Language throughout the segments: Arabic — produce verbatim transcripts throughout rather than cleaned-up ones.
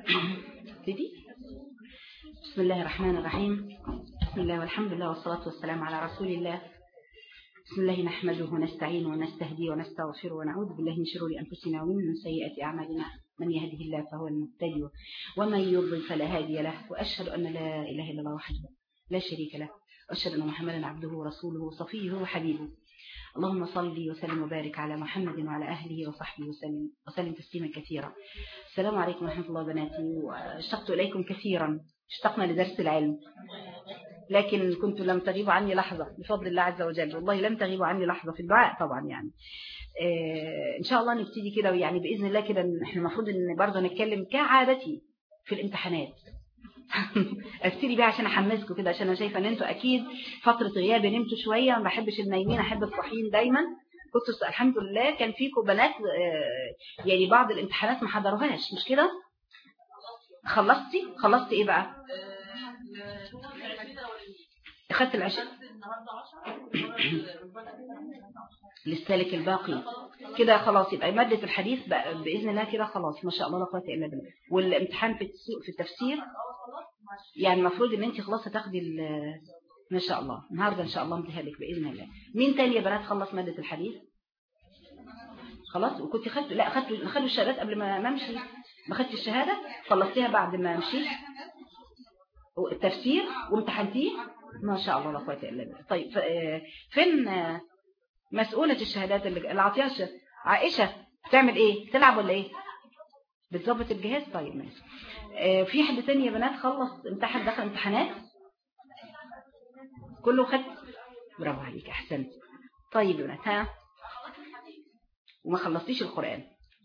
ابتدي. بسم الله الرحمن الرحيم. بسم الله والحمد لله والصلاة والسلام على رسول الله. بسم الله نحمده ونستعين ونستهدي ونستغفر ونعوذ بالله من شرور أنفسنا ومن سيئات أعمالنا. من يهده الله فهو المهتدي ومن يضلل فلا هادي له، وأشهد أن لا إله إلا الله وحده لا شريك له، وأشهد أن محمدا عبده ورسوله صفيه وحبيبه. اللهم صل وسلم وبارك على محمد وعلى أهله وصحبه وسلم وسلم تسليما كثيرا. السلام عليكم ورحمة الله بناتي، واشتقت إليكم كثيرا، اشتقنا لدرس العلم، لكن كنت لم تغيبوا عني لحظة بفضل الله عز وجل، والله لم تغيبوا عني لحظة في الدعاء طبعا. يعني آه إن شاء الله نبتدي كده، يعني بإذن الله كده. احنا المفروض إن برضه نتكلم كعادتي في الامتحانات. ابتدي بقى عشان احمسكم كده، عشان انا شايفه ان انتوا اكيد فتره غياب نمتوا شويه. ما بحبش النايمين، احب الصاحيين دايما. كنتوا الحمد لله كان فيكم بنات يعني بعض الامتحانات ما حضروهاش، مش كده؟ خلصتي خلصتي ايه بقى؟ اخدت العشاء للسالك الباقي كده خلاص. يبقى ماده الحديث باذن الله كده خلاص، ما شاء الله لا قوه الا بالله. والامتحان في في التفسير يعني المفروض ان انت خلاص هتاخدي ما شاء الله النهارده ان شاء الله امتحان لك باذن الله. مين تاني يا بنات خلص ماده الحديث خلاص؟ وكنت خدت لا خدت خدوا الشهادات قبل ما امشي؟ ما خدتش الشهاده؟ خلصتيها بعد ما مشيت التفسير وامتحنتيه؟ ما شاء الله لا قوه الا بالله. طيب فين مسؤوله الشهادات اللي العطيها؟ عائشه بتعمل ايه؟ تلعب ولا ايه؟ بتظبط الجهاز؟ طيب ماشي. في حد تاني يا بنات خلص امتحن دخل امتحانات؟ كله خد؟ برافو عليك، احسنت. طيب يا بنات ها، وما خلصتيش القرآن؟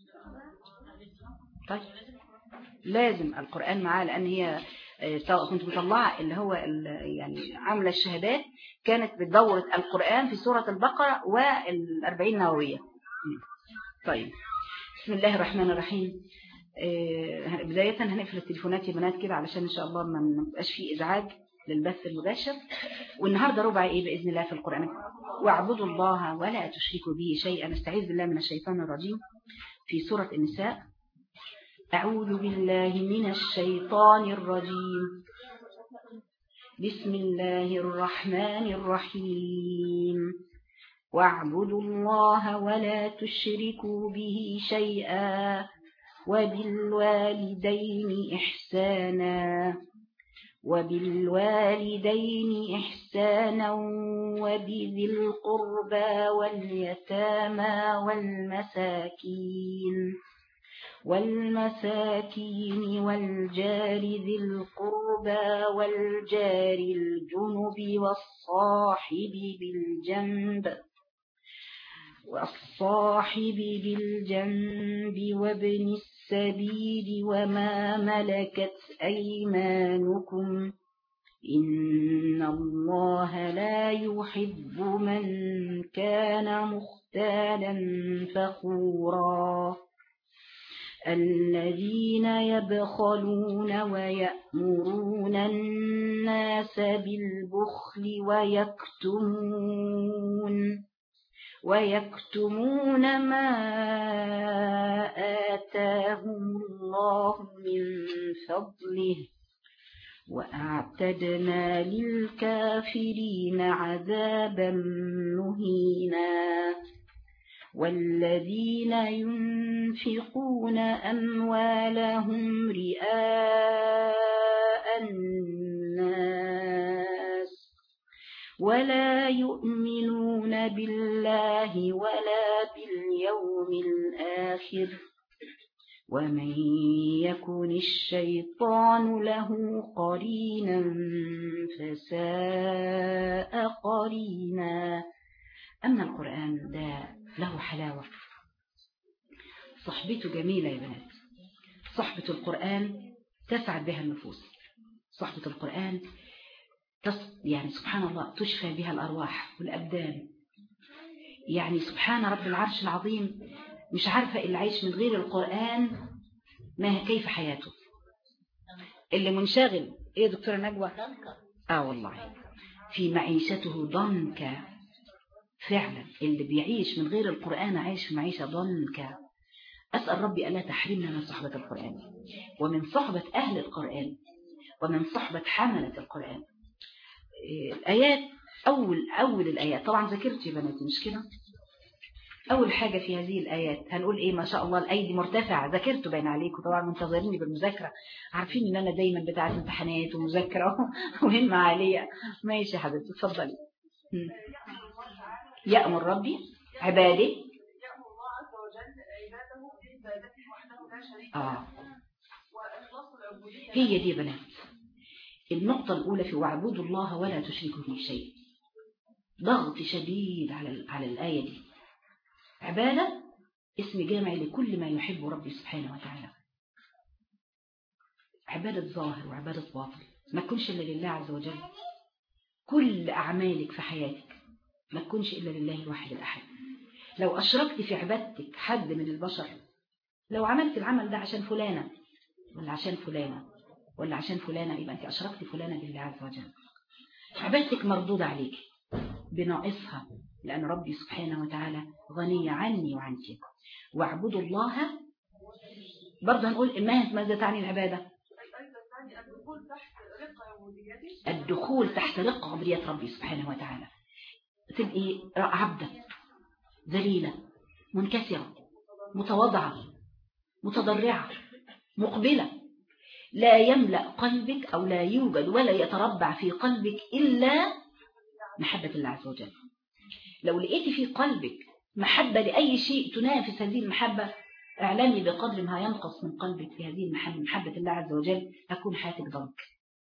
طيب لازم القرآن معاه، لأن هي كنت مطلعة اللي هو يعني عاملة الشهادات كانت بدورة القرآن في سورة البقرة والأربعين نووية. طيب بسم الله الرحمن الرحيم. بداية هنقفل التليفونات يا بنات كده علشان إن شاء الله ما نبقاش فيه إزعاج للبث المباشر. والنهاردة ربع إيه بإذن الله في القرآن؟ واعبدوا الله ولا تشركوا به شيئا. نستعيذ بالله من الشيطان الرجيم في سورة النساء. أعوذ بالله من الشيطان الرجيم. بسم الله الرحمن الرحيم. واعبدوا الله ولا تشركوا به شيئا وبالوالدين إحسانا وبالوالدين إحسانا وبذي القربى واليتامى والمساكين والمساكين والجار ذي القربى والجار الجنب والصاحب بالجنب والصاحب بالجنب وابن السبيل وما ملكت أيمانكم إن الله لا يحب من كان مختالا فخورا. الذين يبخلون ويأمرون الناس بالبخل ويكتمون ويكتمون ما آتاهم الله من فضله وأعتدنا للكافرين عذابا مهينا. والذين ينفقون أموالهم رئاء الناس ولا يؤمنون بالله ولا باليوم الآخر ومن يكن الشيطان له قرينا فساء قرينا. أما القرآن ده له حلاوة، صحبته جميلة يا بنات. صحبة القرآن تسعد بها النفوس. صحبة القرآن يعني سبحان الله تشفى بها الأرواح والأبدان. يعني سبحان رب العرش العظيم. مش عارفة اللي عايش من غير القرآن ما كيف حياته. اللي منشغل ايه دكتورة نجوى؟ اه والله في معيشته ضنكة فعلا. اللي بيعيش من غير القرآن عايش في معيشة ضنكة. أسأل ربي ألا تحرمنا من صحبة القرآن ومن صحبة أهل القرآن ومن صحبة حملة القرآن. الآيات أول أول الآيات طبعا ذكرت يا بناتي مش كده؟ أول حاجة في هذه الآيات هنقول إيه؟ ما شاء الله الأيدي مرتفعة. ذاكرته باين عليكم طبعا منتظريني بالمذاكرة، عارفين إن أنا دايما بتاعت امتحانات ومذاكرة وهمة عالية. ماشي يا حبيبتي اتفضلي. يأمر ربي عباده آه. هي دي بنات النقطة الأولى في واعبدوا الله ولا تشركوا به شيء. ضغط شديد على على الآية دي. عبادة اسم جامع لكل ما يحب ربي سبحانه وتعالى. عبادة ظاهر وعبادة باطن ما تكونش إلا لله عز وجل. كل أعمالك في حياتك ما تكونش إلا لله الواحد الأحد. لو أشركت في عبادتك حد من البشر، لو عملت العمل ده عشان فلانة ولا عشان فلانة ولا عشان فلانة، يبقى أنت أشركت فلانة بالله عز وجل. عبادتك مردودة عليك بناقصها، لأن ربي سبحانه وتعالى غني عني وعنك. واعبدوا الله. برضه هنقول ماذا تعني العبادة؟ الدخول تحت رق عبودية ربي سبحانه وتعالى. تبقي عبدة ذليلة منكسرة متواضعة متضرعة مقبلة، لا يملأ قلبك أو لا يوجد ولا يتربع في قلبك إلا محبة الله عز وجل. لو لقيتي في قلبك محبة لأي شيء تنافس هذه المحبة، اعلمي بقدر ما ينقص من قلبك في هذه المحبة محبة الله عز وجل تكون حياتك ضنك.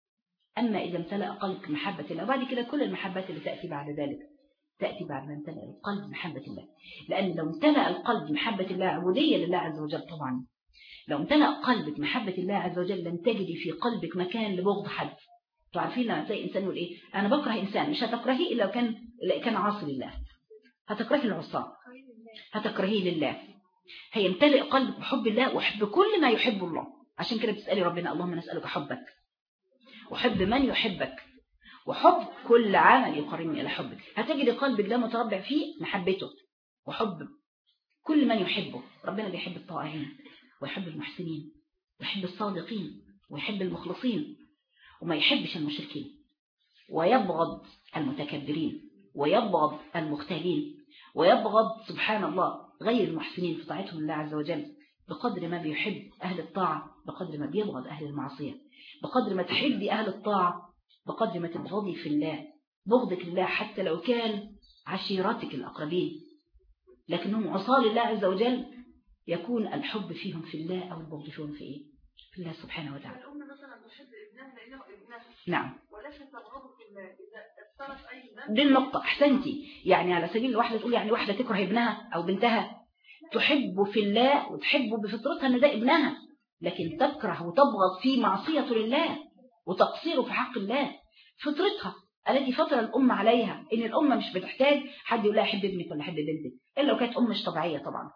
أما إذا امتلأ قلبك محبة الله، وبعد كده كل المحبات اللي تأتي بعد ذلك تأتي بعد ما امتلأ القلب محبة الله. لأن لو امتلأ القلب محبة الله عبودية لله عز وجل طبعا، لو امتلأ قلبك محبة الله عز وجل لن تجدي في قلبك مكان لبغض حد. تعرفين لما تلاقي إنسان يقول إيه أنا بكره إنسان، مش هتكرهيه إلا لو كان كان عاصي لله، هتكرهي العصاة، هتكرهيه لله. هيمتلئ قلبك بحب الله وحب كل ما يحب الله. عشان كده بتسألي ربنا اللهم نسألك حبك وحب من يحبك وحب كل عمل يقربني إلى حبك. هتجد قلبك ده متربع فيه محبته وحب كل من يحبه. ربنا بيحب الطائعين ويحب المحسنين ويحب الصادقين ويحب المخلصين، وما يحبش المشركين، ويبغض المتكبرين ويبغض المختالين ويبغض سبحان الله غير المحسنين في طاعتهم الله عز وجل. بقدر ما بيحب أهل الطاعة بقدر ما بيبغض أهل المعصية. بقدر ما تحبي أهل الطاعة بقدر ما تبغضي في الله بغضك لله، حتى لو كان عشيرتك الأقربين لكنهم عصاة لله عز وجل، يكون الحب فيهم في الله أو البغض فيهم في إيه؟ في الله سبحانه وتعالى. الأم مثلا تحب ابنها لأنه ابنها نعم، ولكن تبغضه في الله إذا اقترف أي ذنب. دي النقطة أحسنتي. يعني على سبيل الواحدة تقول يعني واحدة تكره ابنها أو بنتها تحبه في الله وتحبه بفطرتها أن ده ابنها، لكن تكره وتبغض في معصية لله وتقصيره في حق الله. فطرتها التي فطر الأم عليها، إن الأم مش بتحتاج حد يقول لها حب ابنك ولا حب بنتك إلا لو كانت أم مش طبيعية طبعا.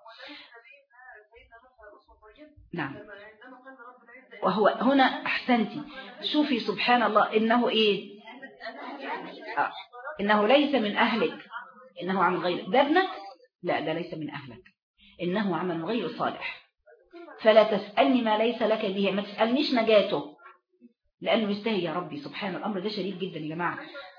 نعم. وهو هنا أحسنتي. شوفي سبحان الله إنه إيه آه. إنه ليس من أهلك، إنه عمل غير ده ابنك، لا ده ليس من أهلك، إنه عمل غير صالح. فلا تسألني ما ليس لك به، ما تسألنيش نجاته لأنه يستهي يا ربي سبحانه. الأمر ده شديد جدا يا جماعة.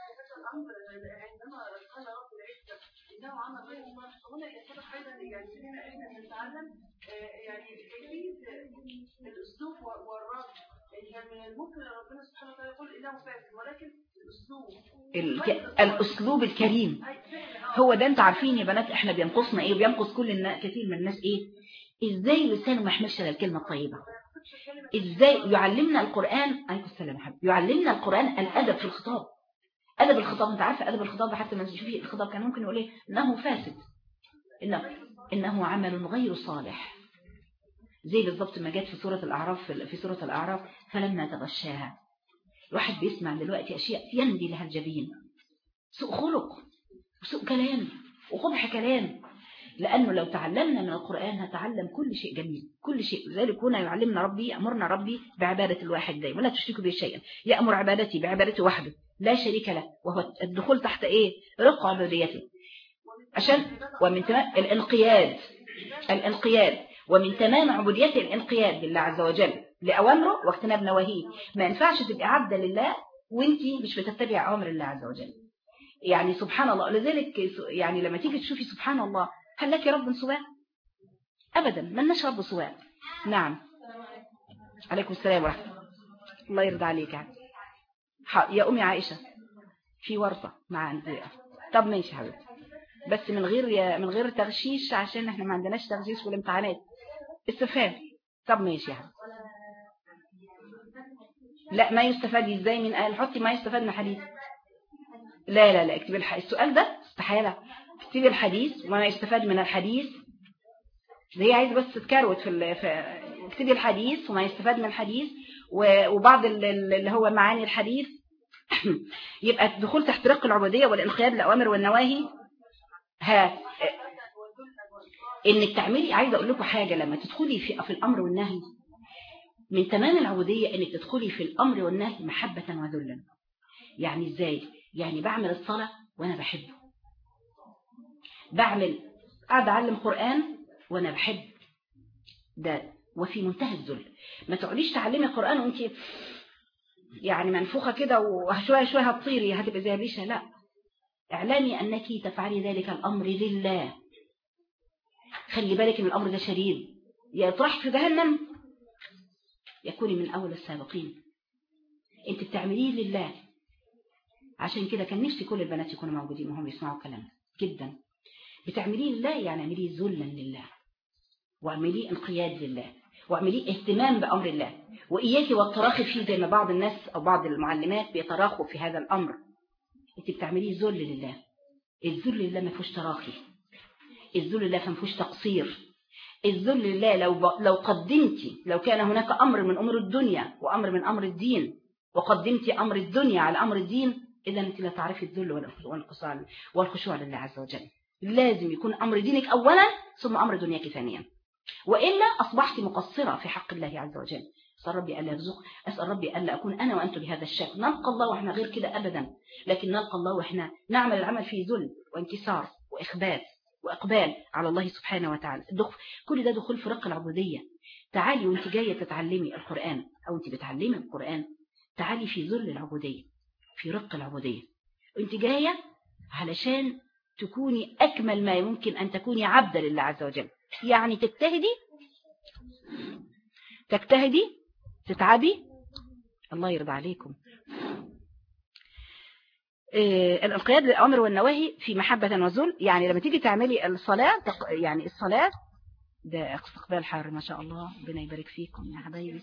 إنه عمل غير صالح هنا يتبع أيضا يعني هنا إحنا نتعلم يعني كيفية الأسلوب والرد. يعني من الممكن ربنا سبحانه وتعالى يقول إنه فاسد، ولكن الأسلوب الك... الأسلوب الكريم هو ده. أنت عارفين يا بنات إحنا بينقصنا إيه وبينقص كل الناس كثير من الناس إيه؟ إزاي لسانه ما يحملش على الكلمة الطيبة. إزاي يعلمنا القرآن عليكم السلام حبيبي يعلمنا القرآن الأدب في الخطاب. أدب الخطاب، أنت عارفة أدب الخطاب حتى ما تشوفي الخطاب كان ممكن يقول إيه إنه فاسد، إنه إنه عمل غير صالح. زي بالضبط ما جت في سورة الأعراف في سورة الأعراف فلما تغشاها. الواحد بيسمع دلوقتي أشياء يندي لها الجبين، سوء خلق وسوء كلام وقبح كلام. لأنه لو تعلمنا من القرآن هتعلم كل شيء جميل كل شيء. لذلك هنا يعلمنا ربي يأمرنا ربي بعبادة الواحد دايما ولا تشركوا به شيئا. يأمر عبادتي بعبادته وحده لا شريك له، وهو الدخول تحت إيه رق عبوديته عشان ومن تمام الانقياد الانقياد ومن تمام عبوديته الانقياد لله عز وجل لأوامره واجتناب نواهيه. ما ينفعش تبقى عبدة لله وانتي مش بتتبع أوامر الله عز وجل. يعني سبحان الله، لذلك يعني لما تيجي تشوفي سبحان الله، هل لك رب سواء؟ أبدا، ما لناش رب سواء. نعم. عليكم السلام ورحمة الله. الله يرضى عليك. يعني يا أمي عائشة في ورطة مع عندي. طب ماشي حبيبتي، بس من غير من غير تغشيش، عشان احنا ما عندناش تغشيش والامتحانات. استفهام. طب ماشي يا حبيبتي. لا، ما يستفاد ازاي من قال حطي ما يستفاد من الحديث. لا لا لا، اكتبي الحديث. السؤال ده استحالة. اكتبي الحديث وما يستفاد من الحديث. هي عايز بس تكروت في, في اكتبي الحديث وما يستفاد من الحديث وبعض اللي هو معاني الحديث. يبقى الدخول تحت رق العبودية والانقياد للأوامر والنواهي. ها انك تعملي، عايزه اقول لكم حاجه، لما تدخلي في في الامر والنهي من تمام العبوديه انك تدخلي في الامر والنهي محبه وذلا. يعني ازاي؟ يعني بعمل الصلاه وانا بحبه، بعمل قاعده اعلم قران وانا بحب ده، وفي منتهى الذل. ما تقعديش تعلمي القران وانت يعني منفوخه كده وشويه شويه هتطيري هتبقى زي الريشه. لا، اعلمي انك تفعلي ذلك الامر لله. خلي بالك ان الامر ده شديد، يا يطرحك في جهنم يكوني من اول السابقين. انت بتعمليه لله. عشان كده كان نفسي كل البنات يكونوا موجودين وهم يسمعوا كلام جدا. بتعمليه لله يعني اعمليه ذلا لله، واعمليه انقياد لله، واعمليه اهتمام بامر الله. واياكي والتراخي فيه زي ما بعض الناس او بعض المعلمات بيتراخوا في هذا الامر. انت بتعمليه ذل لله. الذل لله ما فيهوش تراخي، الذل لله ما فيهوش تقصير. الذل لله لو ب... لو قدمتي، لو كان هناك امر من امور الدنيا وامر من امر الدين وقدمتي امر الدنيا على امر الدين، اذا انت لا تعرفي الذل والانقصار والخشوع لله عز وجل. لازم يكون امر دينك اولا ثم امر دنياك ثانيا، والا اصبحت مقصره في حق الله عز وجل. اسال ربي الا يرزق، اسال ربي الا اكون انا وانتم بهذا الشكل. نلقى الله واحنا غير كده ابدا، لكن نلقى الله واحنا نعمل العمل فيه ذل وانكسار واخبات وإقبال على الله سبحانه وتعالى. كل ده دخول في رق العبودية. تعالي وانت جاية تتعلمي القرآن أو انت بتعلمي القرآن، تعالي في ذل العبودية، في رق العبودية، وانت جاية علشان تكوني أكمل ما يمكن أن تكوني عبدا لله عز وجل. يعني تجتهدي تجتهدي تتعبي. الله يرضى عليكم. الانقياد للأمر والنواهي في محبة وذل. يعني لما تيجي تعملي الصلاة، يعني الصلاة ده استقبال حار ما شاء الله، ربنا يبارك فيكم يا حبايبي.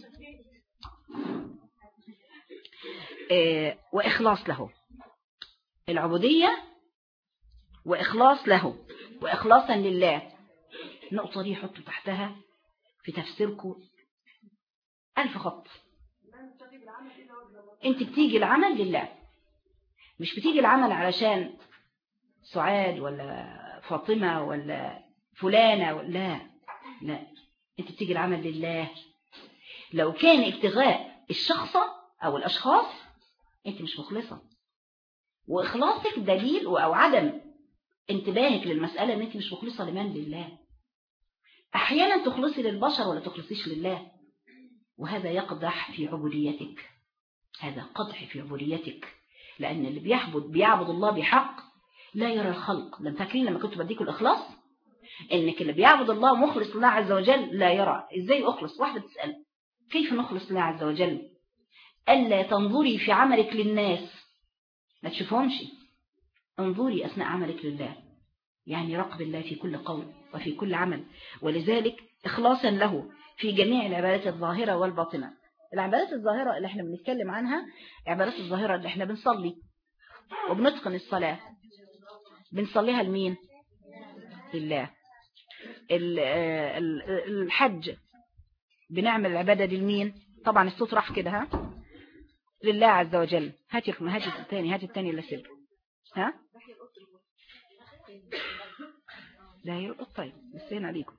وإخلاص له العبودية، وإخلاص له وإخلاصا لله. النقطة دي حطوا تحتها في تفسيركم ألف خط. انت بتيجي العمل لله، مش بتيجي العمل علشان سعاد ولا فاطمة ولا فلانة ولا لا لا، انت بتيجي العمل لله. لو كان ابتغاء الشخصة او الاشخاص انت مش مخلصة، واخلاصك دليل او عدم انتباهك للمسألة ان انت مش مخلصة لمن؟ لله. احيانا تخلصي للبشر ولا تخلصيش لله، وهذا يقدح في عبوديتك، هذا قدح في عبوديتك. لأن اللي بيعبد بيعبد الله بحق لا يرى الخلق. لم فاكرين لما كنت بديكم الإخلاص إنك اللي بيعبد الله مخلص لله عز وجل لا يرى. إزاي أخلص؟ واحدة تسأل كيف نخلص لله عز وجل؟ ألا تنظري في عملك للناس، ما تشوفهمش، انظري أثناء عملك لله. يعني راقب الله في كل قول وفي كل عمل. ولذلك إخلاصا له في جميع العبادات الظاهرة والباطنة. العبادات الظاهرة اللي احنا بنتكلم عنها، العبادات الظاهرة اللي احنا بنصلي وبنتقن الصلاة، بنصليها لمين؟ لله. الحج بنعمل العبادة لمين؟ طبعا الصوت راح كده، ها؟ لله عز وجل. هاتي هاتي الثاني هاتي الثاني اللي سيب. ها؟ ده يرقص. طيب بسين عليكم.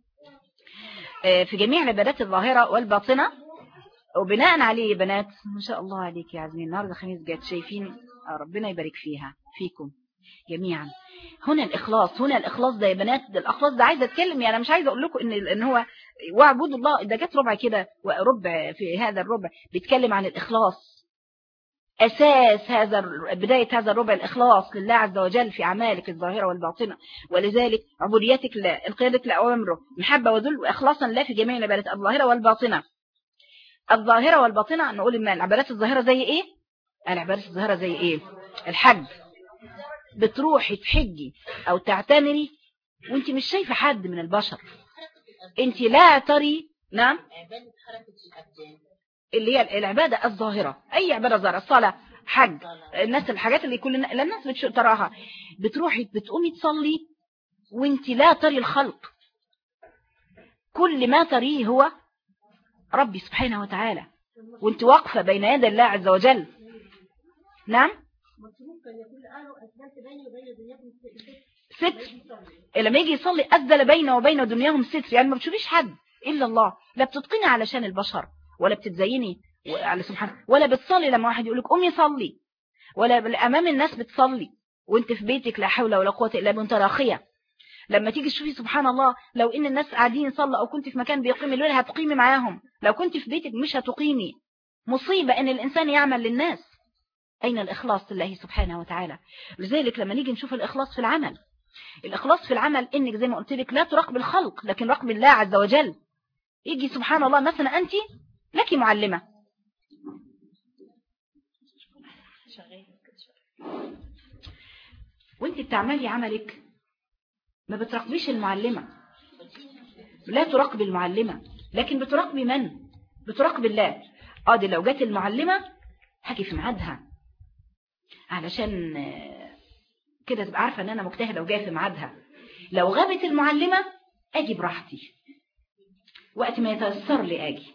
في جميع العبادات الظاهرة والباطنة. وبناء عليه يا بنات ما شاء الله عليك يا عزمين، النهارده خميس جات شايفين، ربنا يبارك فيها فيكم جميعا. هنا الإخلاص، هنا الإخلاص ده يا بنات، ده الإخلاص ده عايزه اتكلم. يعني انا مش عايزه اقول لكم ان ان هو واعبدوا الله، ده جت ربع كده وربع في هذا الربع بيتكلم عن الإخلاص. أساس هذا بداية هذا الربع الإخلاص لله عز وجل في أعمالك الظاهرة والباطنة، ولذلك عبوديتك له، القيادة لأوامره، محبة وذل وإخلاصا له في جميع العبادات الظاهرة والباطنة. الظاهرة والباطنة نقول إن العبادات الظاهرة زي إيه؟ العبادات الظاهرة زي إيه؟ الحج. بتروحي تحجي أو تعتمري وانت مش شايفة حد من البشر، انت لا تري. نعم، اللي هي العبادة الظاهرة، أي عبادة ظاهرة، الصلاة، حج، الناس الحاجات اللي كل الناس تراها. بتروحي بتقومي تصلي وانت لا تري الخلق، كل ما تريه هو ربي سبحانه وتعالى، وانت واقفة بين يدي الله عز وجل. نعم، ستر. لما يجي يصلي أسدل بينه وبين دنياهم ستر، يعني ما بتشوفيش حد إلا الله، لا بتتقني علشان البشر ولا بتتزيني على سبحانه، ولا بتصلي لما واحد يقولك قومي صلي، ولا أمام الناس بتصلي وانت في بيتك لا حول ولا قوة إلا بالله راخية. لما تيجي تشوفي سبحان الله، لو ان الناس قاعدين يصلوا او كنت في مكان بيقيم الليل هتقيمي معاهم، لو كنت في بيتك مش هتقيمي. مصيبة ان الانسان يعمل للناس. اين الاخلاص لله سبحانه وتعالى؟ لذلك لما نيجي نشوف الاخلاص في العمل، الاخلاص في العمل انك زي ما قلت لك لا تراقب الخلق لكن راقب الله عز وجل. يجي سبحان الله مثلا انت لك معلمة، وانت بتعملي عملك ما بتراقبيش المعلمة، لا تراقب المعلمة، لكن بتراقبي من؟ بتراقب الله. اه دي لو جت المعلمة هاجي في ميعادها علشان كده تبقى عارفة ان انا مجتهدة وجايه في ميعادها. لو غابت المعلمة اجي براحتي وقت ما يتيسر لي، اجي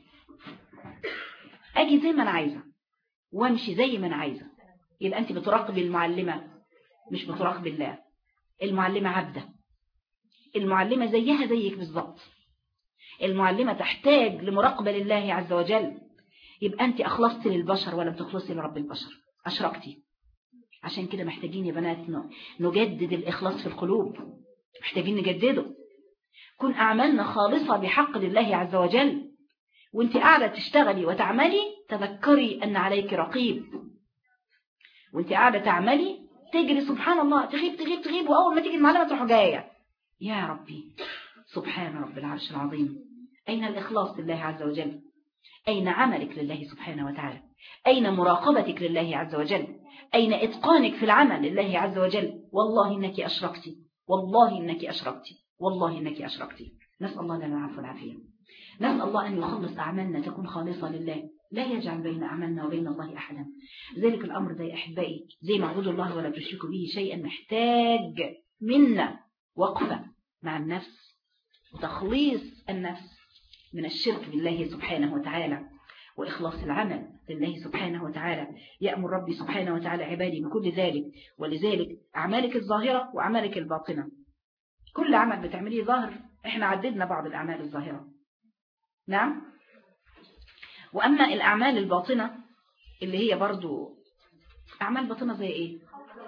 اجي زي ما انا عايزة وامشي زي ما انا عايزة. يبقى انت بتراقبي المعلمة مش بتراقبي الله. المعلمة عبدة، المعلمة زيها زيك بالظبط، المعلمة تحتاج لمراقبة لله عز وجل. يبقى أنت أخلصتي للبشر ولا بتخلصي لرب البشر، أشركتي. عشان كده محتاجين يا بنات نجدد الإخلاص في القلوب، محتاجين نجدده. كن أعمالنا خالصة بحق لله عز وجل، وانت قاعدة تشتغلي وتعملي تذكري أن عليك رقيب، وانت قاعدة تعملي تجري سبحان الله، تغيب تغيب تغيب وأول ما تيجي المعلمة تروح جاية. يا ربي سبحان رب العرش العظيم. أين الإخلاص لله عز وجل؟ أين عملك لله سبحانه وتعالى؟ أين مراقبتك لله عز وجل؟ أين إتقانك في العمل لله عز وجل؟ والله إنك أشركتي، والله إنك أشركتي، والله إنك أشركتي. نسأل الله لنا العفو والعافية. نسأل الله أن يخلص أعمالنا تكون خالصة لله، لا يجعل بين أعمالنا وبين الله أحدا. ذلك الأمر ده يا أحبائي زي ما اعبدوا الله ولا تشركوا به شيئا محتاج منا وقفة مع النفس وتخليص النفس من الشرك بالله سبحانه وتعالى وإخلاص العمل لله سبحانه وتعالى. يأمر ربي سبحانه وتعالى عبادي بكل ذلك. ولذلك أعمالك الظاهرة وأعمالك الباطنة، كل عمل بتعمليه ظاهر، احنا عددنا بعض الأعمال الظاهرة. نعم. وأما الأعمال الباطنة اللي هي برضو أعمال باطنة زي إيه؟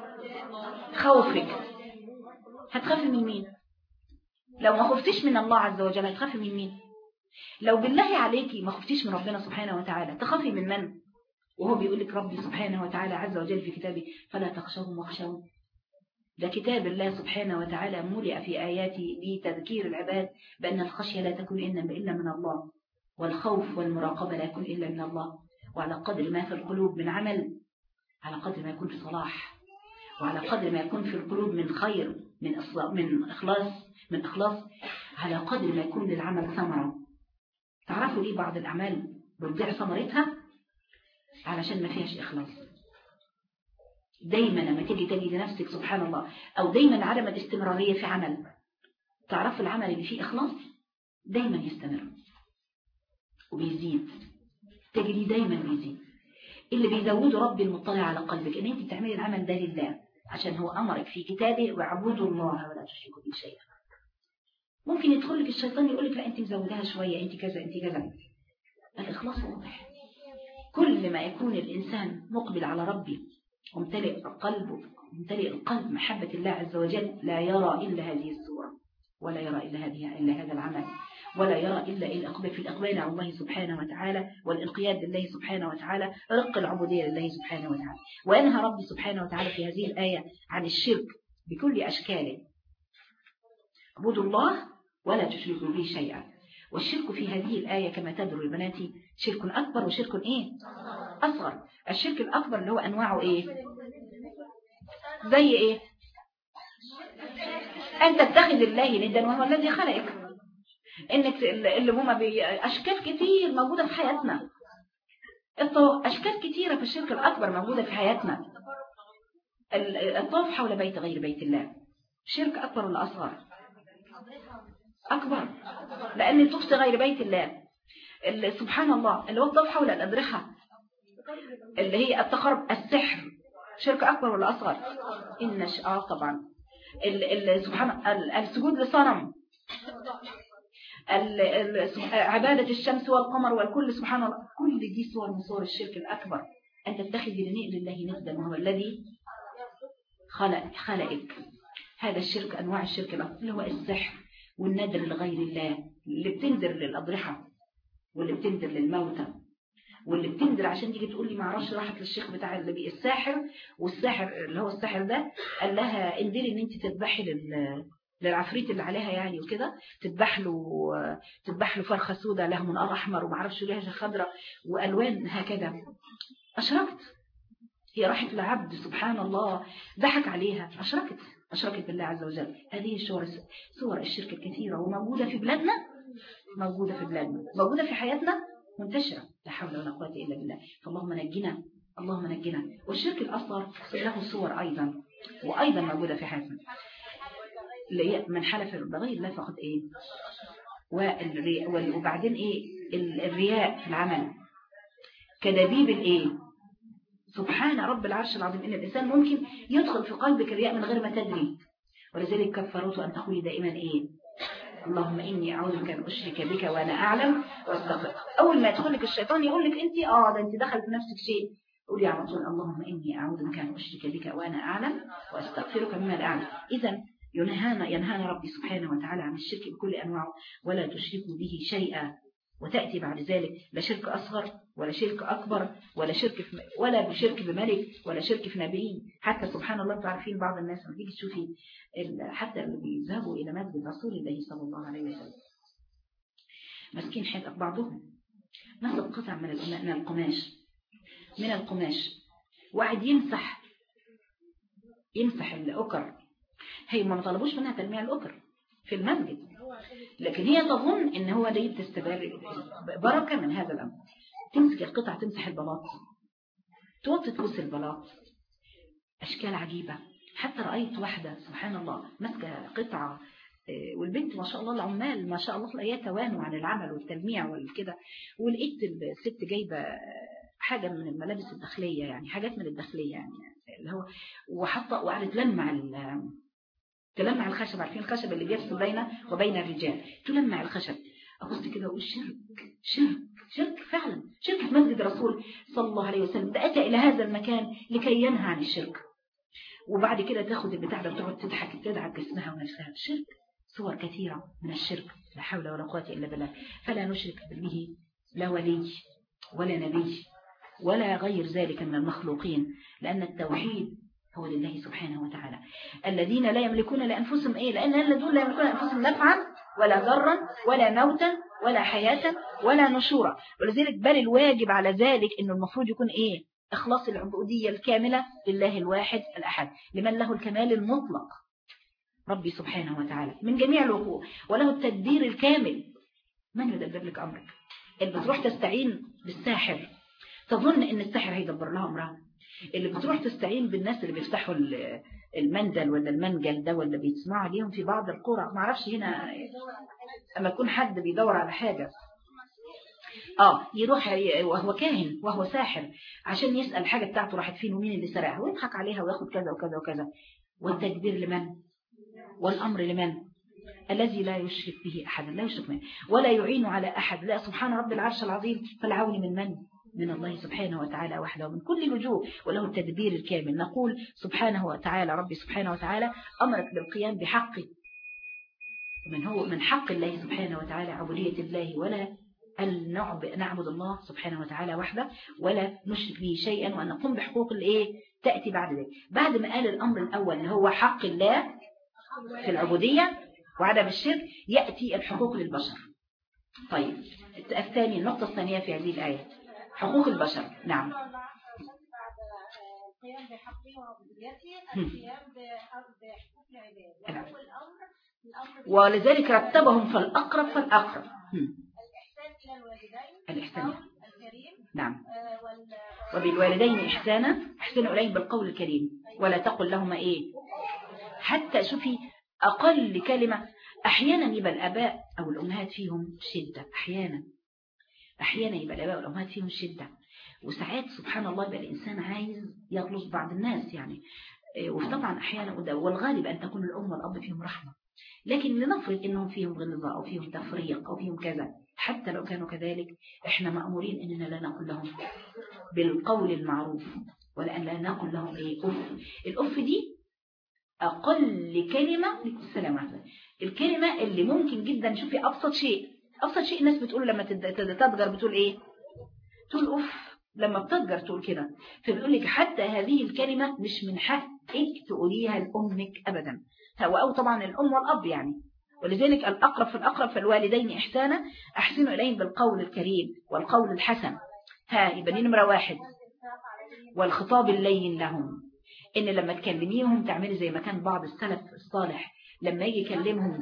خوفك. هتخافي من مين؟ لو ما خفتيش من الله عز وجل هتخافي من مين؟ لو بالله عليكي ما خفتيش من ربنا سبحانه وتعالى تخافي من من؟ وهو بيقول لك ربي سبحانه وتعالى عز وجل في كتابه فلا تخشوهم واخشون. ده كتاب الله سبحانه وتعالى ملئ في آياته بتذكير العباد بأن الخشية لا تكون إلا من الله، والخوف والمراقبة لا يكون إلا من الله. وعلى قدر ما في القلوب من عمل على قدر ما يكون في صلاح، وعلى قدر ما يكون في القلوب من خير من من إخلاص من إخلاص على قدر ما يكون للعمل ثمرة. تعرفوا ليه بعض الأعمال بتضيع ثمرتها؟ علشان ما فيهاش إخلاص. دايما لما تيجي تجد نفسك سبحان الله أو دايما عدم الاستمرارية في عمل، تعرفوا العمل اللي فيه إخلاص دايما يستمر وبيزيد، تجري دايما بيزيد. اللي بيزوده ربي المطلع على قلبك ان انت تعملي العمل ده لله عشان هو امرك في كتابه واعبدوا الله ولا تشركوا به شيئا. ممكن يدخل لك الشيطان يقول لك لا انت مزودها شويه، انت كذا انت كذا. الاخلاص واضح. كل ما يكون الانسان مقبل على ربي وممتلئ قلبه ممتلئ القلب محبه الله عز وجل لا يرى الا هذه الصوره ولا يرى الا هذه الا هذا العمل ولا يرى إلا الإقبال في الإقبال على الله سبحانه وتعالى والانقياد لله سبحانه وتعالى، رق العبودية لله سبحانه وتعالى. وأنهى ربي سبحانه وتعالى في هذه الآية عن الشرك بكل أشكاله. اعبدوا الله ولا تشركوا به شيئا. والشرك في هذه الآية كما تدروا بناتي شرك أكبر وشرك إيه؟ أصغر. الشرك الأكبر اللي هو أنواعه إيه؟ زي إيه؟ أن تتخذ الله ندا وهو الذي خلقك. إنك اللي هما أشكال كتير موجودة في حياتنا، أشكال كتيرة في الشرك الأكبر موجودة في حياتنا. الطواف حول بيت غير بيت الله شرك أكبر ولا أصغر؟ أكبر، لأن الطواف في غير بيت الله سبحان الله اللي هو الطواف حول الأضرحة اللي هي التقرب، السحر شرك أكبر ولا أصغر؟ إن آه طبعا سبحان السجود لصنم، عبادة الشمس والقمر والكل سبحان الله، كل دي صور من صور الشرك الأكبر. أن تتخذ لله ندا وهو الذي خلق خلقك. هذا الشرك أنواع الشرك الأكبر اللي هو السحر والندر لغير الله، اللي بتنذر للأضرحة واللي بتنذر للموتى واللي بتنذر عشان تيجي تقول لي ما اعرفش راحت للشيخ بتاع اللي بي الساحر، والساحر اللي هو الساحر ده قال لها انزلي ان انت تذبحي لل للعفريت اللي عليها يعني وكده، تذبح له تذبح له فرخه سوداء لها منقار احمر وما اعرفش لها خضراء والوان هكذا. اشركت، هي راحت لعبد سبحان الله ضحك عليها، اشركت اشركت بالله عز وجل. هذه صور صور الشرك الكثيره وموجوده في بلادنا، موجوده في بلادنا، موجوده في حياتنا، منتشره، لا حول ولا قوه الا بالله. فاللهم نجنا، اللهم نجنا. والشرك الاصغر له صور ايضا وايضا موجوده في حياتنا، اللي هي من حلف بغير الله فقد ايه، والرياء، وبعدين ايه الرياء في العمل كدبيب الايه سبحان رب العرش العظيم. ان الانسان ممكن يدخل في قلبك الرياء من غير ما تدري، ولذلك كفرت ان تقولي دائما ايه اللهم اني اعوذ بك ان اشرك بك وانا اعلم واستغفر. اول ما يدخل لك الشيطان يقول لك انت اه ده انت دخل في نفسك شيء، قولي على طول اللهم اني اعوذ بك ان اشرك بك وانا اعلم واستغفرك مما لا اعلم. اذا ينهانا ينهانا ربي سبحانه وتعالى عن الشرك بكل انواعه، ولا تشركوا به شيئا. وتأتي بعد ذلك لا شرك أصغر ولا شرك أكبر ولا شرك في ولا بشرك بملك ولا شرك في نبي. حتى سبحان الله تعرفين بعض الناس لما تيجي تشوفي حتى اللي بيذهبوا إلى مسجد رسول الله صلى الله عليه وسلم مسكين حيث بعضهم نصب قطع من من القماش من القماش وقعد يمسح يمسح الأكر. هي ما طلبوش منها تلميع الأكر في المسجد، لكن هي تظن ان هو ده تستبر بركة من هذا الامر. تمسك القطع تمسح البلاط، توطي تبص البلاط، اشكال عجيبة. حتى رأيت واحدة سبحان الله ماسكة قطعة، والبنت ما شاء الله العمال ما شاء الله تلاقيها توانوا عن العمل والتلميع والكده، ولقيت الست جايبة حاجة من الملابس الداخلية يعني حاجات من الداخلية يعني اللي هو وحطه وقعدت تلمع تلمع الخشب. عارفين الخشب اللي بيفصل بينه وبين الرجال، تلمع الخشب. أبص كده وأقول شرك شرك شرك فعلا، شرك في مسجد الرسول صلى الله عليه وسلم. ده أتى إلى هذا المكان لكي ينهى عن الشرك، وبعد كده تاخد البتاع ده وتقعد تضحك تدعك جسمها ونفسها. شرك صور كثيرة من الشرك، لا حول ولا قوة إلا بالله. فلا نشرك به لا ولي ولا نبي ولا غير ذلك من المخلوقين، لأن التوحيد هو لله سبحانه وتعالى. الذين لا يملكون لأنفسهم إيه؟ لأن الذين لا يملكون لأنفسهم نفعا ولا ضرا ولا موتا ولا حياة ولا نشورا. ولذلك بل الواجب على ذلك إنه المفروض يكون إيه؟ إخلاص العبودية الكاملة لله الواحد الأحد، لمن له الكمال المطلق ربي سبحانه وتعالى من جميع الوقوع، وله التدبير الكامل. من يدبر لك أمرك؟ اللي بتروح تستعين بالساحر تظن إن الساحر هيدبر لها أمرها، اللي بتروح تستعين بالناس اللي بيفتحوا المندل ولا المنجل ده ولا بيسمعوا عليهم في بعض القرى، ما اعرفش هنا اما يكون حد بيدور على حاجة اه يروح وهو كاهن وهو ساحر عشان يسأل حاجة بتاعته راحت فين ومين اللي سرقها ويضحك عليها وياخد كذا وكذا وكذا. والتدبير لمن؟ والأمر لمن؟ الذي لا يشرك به أحدا، لا يشرك منه ولا يعين على أحد. لا سبحان رب العرش العظيم. فالعون من من؟ من الله سبحانه وتعالى وحده من كل الوجوه، وله التدبير الكامل. نقول سبحانه وتعالى ربي سبحانه وتعالى أمرك بالقيام بحقه من هو من حق الله سبحانه وتعالى عبودية الله، ولا أن نعبد الله سبحانه وتعالى وحده ولا نشرك به شيئا، وأن نقوم بحقوق الإيه تأتي بعد ذلك. بعد ما قال الأمر الأول اللي هو حق الله في العبودية وعدم الشرك، يأتي الحقوق للبشر. طيب الثاني، النقطة الثانية في هذه الآية حقوق البشر. نعم. القيام بحقه وعبوديته، القيام بحقوق العباد، والأمر ولذلك رتبهم فالأقرب فالأقرب. الإحسان إلى الوالدين، الإحسان الكريم. نعم. وبالوالدين إحسانا، احسنوا إليهم بالقول الكريم ولا تقل لهما إيه. حتى شوفي أقل كلمة، أحيانا يبقى الآباء أو الأمهات فيهم شدة، أحيانا أحيانا يبقى الآباء والأمهات فيهم شدة، وساعات سبحان الله يبقى الإنسان عايز يغلظ بعض الناس يعني. وطبعا أحيانا، والغالب أن تكون الأم والأب فيهم رحمة، لكن لنفرض إنهم فيهم غلظة أو فيهم تفريق أو فيهم كذا، حتى لو كانوا كذلك إحنا مأمورين إننا لا نقول لهم بالقول المعروف، ولا أن لا نقول لهم إيه أف. الأف دي أقل كلمة. السلام عليكم. الكلمة اللي ممكن جدا، شوفي أبسط شيء أبسط شيء الناس بتقول لما تتضجر بتقول إيه؟ تقول أف. لما بتضجر تقول كده. فبيقول لك حتى هذه الكلمة مش من حقك تقوليها لأمك أبدا، أو طبعا الأم والأب يعني. ولذلك الأقرب في الأقرب فالوالدين إحسانا، أحسنوا إليهم بالقول الكريم والقول الحسن. ها يبقى نمرة واحد. والخطاب اللين لهم، إن لما تكلميهم تعملي زي ما كان بعض السلف الصالح لما يجي يكلمهم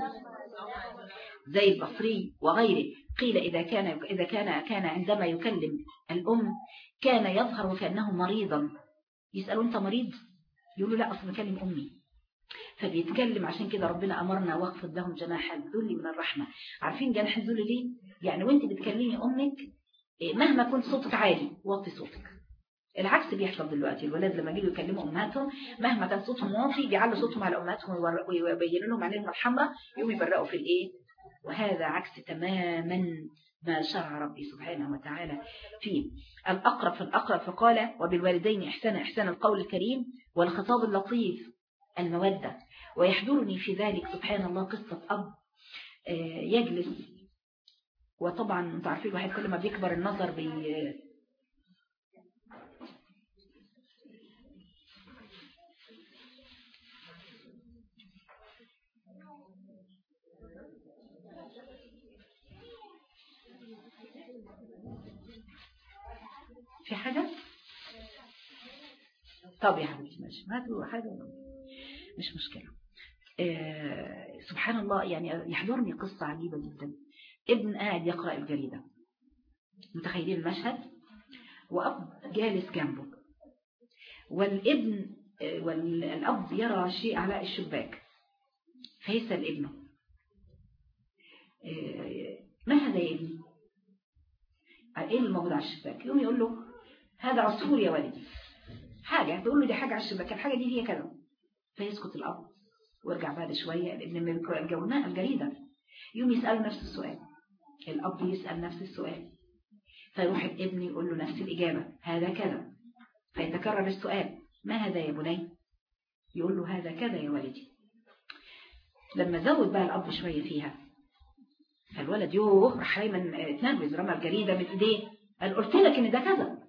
زي البصري وغيره، قيل إذا كان إذا كان كان عندما يكلم الأم كان يظهر وكأنه مريضا. يسألوا أنت مريض؟ يقولوا لا أصلا بكلم أمي. فبيتكلم، عشان كده ربنا أمرنا واخفض لهم جناح الذل من الرحمة. عارفين جناح الذل ليه؟ يعني وانت بتكلمي أمك مهما كنت صوتك عالي وطي صوتك. العكس بيحصل دلوقتي، الولاد لما يجوا يكلموا امهاتهم مهما كان صوتهم واطي بيعلوا صوتهم على امهاتهم ويبينوا لهم عينيهم الحمراء، يقوموا يبرقوا في الايه. وهذا عكس تماما ما شرع ربي سبحانه وتعالى فيه. الأقرب في الأقرب فقال وبالوالدين إحسانا، إحسان القول الكريم والخطاب اللطيف المودة. ويحضرني في ذلك سبحان الله قصة أب يجلس، وطبعا انتوا عارفين الواحد كل ما بيكبر النظر بي في حاجة. طب يا حبيبتي ماشي، ما تقول حاجة مش مشكلة. آه سبحان الله، يعني يحضرني قصة عجيبة جدا. ابن قاعد يقرأ الجريدة، متخيلين المشهد، وأب جالس جنبه، والابن آه والأب يرى شيء على الشباك، فيسأل ابنه آه ما هذا يا ابني؟ ايه الموجود على الشباك؟ يقوم يقول له هذا عصفور يا ولدي. حاجة تقول له دي حاجة على الشباك، الحاجة دي هي كذا. فيسكت الأب ويرجع بعد شوية الابن من الجورنال الجريدة، يوم يسأله نفس السؤال، الأب يسأل نفس السؤال، فيروح الابن يقول له نفس الإجابة هذا كذا. فيتكرر السؤال ما هذا يا بني؟ يقول له هذا كذا يا ولدي. لما زود بقى الأب شوية فيها، فالولد يوه راح دايما اتنرفز، رمى الجريدة من ايديه، قال قلت لك ان ده كذا.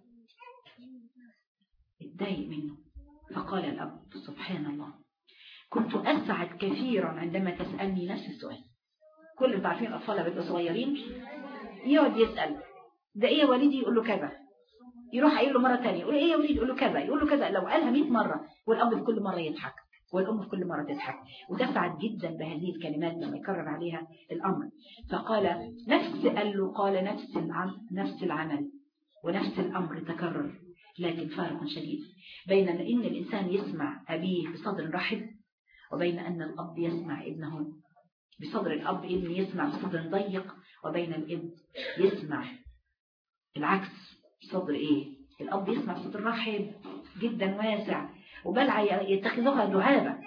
اتضايق منه. فقال الأب سبحان الله كنت أسعد كثيرا عندما تسألني نفس السؤال. كل اللي تعرفين الأطفال بيبقوا صغيرين يقعد يسأل ده ايه يا وليدي، يقول له كذا، يروح يقول له مرة تانية يقول ايه يا وليدي، يقول له كذا، يقول له كذا. لو قالها مئة مرة، والأب في كل مرة يضحك والأم في كل مرة تضحك، وتسعد جدا بهذه الكلمات لما يكرر عليها الأمر. فقال نفس قال له قال نفس نفس العمل ونفس الأمر تكرر، لكن فارق شديد بين أن الإنسان يسمع أبيه بصدر رحب، وبين أن الأب يسمع ابنه بصدر الأب، ابن يسمع بصدر ضيق، وبين الابن يسمع العكس بصدر إيه؟ الأب يسمع بصدر رحب جدا واسع، وبل يتخذوها دعابة،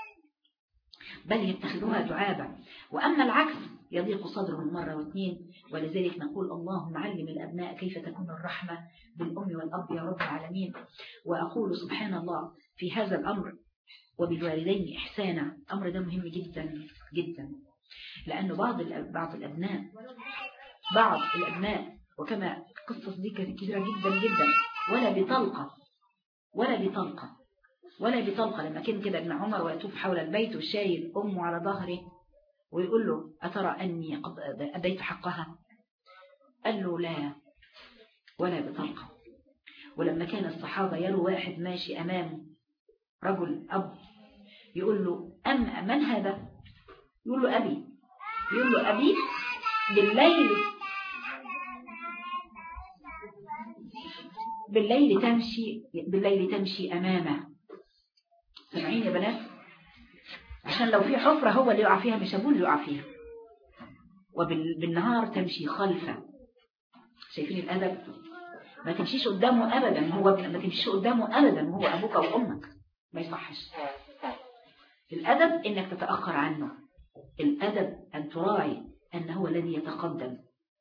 بل يتخذوها دعابة. وأما العكس يضيق صدرهم مرة واثنين. ولذلك نقول اللهم علم الأبناء كيف تكون الرحمة بالأم والأب يا رب العالمين. وأقول سبحان الله في هذا الأمر وبالوالدين إحسانا، أمر ده مهم جدا جدا. لأنه بعض بعض الأبناء بعض الأبناء وكما قصص دي كثيرة جدا جدا ولا بطلقة ولا بطلقة ولا بطلقة لما كان كده ابن عمر ويطوف حول البيت وشايل أمه على ظهره ويقول له أترى أني قد أديت حقها؟ قال له لا ولا بطلقة. ولما كان الصحابة يروا واحد ماشي أمامه رجل أب يقول له أم من هذا؟ يقول له أبي. يقول له أبي بالليل بالليل تمشي بالليل تمشي أمامه. سمعين يا بنات؟ عشان لو في حفرة هو اللي يقع فيها مش أبوه اللي يقع فيها. وبالنهار تمشي خلفه. شايفين الأدب؟ ما تمشيش قدامه أبدا هو ما تمشيش قدامه أبدا هو أبوك أو أمك ما يصحش. الأدب إنك تتأخر عنه. الأدب أن تراعي أن هو الذي يتقدم.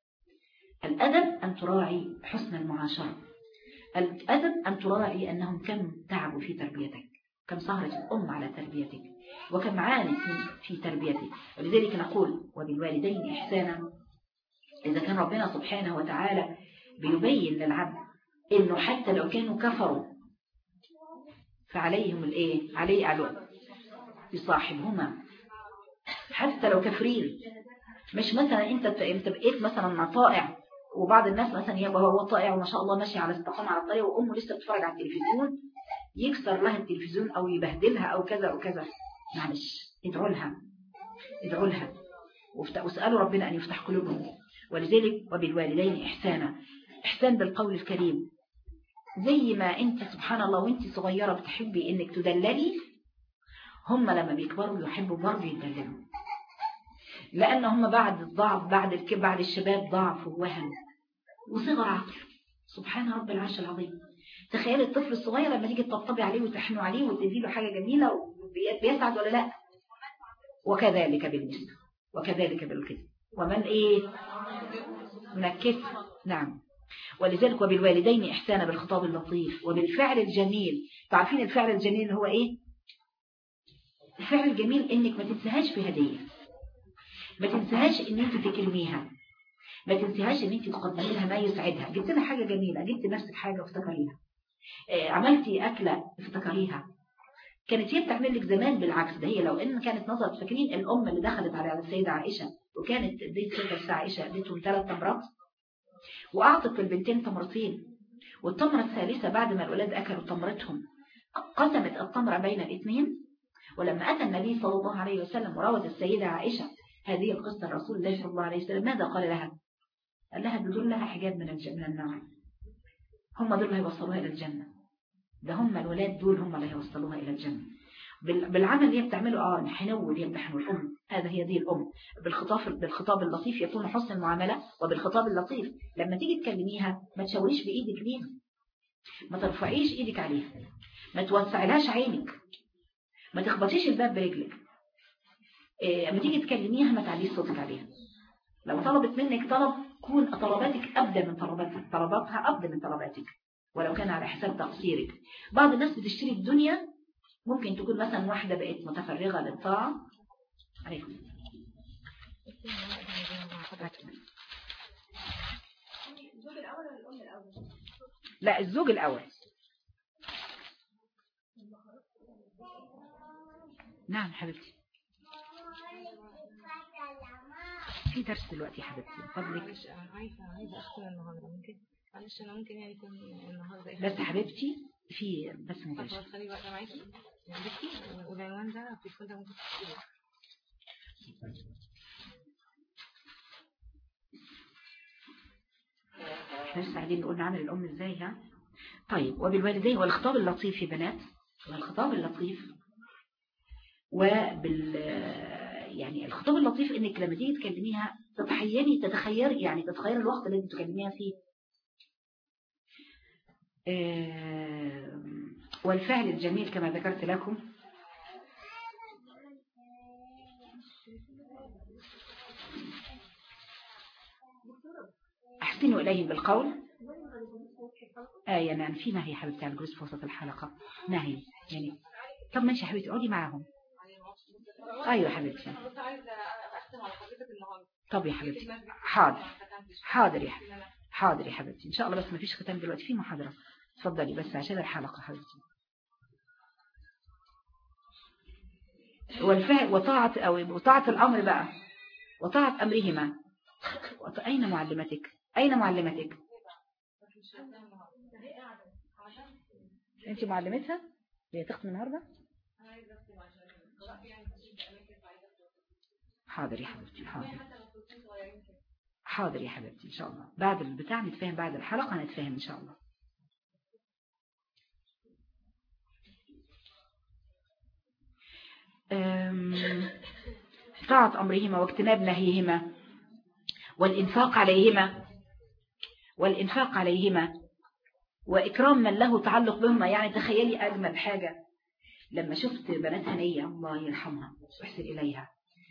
الأدب أن تراعي حسن المعاشرة. الأدب أن تراعي أنهم كم تعبوا في تربيتك، كم سهرت الأم على تربيتك وكم عانت في تربيتك. ولذلك نقول وبالوالدين إحسانا. إذا كان ربنا سبحانه وتعالى بيبين للعبد إنه حتى لو كانوا كفروا فعليهم الإيه؟ عليه علو يصاحبهما حتى لو كفرين. مش مثلا أنت أنت بقيت مثلا طائع وبعض الناس مثلا يبقى هو طائع وما شاء الله ماشي على استقامة على الطريق وأمه لسه بتتفرج على التلفزيون يكسر لها التلفزيون أو يبهدلها أو كذا وكذا. معلش ادعوا لها ادعوا لها واسألوا ربنا أن يفتح قلوبهم. ولذلك وبالوالدين إحسانا. إحسان بالقول الكريم. زي ما أنت سبحان الله وأنت صغيرة بتحبي إنك تدللي هم لما بيكبروا يحبوا برضه يدللوا لأن هم بعد الضعف بعد الكبر بعد الشباب ضعف ووهن وصغر عقل. سبحان رب العرش العظيم. تخيل الطفل الصغير لما تيجي تطبطبي عليه وتحنوا عليه وتدي له حاجة جميلة بيسعد ولا لا؟ وكذلك بالنسبة وكذلك بالكذب ومن إيه نكت. نعم. ولذلك وبالوالدين إحسانا بالخطاب اللطيف وبالفعل الجميل. تعرفين الفعل الجميل هو إيه؟ الفعل الجميل إنك ما تنسهاش في هدية، ما تنسهاش إن أنت تكرميها، ما تنسهاش إن أنت تقدمي لها ما يسعدها. جبت لها حاجة جميلة، جبت نفسك حاجة وافتكريها، عملتي أكلة افتكريها. كانت هي بتعمل لك زمان بالعكس. ده هي لو إن كانت نظرت فاكرين الأم اللي دخلت على السيدة عائشة وكانت اديت سيدة عائشة اديتهم ثلاث تمرات وأعطت البنتين تمرتين والتمرة الثالثة بعد ما الأولاد أكلوا تمرتهم قسمت التمرة بين الاثنين. ولما أتى النبي صلى الله عليه وسلم وراود السيدة عائشة هذه القصة الرسول الله صلى الله عليه وسلم ماذا قال لها؟ قال لها دول لها حجاب من من النار. هم دول اللي هيوصلوها إلى الجنة. ده هم الولاد دول هم اللي هيوصلوها إلى الجنة بالعمل اللي هي بتعمله. اه نحنو اللي هي بتحنو الأم. هذا هي دي الأم بالخطاب بالخطاب اللطيف يكون حسن المعاملة. وبالخطاب اللطيف لما تيجي تكلميها ما تشاوريش بإيدك ليها، ما ترفعيش إيدك عليها، ما توسعلهاش عينك، ما تخبطيش الباب برجلك. إيه لما تيجي تكلميها ما تعليش صوتك عليها. لو طلبت منك طلب كون طلباتك أبدى من طلباتها، طلباتها أبدى من طلباتك ولو كان على حساب تقصيرك. بعض الناس بتشتري الدنيا. ممكن تكون مثلا واحدة بقت متفرغة للطاعة. عليكم الزوج الأول ولا الأم الأول؟ لا الزوج الأول. نعم حبيبتي في درس دلوقتي يا حبيبتي فضلك. معلش انا عايزه عايزه اختم النهارده ممكن؟ معلش انا ممكن يعني يكون النهارده بس حبيبتي في بس مباشر. طب خلي بقى معاكي يا بنتي والعنوان ده التليفون ده ممكن تكتبيه. احنا لسه قاعدين نقول نعمل الأم ازاي. ها طيب وبالوالدين والخطاب اللطيف يا بنات. والخطاب اللطيف وبال يعني الخطاب اللطيف انك لما تيجي تكلميها تتخيلي تتخيل يعني تتخيل الوقت اللي انت تكلميها فيه. والفعل الجميل كما ذكرت لكم. أحسنوا إليهم بالقول. آية نعم في نهي حبيبتي على الجلوس في وسط الحلقة نهي يعني. طب ماشي يا حبيبتي اقعدي معاهم. أيوة حبيبتي. اختم على حضرتك النهارده. طب يا حبيبتي حاضر حاضر يا حبيبتي حاضر يا حبيبتي ان شاء الله، بس ما فيش ختام دلوقتي، في محاضرة. اتفضلي بس عشان الحلقة حبيبتي. والفهم وطاعة أو وطاعة الأمر بقى، وطاعة أمرهما. أين معلمتك؟ أين معلمتك؟ أنت معلمتها؟ هي تختم النهاردة؟ حاضر يا حبيبتي حاضر حاضر يا حبيبتي إن شاء الله، بعد البتاع نتفاهم، بعد الحلقة نتفاهم إن شاء الله. طاعة أمرهما واجتناب نهيهما والإنفاق عليهما والإنفاق عليهما وإكرام من له تعلق بهما. يعني تخيلي أجمل حاجة لما شفت بنات هنية الله يرحمها ويحسن إليها،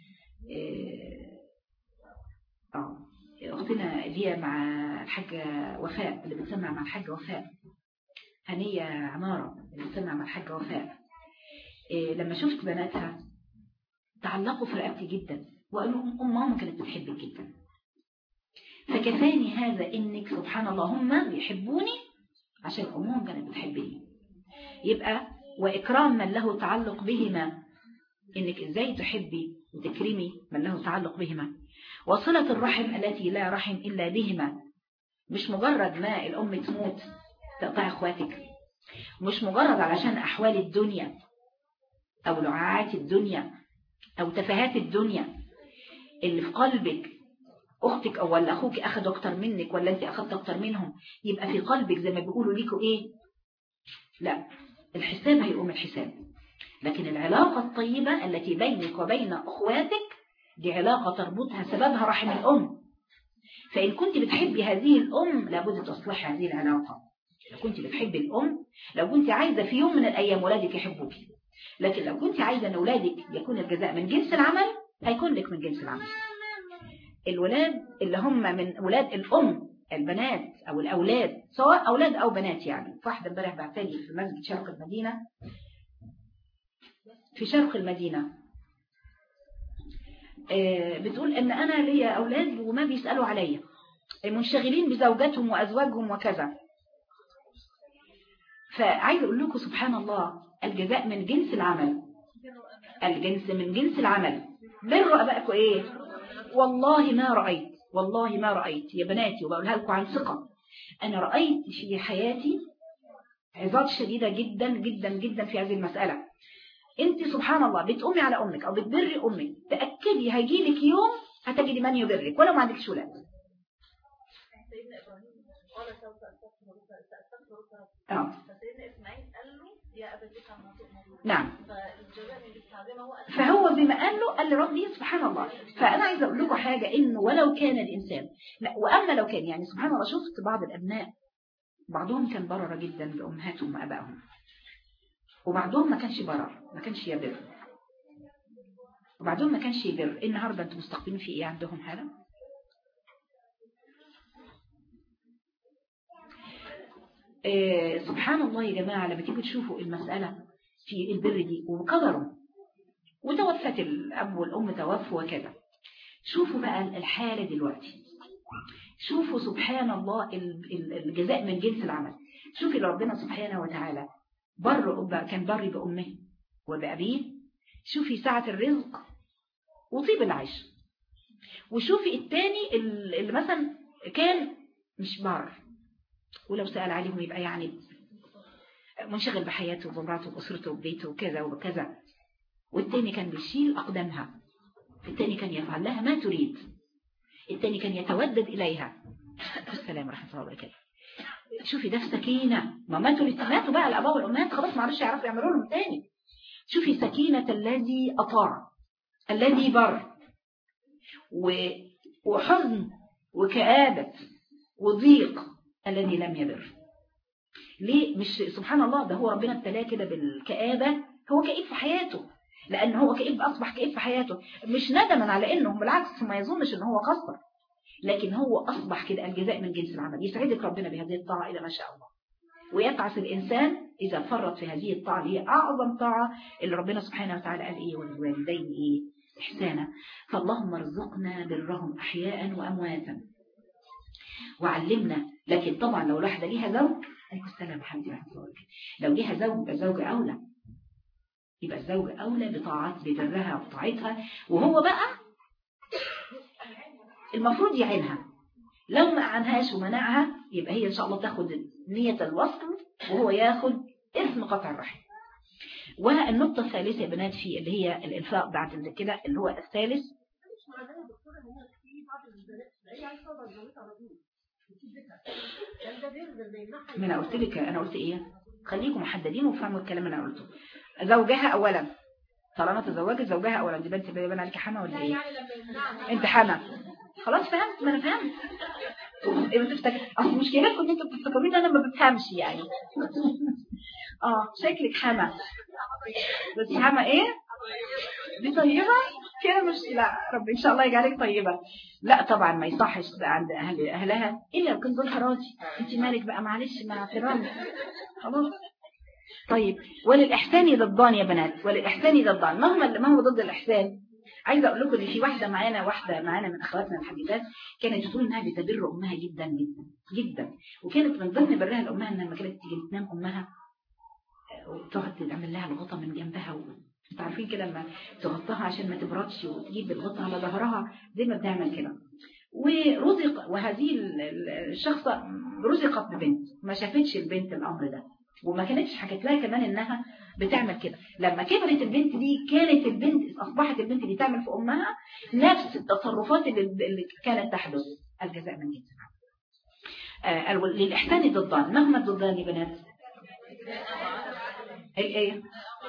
آه أختنا اللي هي مع الحاجة وفاء اللي بتسمع مع الحاجة وفاء، هنية عمارة اللي بتسمع مع الحاجة وفاء، لما شفت بناتها تعلقوا في رقبتي جدا وقالوا أمهم كانت بتحبك جدا. فكفاني هذا إنك سبحان الله هم بيحبوني عشان أمهم كانت بتحبني. يبقى وإكرام من له تعلق بهما، إنك إزاي تحبي وتكرمي من له تعلق بهما. وصلة الرحم التي لا رحم إلا بهما، مش مجرد ما الأم تموت تقطع أخواتك، مش مجرد علشان أحوال الدنيا أو لعاعات الدنيا أو تفاهات الدنيا اللي في قلبك، أختك أو ولا أخوك أخذ أكتر منك ولا أنت أخذت أكتر منهم، يبقى في قلبك زي ما بيقولوا ليكوا إيه؟ لا، الحساب هيقوم الحساب. لكن العلاقة الطيبة التي بينك وبين أخواتك دي علاقة تربطها سببها رحم الأم. فإن كنت بتحبي هذه الأم لابد تصلح هذه العلاقة. لو كنت بتحبي الأم، لو كنت عايزة في يوم من الأيام ولادك يحبوك، لكن لو كنت عايزة أن أولادك يكون الجزاء من جنس العمل هيكون لك من جنس العمل. الولاد اللي هم من ولاد الأم، البنات أو الأولاد سواء أولاد أو بنات، يعني واحدة امبارح بعتلي في مسجد شرق المدينة، في شرق المدينة بتقول ان انا ليا اولاد وما بيسألوا عليا، منشغلين بزوجاتهم وازواجهم وكذا. فعايز اقول لكم سبحان الله الجزاء من جنس العمل، الجنس من جنس العمل. بروا ابائكم ايه؟ والله ما رأيت، والله ما رأيت يا بناتي، وبقولها لكم عن ثقة، انا رأيت في حياتي عظات شديدة جدا جدا جدا في هذه المسألة. انت سبحان الله بتقومي على امك او بتبري امك، تأكدي هيجيلك يوم هتجدي من يبرك ولو ما عندكش ولاد. سيدنا ابراهيم قال سوف استغفرك اه فسيدنا اسماعيل قال له يا ابتي كما تؤمر. نعم. فالجزاء من الاستعظام هو فهو بما قال له قال لربي سبحان الله. فانا عايزه اقول لكم حاجه، انه ولو كان الانسان لا، واما لو كان يعني سبحان الله، شفت بعض الابناء بعضهم كان برر جدا بامهاتهم وابائهم، وبعضهم ما كانش برر، ما كانش يبر، وبعضهم ما كانش يبر. النهارده انتم مستقبلين في ايه عندهم حاله؟ آه سبحان الله يا جماعه، لما تيجوا تشوفوا المساله في البر دي وقدروا وتوفت الاب والام توفوا وكذا، شوفوا بقى الحاله دلوقتي، شوفوا سبحان الله الجزاء من جنس العمل. شوفي ربنا سبحانه وتعالى بر كان بر بأمه وبأبيه، شوفي سعة الرزق وطيب العيش. وشوفي التاني اللي مثلا كان مش بر، ولو سأل عليهم يبقى يعني منشغل بحياته وبمراته وبأسرته وببيته وكذا وكذا، والتاني كان بيشيل أقدامها، التاني كان يفعل لها ما تريد، التاني كان يتودد إليها. السلام ورحمة الله وبركاته. شوفي ده سكينة، ما ماتوا ماتوا بقى الأباء والأمهات خلاص ما عرفش يعرفوا يعملوا لهم تاني. شوفي سكينة الذي أطاع، الذي بر، وحزن وكآبة وضيق الذي لم يبر. ليه؟ مش سبحان الله، ده هو ربنا ابتلاه كده بالكآبة، هو كئيب في حياته، لأن هو كئيب أصبح كئيب في حياته، مش ندما على إنه، بالعكس ما يظنش إن هو قصر، لكن هو أصبح كده الجزاء من جنس العمل. يسعدك ربنا بهذه الطاعة إلى ما شاء الله، ويتعس الإنسان إذا فرط في هذه الطاعة اللي هي أعظم طاعة اللي ربنا سبحانه وتعالى قال إيه؟ والوالدين إيه؟ إحسانا. فاللهم ارزقنا برهم أحياء وأمواتا وعلمنا. لكن طبعا لو الواحدة ليها زوج، عليكم السلام حمدي رحمة الله، لو ليها زوج يبقى الزوج أولى، يبقى الزوج أولى بطاعات ببرها وطاعتها، وهو بقى المفروض يعينها. لو ما أعنهاش ومنعها يبقى هي إن شاء الله تاخد نية الوصل وهو ياخد اسم قطع الرحم. والنقطة الثالثة يا بنات في اللي هي الإنفاق بعد كده اللي هو الثالث. ما أنا قلت لك، أنا قلت إيه؟ خليكم محددين وفهموا الكلام اللي أنا قلته. زوجها أولا، طالما تزوجت زوجها أولا، دي بنت بيبان عليك حما ولا إيه؟ أنت حما خلاص فهمت. ما أنا فهمت. إيه بتفتكر؟ أصل مشكلتكم إن أنتوا بتفتكرين أنا ما بفهمش يعني. آه شكلك حما، بس حما إيه؟ دي طيبة كده مش، لا رب إن شاء الله يجعلك طيبة. لا طبعا ما يصحش عند أهل أهلها إلا لو كان زوجها راضي. أنت مالك بقى معلش مع فرامك خلاص. طيب وللإحسان ضدان يا بنات، وللإحسان ضدان. ما هو ما هو ضد الإحسان؟ عايزه اقول لكم ان في واحده معانا واحده معانا من اخواتنا الحبيبات كانت تقول انها بتبر امها جدا جدا جدا، وكانت من ضمن برها لامها انها لما كانت تيجي تنام امها وتقعد تعمل لها الغطا من جنبها، انتوا عارفين كده لما تغطاها عشان ما تبردش وتجيب الغطا على ظهرها زي ما بتعمل كده. ورزق، وهذه الشخصه رزقت ببنت، ما شافتش البنت الامر ده وما كانتش حكت لها كمان انها بتعمل كده. لما كبرت البنت دي كانت البنت اصبحت البنت دي تعمل في امها نفس التصرفات اللي, اللي كانت تحدث. الجزاء من جنس العمل. آه للاحسان ضدان. ما هما الضدان يا بنات؟ الايه؟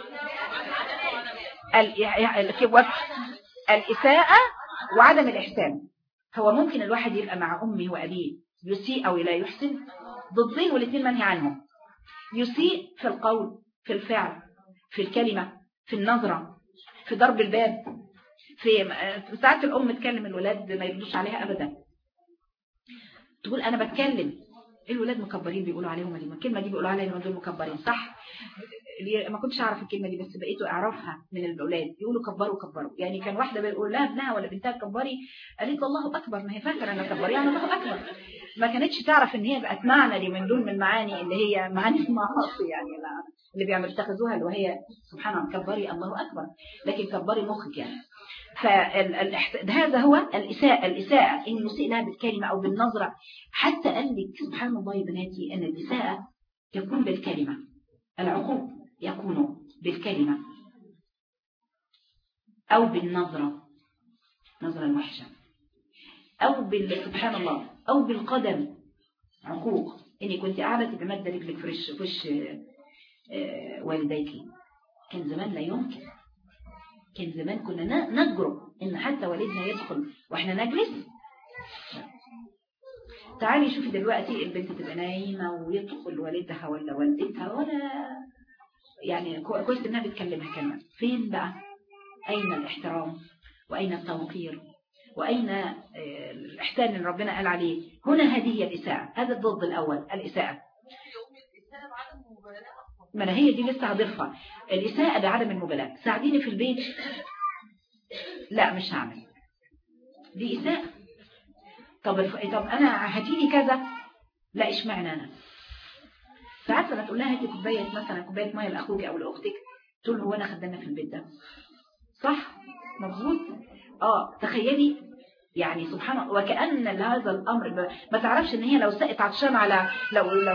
الاساءه وعدم الاحسان. هو ممكن الواحد يبقى مع امه وابيه يسيء او لا يحسن، ضدين والاثنين منهي عنهم. يسيء في القول، في الفعل، في الكلمة، في النظرة، في ضرب الباب، في ساعات الأم تكلم الولاد ما يردوش عليها أبدا، تقول أنا بتكلم، الولاد مكبرين بيقولوا عليهم الكلمة دي، بيقولوا عليهم دول مكبرين. صح، ما كنتش أعرف الكلمة دي بس بقيتوا أعرفها من الأولاد، يقولوا كبروا كبروا. يعني كان واحدة بيقول لها ابنها ولا بنتها كبري، قالت الله أكبر، ما هي فاكرة أنا كبري يعني الله أكبر، ما كانتش تعرف ان هي بقت معنى دي من دون من المعاني اللي هي معاني المعاصي يعني اللي بيعمل تاخذوها اللي هي سبحان الله كبري الله أكبر، لكن كبري مخك يعني. فهذا هو الإساءة. الإساءة إن يسيء لها بالكلمة أو بالنظرة. حتى قال لك سبحان الله يا بناتي أن الإساءة يكون بالكلمة، العقوق يكون بالكلمة أو بالنظرة، نظرة الوحشة، أو بال سبحان الله أو بالقدم، عقوق. إني كنت قاعدة تبقى مادة رجلك في وش وش والديك. كان زمان لا يمكن، كان زمان كنا نجرؤ إن حتى والدنا يدخل وإحنا نجلس. تعالي شوفي دلوقتي البنت تبقى نايمة ويدخل والدها ولا والدتها ولا يعني كويس إنها بتكلمها كلمة. فين بقى؟ أين الاحترام وأين التوقير وأين الإحسان اللي ربنا قال عليه؟ هنا هذه هي الإساءة. هذا الضد الأول، الإساءة. ما أنا هي دي لسه هضيفها، الإساءة بعدم المبالاة. ساعديني في البيت، لا مش هعمل، دي إساءة. طب طب أنا هاتيلي كذا، لا اشمعنى أنا؟ ساعات لما تقول لها هاتي كوباية مثلا كوباية مية لأخوك أو لأختك، تقول هو أنا خدنا في البيت ده صح؟ مظبوط. اه تخيلي يعني سبحان الله، وكأن هذا الأمر ما تعرفش ان هي لو سقت عطشان على لو لو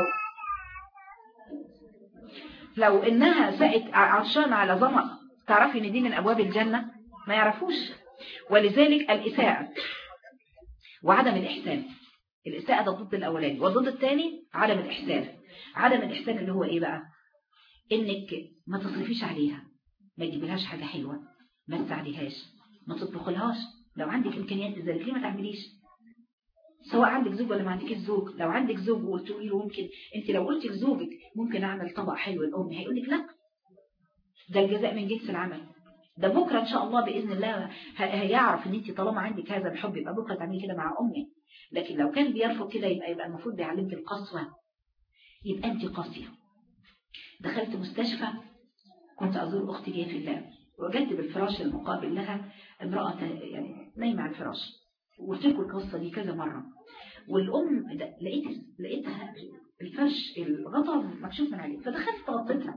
لو انها سقت عطشان على ظمأ، تعرفي ان دي من ابواب الجنة؟ ما يعرفوش. ولذلك الإساءة وعدم الإحسان. الإساءة ده الضد الأولاني، والضد الثاني عدم الإحسان. عدم الإحسان اللي هو ايه بقى؟ انك ما تصرفيش عليها، ما تجيبلهاش حاجة حلوة، ما تساعديهاش، ما تطبخلهاش. لو عندك إمكانيات ذلك ليه ما تعمليش؟ سواء عندك زوج ولا ما عندكش زوج. لو عندك زوج وقلتوا له ممكن انت لو قلت لزوجك ممكن اعمل طبق حلو لامي، هيقول لك لا، ده الجزاء من جنس العمل. ده بكره ان شاء الله باذن الله هيعرف ان انت طالما عندك هذا الحب يبقى بكره تعملي كده مع امك. لكن لو كان بيرفض كده يبقى يبقى المفروض بيعلمك القسوه، يبقى انت قاسيه. دخلت مستشفى، كنت ازور اختي جايه في الله، وجدت بالفراش المقابل لها امرأة يعني نايمة على الفراش، وقلت لكم القصة دي كذا مرة. والأم لقيت لقيتها الفرش الغطا مكشوف من عليه، فدخلت غطيتها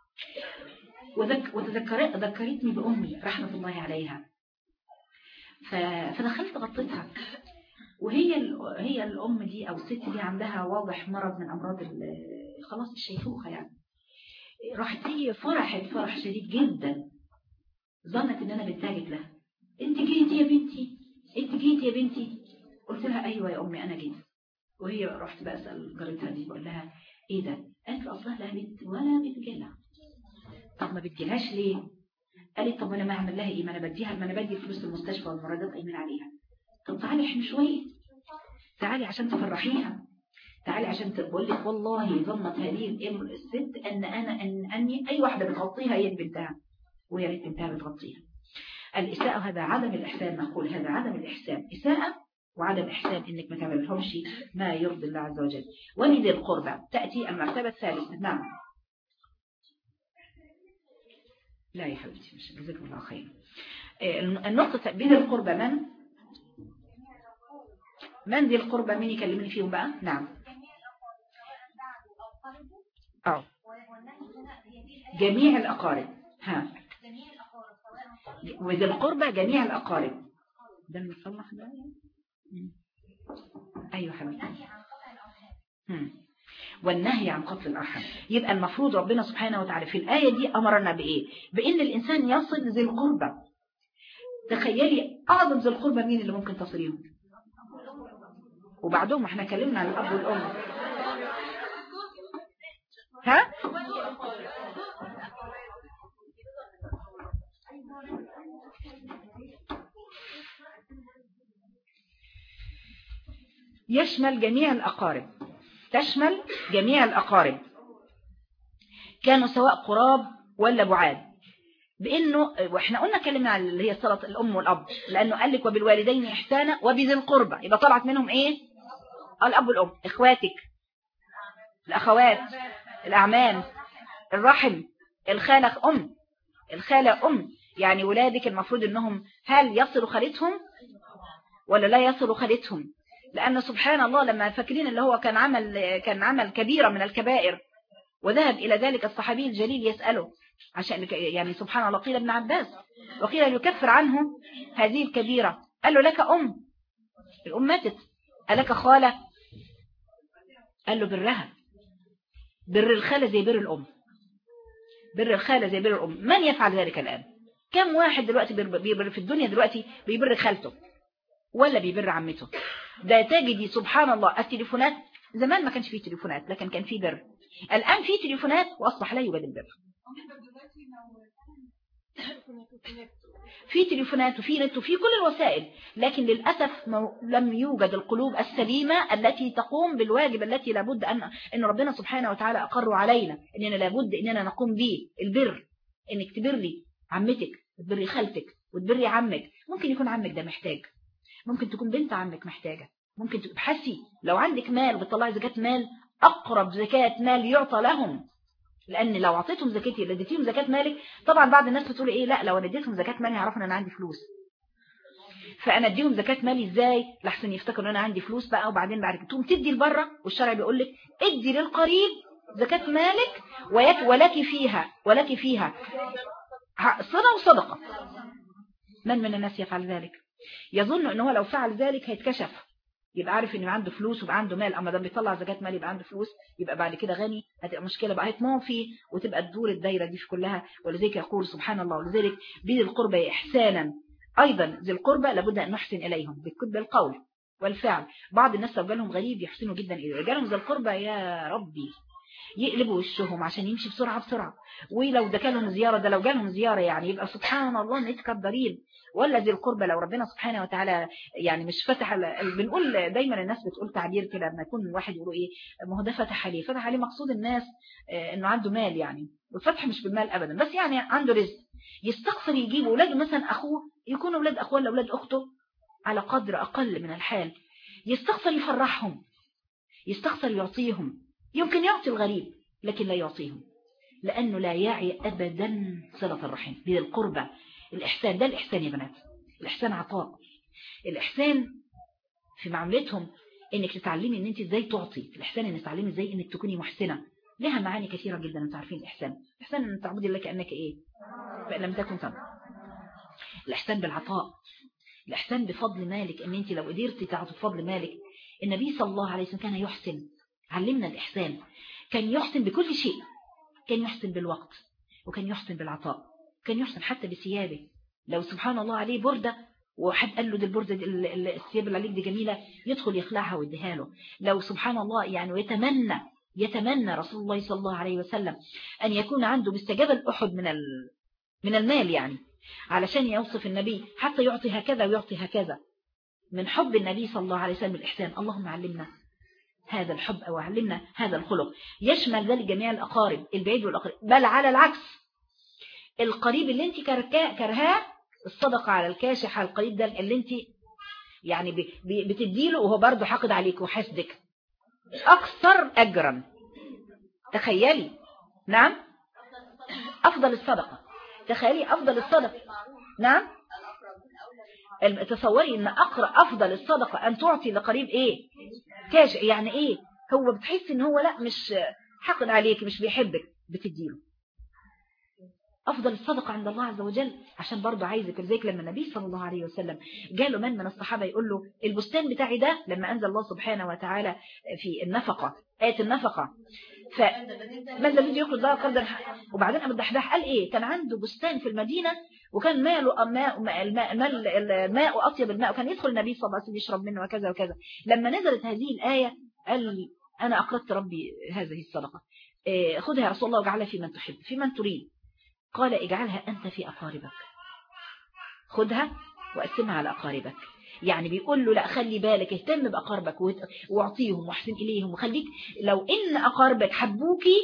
وذكرت ذكرتني بأمي رحمة الله عليها، فدخلت غطيتها. وهي هي الأم دي أو الست دي عندها واضح مرض من أمراض خلاص الشيخوخة يعني. راحت هي فرحت فرح شديد جدا، ظنت ان انا بنتاجت لها. انت جيتي يا بنتي، انت جيتي يا بنتي. قلت لها ايوه يا امي انا جيت. وهي رحت بقى اسال جارتها دي بقول لها ايه ده؟ قالت اصلها لا بنت ولا بتجيلها. طب ما بتجيلهاش ليه؟ قالت طب انا ما اعمل لها ايه؟ ما انا بديها، ما انا بدي فلوس المستشفى والمرضات ايمن عليها. طب تعالي احنا شويه، تعالي عشان تفرحيها، تعالي عشان تقول لك والله ظنت هذه الست ان انا ان اني اي واحده بتغطيها هي بنتها، ويا ريت بنتها بتغطيها. الاساءه هذا عدم الاحسان، نقول هذا عدم الاحسان، اساءه وعدم احسان انك ما تعملهمش ما يرضي الله عز وجل. ولذي القربى تاتي المرتبه الثالثه. نعم لا يا حبيبتي مش جزاكم الله خير. النقطه بذي القربى من من ذي القربى مين يكلمني فيهم بقى؟ نعم اه جميع الأقارب. ها وذي القربى جميع الأقارب ده المصلح ده. أيوة حبيبتي. والنهي عن قتل الأرحام. يبقى المفروض ربنا سبحانه وتعالى في الآية دي أمرنا بإيه؟ بإن الإنسان يصل ذي القربى. تخيلي أعظم ذي القربى مين اللي ممكن تصليهم؟ وبعدهم احنا كلمنا عن الأب والأم. ها؟ يشمل جميع الأقارب، تشمل جميع الأقارب كانوا سواء قراب ولا بعاد. بأنه وإحنا قلنا كلمة عن اللي هي صلة الأم والأب، لأنه قال لك وبالوالدين إحسانا وبذي القربى، يبقى طلعت منهم إيه؟ الأب والأم، إخواتك، الأخوات، الأعمام، الرحم، الخالة أم، الخالة أم، يعني ولادك المفروض أنهم هل يصلوا خالتهم ولا لا يصلوا خالتهم؟ لأن سبحان الله لما فاكرين اللي هو كان عمل كان عمل كبيرة من الكبائر، وذهب إلى ذلك الصحابي الجليل يسأله عشان يعني سبحان الله، قيل ابن عباس وقيل يكفر عنه هذه الكبيرة، قال له لك أم، الأم ماتت، ألك خالة؟ قال له برها، بر الخالة زي بر الأم، بر الخالة زي بر الأم. من يفعل ذلك الآن؟ كم واحد دلوقتي بيبر في الدنيا دلوقتي بيبر خالته ولا بيبر عمته؟ ده تجدي سبحان الله التليفونات، زمان ما كانش فيه تليفونات لكن كان فيه بر، الآن فيه تليفونات وأصبح لا يوجد البر. في تليفونات وفي نت وفي كل الوسائل، لكن للأسف لم يوجد القلوب السليمة التي تقوم بالواجب التي لابد أن إن ربنا سبحانه وتعالى أقر علينا إننا لابد إننا نقوم به، البر، إنك تبري عمتك وتبري خالتك وتبري عمك. ممكن يكون عمك ده محتاج، ممكن تكون بنت عمك محتاجة، ممكن تبحثي لو عندك مال بتطلعي زكاة مال، أقرب زكاة مال يعطى لهم، لأن لو عطيتهم زكاتي اللي اديتيهم زكاة مالك، طبعا بعض الناس بتقول إيه لا لو أنا اديتهم زكاة مالي هيعرفوا إن أنا عندي فلوس، فأنا اديهم زكاة مالي إزاي لحسن يفتكروا إن أنا عندي فلوس بقى، وبعدين بعد كده تقوم تدي لبره، والشرع بيقول لك ادي للقريب زكاة مالك ولك فيها ولك فيها صدقة وصدقة. من من الناس يفعل ذلك؟ يظن إن هو لو فعل ذلك هيتكشف، يبقى عارف إنه عنده فلوس ويبقى عنده مال، أما ده بيطلع زكاة مال يبقى عنده فلوس، يبقى بعد كده غني، هتبقى مشكلة بقى، هيتمون فيه وتبقى تدور الدايرة دي في كلها. ولذلك يقول سبحان الله، ولذلك بذي القربى إحسانا، أيضا ذي القربى لابد أن نحسن إليهم بالقول والفعل. بعض الناس لو جالهم غريب يحسنوا جدا إليه، جالهم ذي القربى يا ربي يقلبوا وشهم عشان يمشي بسرعة بسرعة، ولو ده كانوا زيارة، ده لو جالهم زيارة يعني يبقى سبحان الله نتكبرين. ولا ذي القربى لو ربنا سبحانه وتعالى يعني مش فتح، بنقول دايما الناس بتقول تعبير كده لما يكون واحد يقولوا ايه ما هو ده فتح عليه، فتح عليه مقصود الناس انه عنده مال يعني، والفتح مش بالمال ابدا، بس يعني عنده رزق، يستغفر يجيب اولاده مثلا اخوه يكونوا اولاد اخوه ولا اولاد اخته على قدر اقل من الحال، يستغفر يفرحهم، يستغفر يعطيهم، يمكن يعطي الغريب لكن لا يعطيهم، لأنه لا يعي أبدا صلة الرحم بالقربة. الإحسان ده الإحسان يا بنات، الإحسان عطاء. الإحسان في معاملتهم إنك تتعلمي إن أنت إزاي تعطي. الإحسان إنك تتعلمي إزاي إنك تكوني محسنة. لها معاني كثيرة جدا. أنتم عارفين الإحسان، الإحسان أن تعبدي الله كأنك إيه فإن لم تكن ترى. الإحسان بالعطاء، الإحسان بفضل مالك، إن أنت لو قدرتي تعطي بفضل مالك. النبي صلى الله عليه وسلم كان يحسن، علمنا الإحسان. كان يحسن بكل شيء، كان يحسن بالوقت، وكان يحسن بالعطاء، كان يحسن حتى بثيابه. لو سبحان الله عليه بردة وحد قال له دي البردة دي الثياب اللي عليك دي جميلة، يدخل يخلعها ويديها له. لو سبحان الله يعني يتمنى يتمنى رسول الله صلى الله عليه وسلم أن يكون عنده بالسجبل أحد من من المال، يعني علشان يوصف النبي حتى يعطي هكذا ويعطي هكذا. من حب النبي صلى الله عليه وسلم الإحسان. اللهم علمنا هذا الحب أو علمنا هذا الخلق. يشمل ذلك جميع الأقارب، البعيد والأقرب، بل على العكس. القريب اللي انت كرهاه، الصدقة على الكاشح على القريب ده اللي انت يعني بتديله وهو برضه حاقد عليك وحسدك، أكثر أجرا. تخيلي. نعم، أفضل الصدقة. تخيلي أفضل الصدقة. نعم، تصوري ان اقرأ افضل الصدقة ان تعطي لقريب ايه كاش. يعني ايه، هو بتحس ان هو لا مش حقد عليك، مش بيحبك، بتديله. افضل الصدقة عند الله عز وجل. عشان برضه عايزك ذلك لما النبي صلى الله عليه وسلم جاله من من الصحابة يقول له البستان بتاعي ده، لما انزل الله سبحانه وتعالى في النفقة آية النفقة، فما الذي يقرض الله قرضا. وبعدين ابو الدحداح قال ايه، كان عنده بستان في المدينة وكان ماله ماء الماء الماء اطيب الماء، وكان يدخل النبي صلى الله عليه وسلم يشرب منه وكذا وكذا. لما نزلت هذه الآية قال انا اقرضت ربي هذه الصدقة، خذها يا رسول الله واجعلها في من تحب في من تريد. قال اجعلها انت في اقاربك، خذها وقسمها على اقاربك. يعني بيقول له لا، خلي بالك، اهتم بأقاربك واعطيهم واحسن إليهم، وخليك لو إن أقاربك حبوكي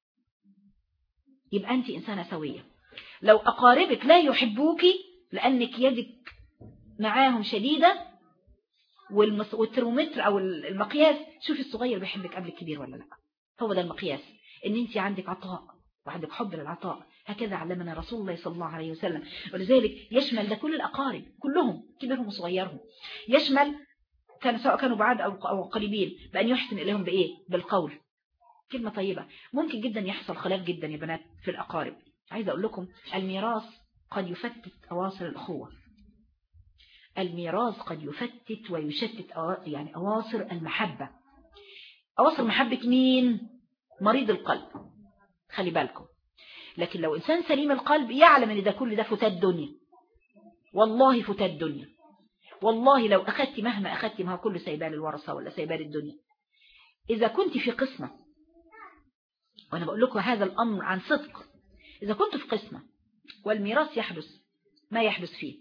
يبقى أنت إنسانة سوية. لو أقاربك لا يحبوكي لأنك يدك معاهم شديدة، والترمومتر أو المقياس، شوفي الصغير بيحبك قبل الكبير ولا لا. هو ده المقياس، إن أنت عندك عطاء وعندك حب للعطاء. هكذا علمنا رسول الله صلى الله عليه وسلم. ولذلك يشمل ده كل الأقارب كلهم، كبيرهم وصغيرهم. يشمل كان سواء كانوا بعاد أو قريبين، بأن يحسن إليهم بإيه؟ بالقول، كلمة طيبة. ممكن جدا يحصل خلاف جدا يا بنات في الأقارب. عايزة أقول لكم الميراث قد يفتت أواصر الأخوة. الميراث قد يفتت ويشتت يعني أواصر المحبة. أواصر محبة مين؟ مريض القلب، خلي بالكم. لكن لو إنسان سليم القلب يعلم أن ده كل ده فتات دنيا، والله فتات دنيا. والله لو أخذت مهما أخذت، ما هو كله سيبال الورثة ولا سيبال الدنيا. إذا كنت في قسمة، وأنا بقول لكم هذا الأمر عن صدق، إذا كنت في قسمة والميراث يحدث ما يحدث فيه،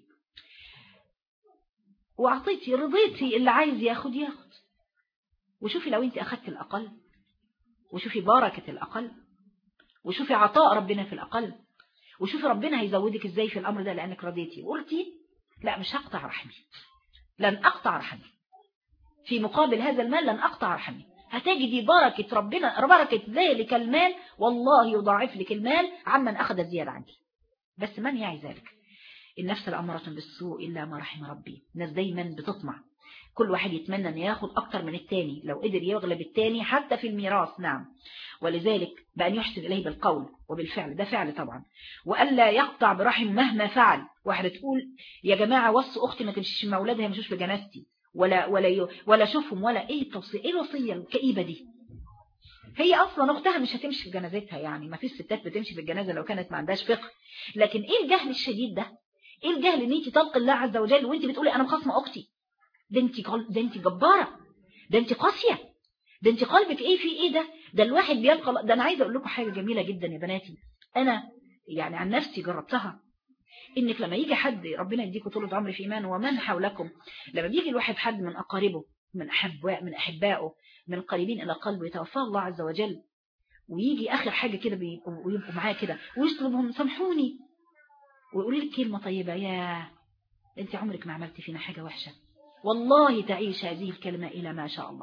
وأعطيتي رضيتي اللي عايز ياخد ياخد، وشوفي لو أنت أخذت الأقل، وشوفي بركة الأقل، وشوفي عطاء ربنا في الأقل، وشوفي ربنا هيزودك إزاي في الأمر ده، لأنك رضيتي وقلتي لا مش هقطع رحمي، لن أقطع رحمي في مقابل هذا المال، لن أقطع رحمي. هتجدي بركة ربنا، بركة ذلك المال، والله يضاعف لك المال عمن أخذ الزيادة عنك. بس من يعي ذلك؟ النفس الأمارة بالسوء إلا ما رحم ربي. الناس دايما بتطمع، كل واحد يتمنى أن ياخد أكتر من التاني لو قدر يغلب التاني حتى في الميراث. نعم، ولذلك بأن يحسن إليه بالقول وبالفعل، ده فعل طبعا، وألا يقطع برحم مهما فعل. واحدة تقول يا جماعة وصوا أختي ما تمشيش مع أولادها، ما يمشوش في جنازتي، ولا ولا ولا شوفهم، ولا ايه التوصيه، ايه الوصيه الكئيبه دي؟ هي اصلا اختها مش هتمشي في جنازتها، يعني ما فيش ستات بتمشي في الجنازه لو كانت ما عندهاش فقه. لكن ايه الجهل الشديد ده؟ ايه الجهل ان انت تلقي الله عز وجل وانت بتقولي انا مخاصمه اختي؟ ده انت ده انت جباره، ده انت قاسيه، ده انت قلبك ايه في ايه ده؟ ده الواحد بيلقى. ده انا عايزه اقول لكم حاجه جميله جدا يا بناتي، انا يعني عن نفسي جربتها. انك لما يجي حد، ربنا يديكم طولة عمر في ايمان ومن حولكم، لما بيجي الواحد حد من اقاربه، من احباء من احبائه، من قريبين الى قلبه، يتوفاه الله عز وجل، ويجي اخر حاجه كده ويبقوا معاه كده ويطلبهم سامحوني، ويقول لك كلمه طيبه، يا انت عمرك ما عملتي فينا حاجه وحشه، والله تعيش هذه الكلمه الى ما شاء الله.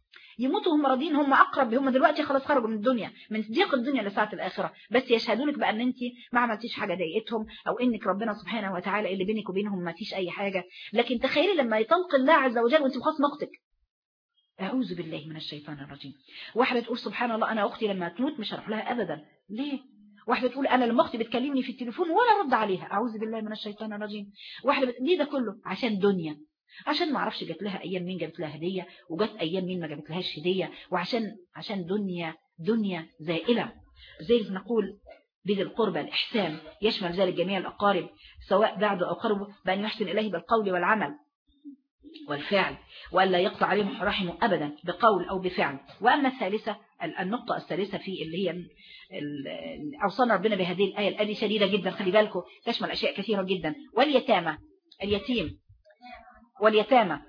يموتوا هم راضين، هم أقرب، هم دلوقتي خلاص خرجوا من الدنيا، من ضيق الدنيا لساعة الآخرة، بس يشهدونك بأن أنت ما عملتيش حاجة ضايقتهم، أو إنك ربنا سبحانه وتعالى اللي بينك وبينهم ما فيش أي حاجة. لكن تخيلي لما يطلق الله عز وجل وأنت بخصم أختك. أعوذ بالله من الشيطان الرجيم. واحدة تقول سبحان الله أنا أختي لما تموت مش هروح لها أبدا. ليه؟ واحدة تقول أنا لما أختي بتكلمني في التليفون ولا رد عليها. أعوذ بالله من الشيطان الرجيم. واحدة بت... ليه ده كله؟ عشان دنيا، عشان ما اعرفش جات لها ايام مين جابت لها هديه، وجات ايام مين ما جابت لهاش هديه، وعشان عشان دنيا دنيا زائله. زي ما نقول بذي القربى الإحسان يشمل ذلك جميع الأقارب سواء بعد أو قرب، بأن يحسن إليه بالقول والعمل والفعل، وألا يقطع عليهم رحمه أبدا بقول أو بفعل. وأما الثالثة، النقطة الثالثة في اللي هي أوصانا ربنا بهذه الآية، الآية شديدة جدا، خلي بالكم تشمل أشياء كثيرة جدا. واليتامى، اليتيم واليتامى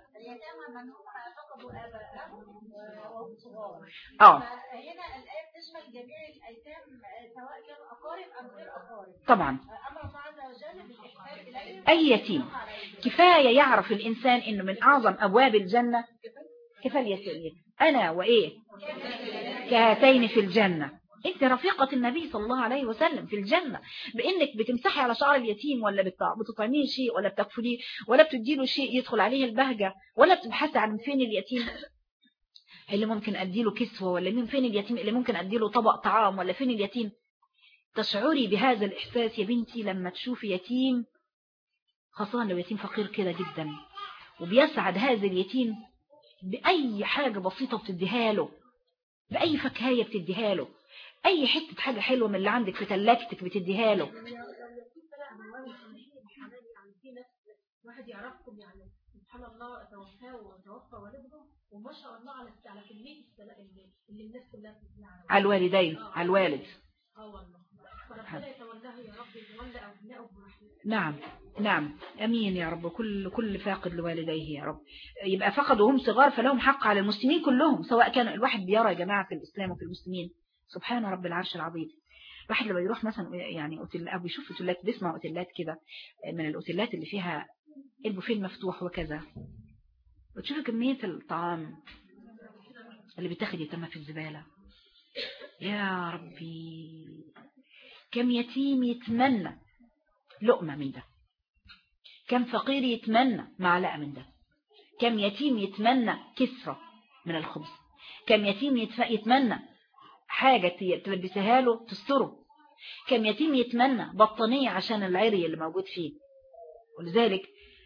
اه هنا الآية بتشمل جميع الأيتام سواء كانوا أقارب أم غير أقارب. طبعا أمر الله عز وجل بالإحسان إليهم. أي يتيم كفاية يعرف الإنسان إنه من أعظم أبواب الجنة كفاية يتيم. أنا وإيه كهاتين في الجنة. انت رفيقة النبي صلى الله عليه وسلم في الجنة، بانك بتمسحي على شعر اليتيم، ولا بتطعميه شيء، ولا بتكفليه، ولا بتديله شيء يدخل عليه البهجة، ولا بتبحثي عن فين اليتيم اللي ممكن اديله كسوة، ولا من فين اليتيم اللي ممكن اديله طبق طعام، ولا فين اليتيم. تشعري بهذا الاحساس يا بنتي لما تشوفي يتيم، خاصة لو يتيم فقير كده جدا، وبيسعد هذا اليتيم بأي حاجة بسيطة بتديها له، بأي فكهية بتديها له، اي حتة حاجة حلوة من اللي عندك في تلاجتك بتديها له. واحد يعرفكم يعني سبحان الله توفاه وتوفى والده، وما شاء الله على على كمية اللي الناس كلها بتسمعها على الوالدين، على الوالد. اه والله فربنا يتولاه يا رب، يتولى ابنائه برحمته. نعم نعم امين يا رب. كل كل فاقد لوالديه يا رب. يبقى فقدوا وهم صغار فلهم حق على المسلمين كلهم، سواء كان الواحد بيرى يا جماعة في الإسلام وفي المسلمين سبحان رب العرش العظيم. واحد لما يروح مثلا يعني اوتيل او يشوف اوتيلات، بيسمع اوتيلات كده من الاوتيلات اللي فيها البوفيه المفتوح وكذا، وتشوف كمية الطعام اللي بتاخد يتم في الزبالة. يا ربي كم يتيم يتمنى لقمة من ده، كم فقير يتمنى معلقة من ده، كم يتيم يتمنى كسرة من الخبز، كم يتيم يتمنى حاجة تلبسها له تستره، كم يتيم يتمنى بطانية عشان العري اللي موجود فيه. ولذلك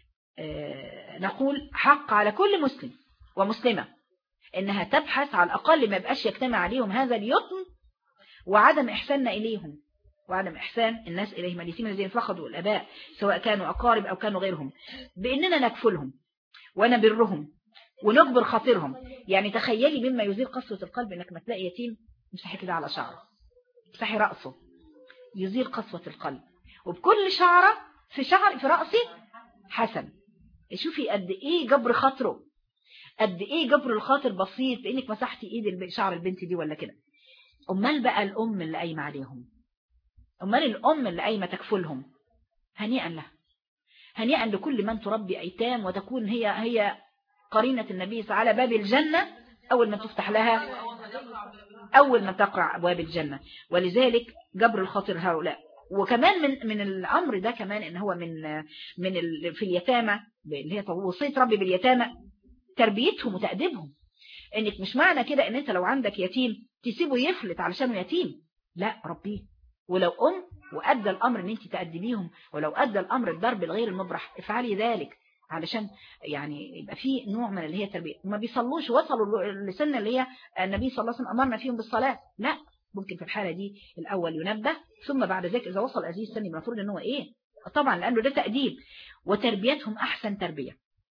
آه نقول حق على كل مسلم ومسلمة انها تبحث على الأقل ما يبقاش يجتمع عليهم هذا اليتم، وعدم إحساننا إليهم، وعدم إحسان الناس إليهم، اليتيم الذين فقدوا الآباء سواء كانوا أقارب أو كانوا غيرهم، بأننا نكفلهم ونبرهم ونجبر خاطرهم. يعني تخيلي مما يزيل قسوة القلب انك ما تلاقي يتيم مسحي كده على شعره، مسحي رأسه، يزيل قسوة القلب. وبكل شعرة في شعر في رأسي حسن. شوفي قد ايه جبر خاطره، قد ايه جبر الخاطر بسيط بانك مسحتي ايد شعر البنت دي ولا كده. امال بقى الام اللي قايمه عليهم، امال الام اللي قايمه تكفلهم، هنيئا لها، هنيئا لكل من تربي ايتام وتكون هي هي قرينة النبي على باب الجنة أول ما تفتح لها، أول ما تقرأ أبواب الجنة. ولذلك جبر الخاطر هؤلاء. وكمان من من الأمر ده كمان إن هو من من في اليتامى اللي هي وصية ربي باليتامى تربيتهم وتأديبهم. إنك مش معنى كده إن أنت لو عندك يتيم تسيبه يفلت علشانه يتيم، لا ربيه. ولو أم وأدى الأمر إن أنت تأدبيهم، ولو أدى الأمر الضرب الغير المبرح افعلي ذلك، علشان يعني يبقى في نوع من اللي هي تربية. ما بيصلوش وصلوا لسن اللي هي النبي صلى الله عليه وسلم أمرنا فيهم بالصلاة، لا، ممكن في الحالة دي الأول ينبه، ثم بعد ذلك إذا وصل هذه السن المفروض إن هو إيه، طبعا لأنه ده تأديب. وتربيتهم أحسن تربية،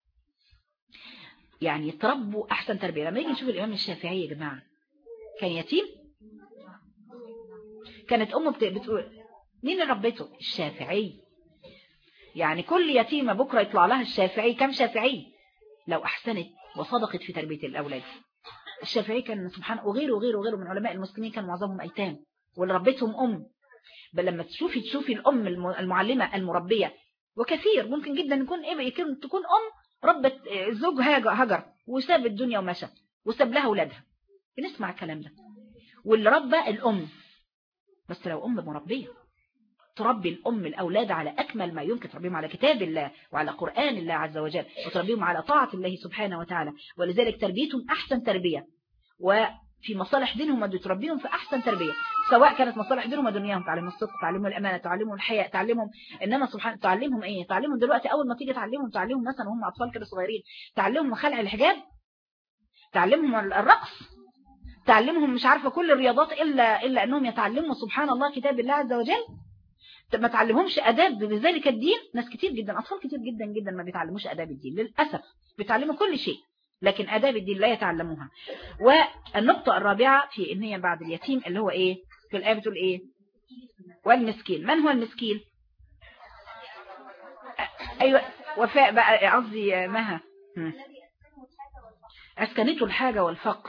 يعني يتربوا أحسن تربية. لما يجي نشوف الإمام الشافعي يا جماعة كان يتيم، كانت أمه بتقول مين اللي ربته؟ الشافعي. يعني كل يتيمة بكرة يطلع لها الشافعي. كم شافعي لو أحسنت وصدقت في تربية الأولاد. الشافعي كان سبحانه، وغيره وغيره وغيره من علماء المسلمين كان معظمهم أيتام واللي ربتهم أم. بل لما تشوفي تشوفي الأم المعلمة المربية، وكثير ممكن جدا يكون إيه، يكون تكون أم ربت زوج هاجر وساب الدنيا ومشى، وساب لها أولادها. بنسمع الكلام ده. واللي ربى الأم، بس لو أم مربية تربي الأم الأولاد على أكمل ما يمكن، تربيهم على كتاب الله وعلى قرآن الله عز وجل، وتربيهم على طاعة الله سبحانه وتعالى، ولذلك تربيتهم أحسن تربية، وفي مصالح دينهم تربيهم في أحسن تربية، سواء كانت مصالح دينهم ودنياهم، تعلمهم الصدق، تعلمهم الأمانة، تعلمهم الحياء، تعلمهم إنما سبحان تعلمهم إيه، تعلمهم دلوقتي أول ما تيجي تعلمهم تعلمهم مثلا وهم أطفال كده صغيرين، تعلمهم خلع الحجاب، تعلمهم الرقص، تعلمهم مش عارفة كل الرياضات إلا إلا أنهم يتعلموا سبحان الله كتاب الله عز وجل. ما تعلمهمش أداب بذلك الدين. ناس كتير جدا، أطفال كتير جدا جدا ما بيتعلموش أداب الدين للأسف، بيتعلموا كل شيء لكن أداب الدين لا يتعلموها. والنقطة الرابعة في إن هي بعد اليتيم اللي هو إيه في الآية بتقول إيه؟ والمسكين. من هو المسكين؟ أيوة وفاء بقى قصدي مها أسكنته الحاجة والفقر،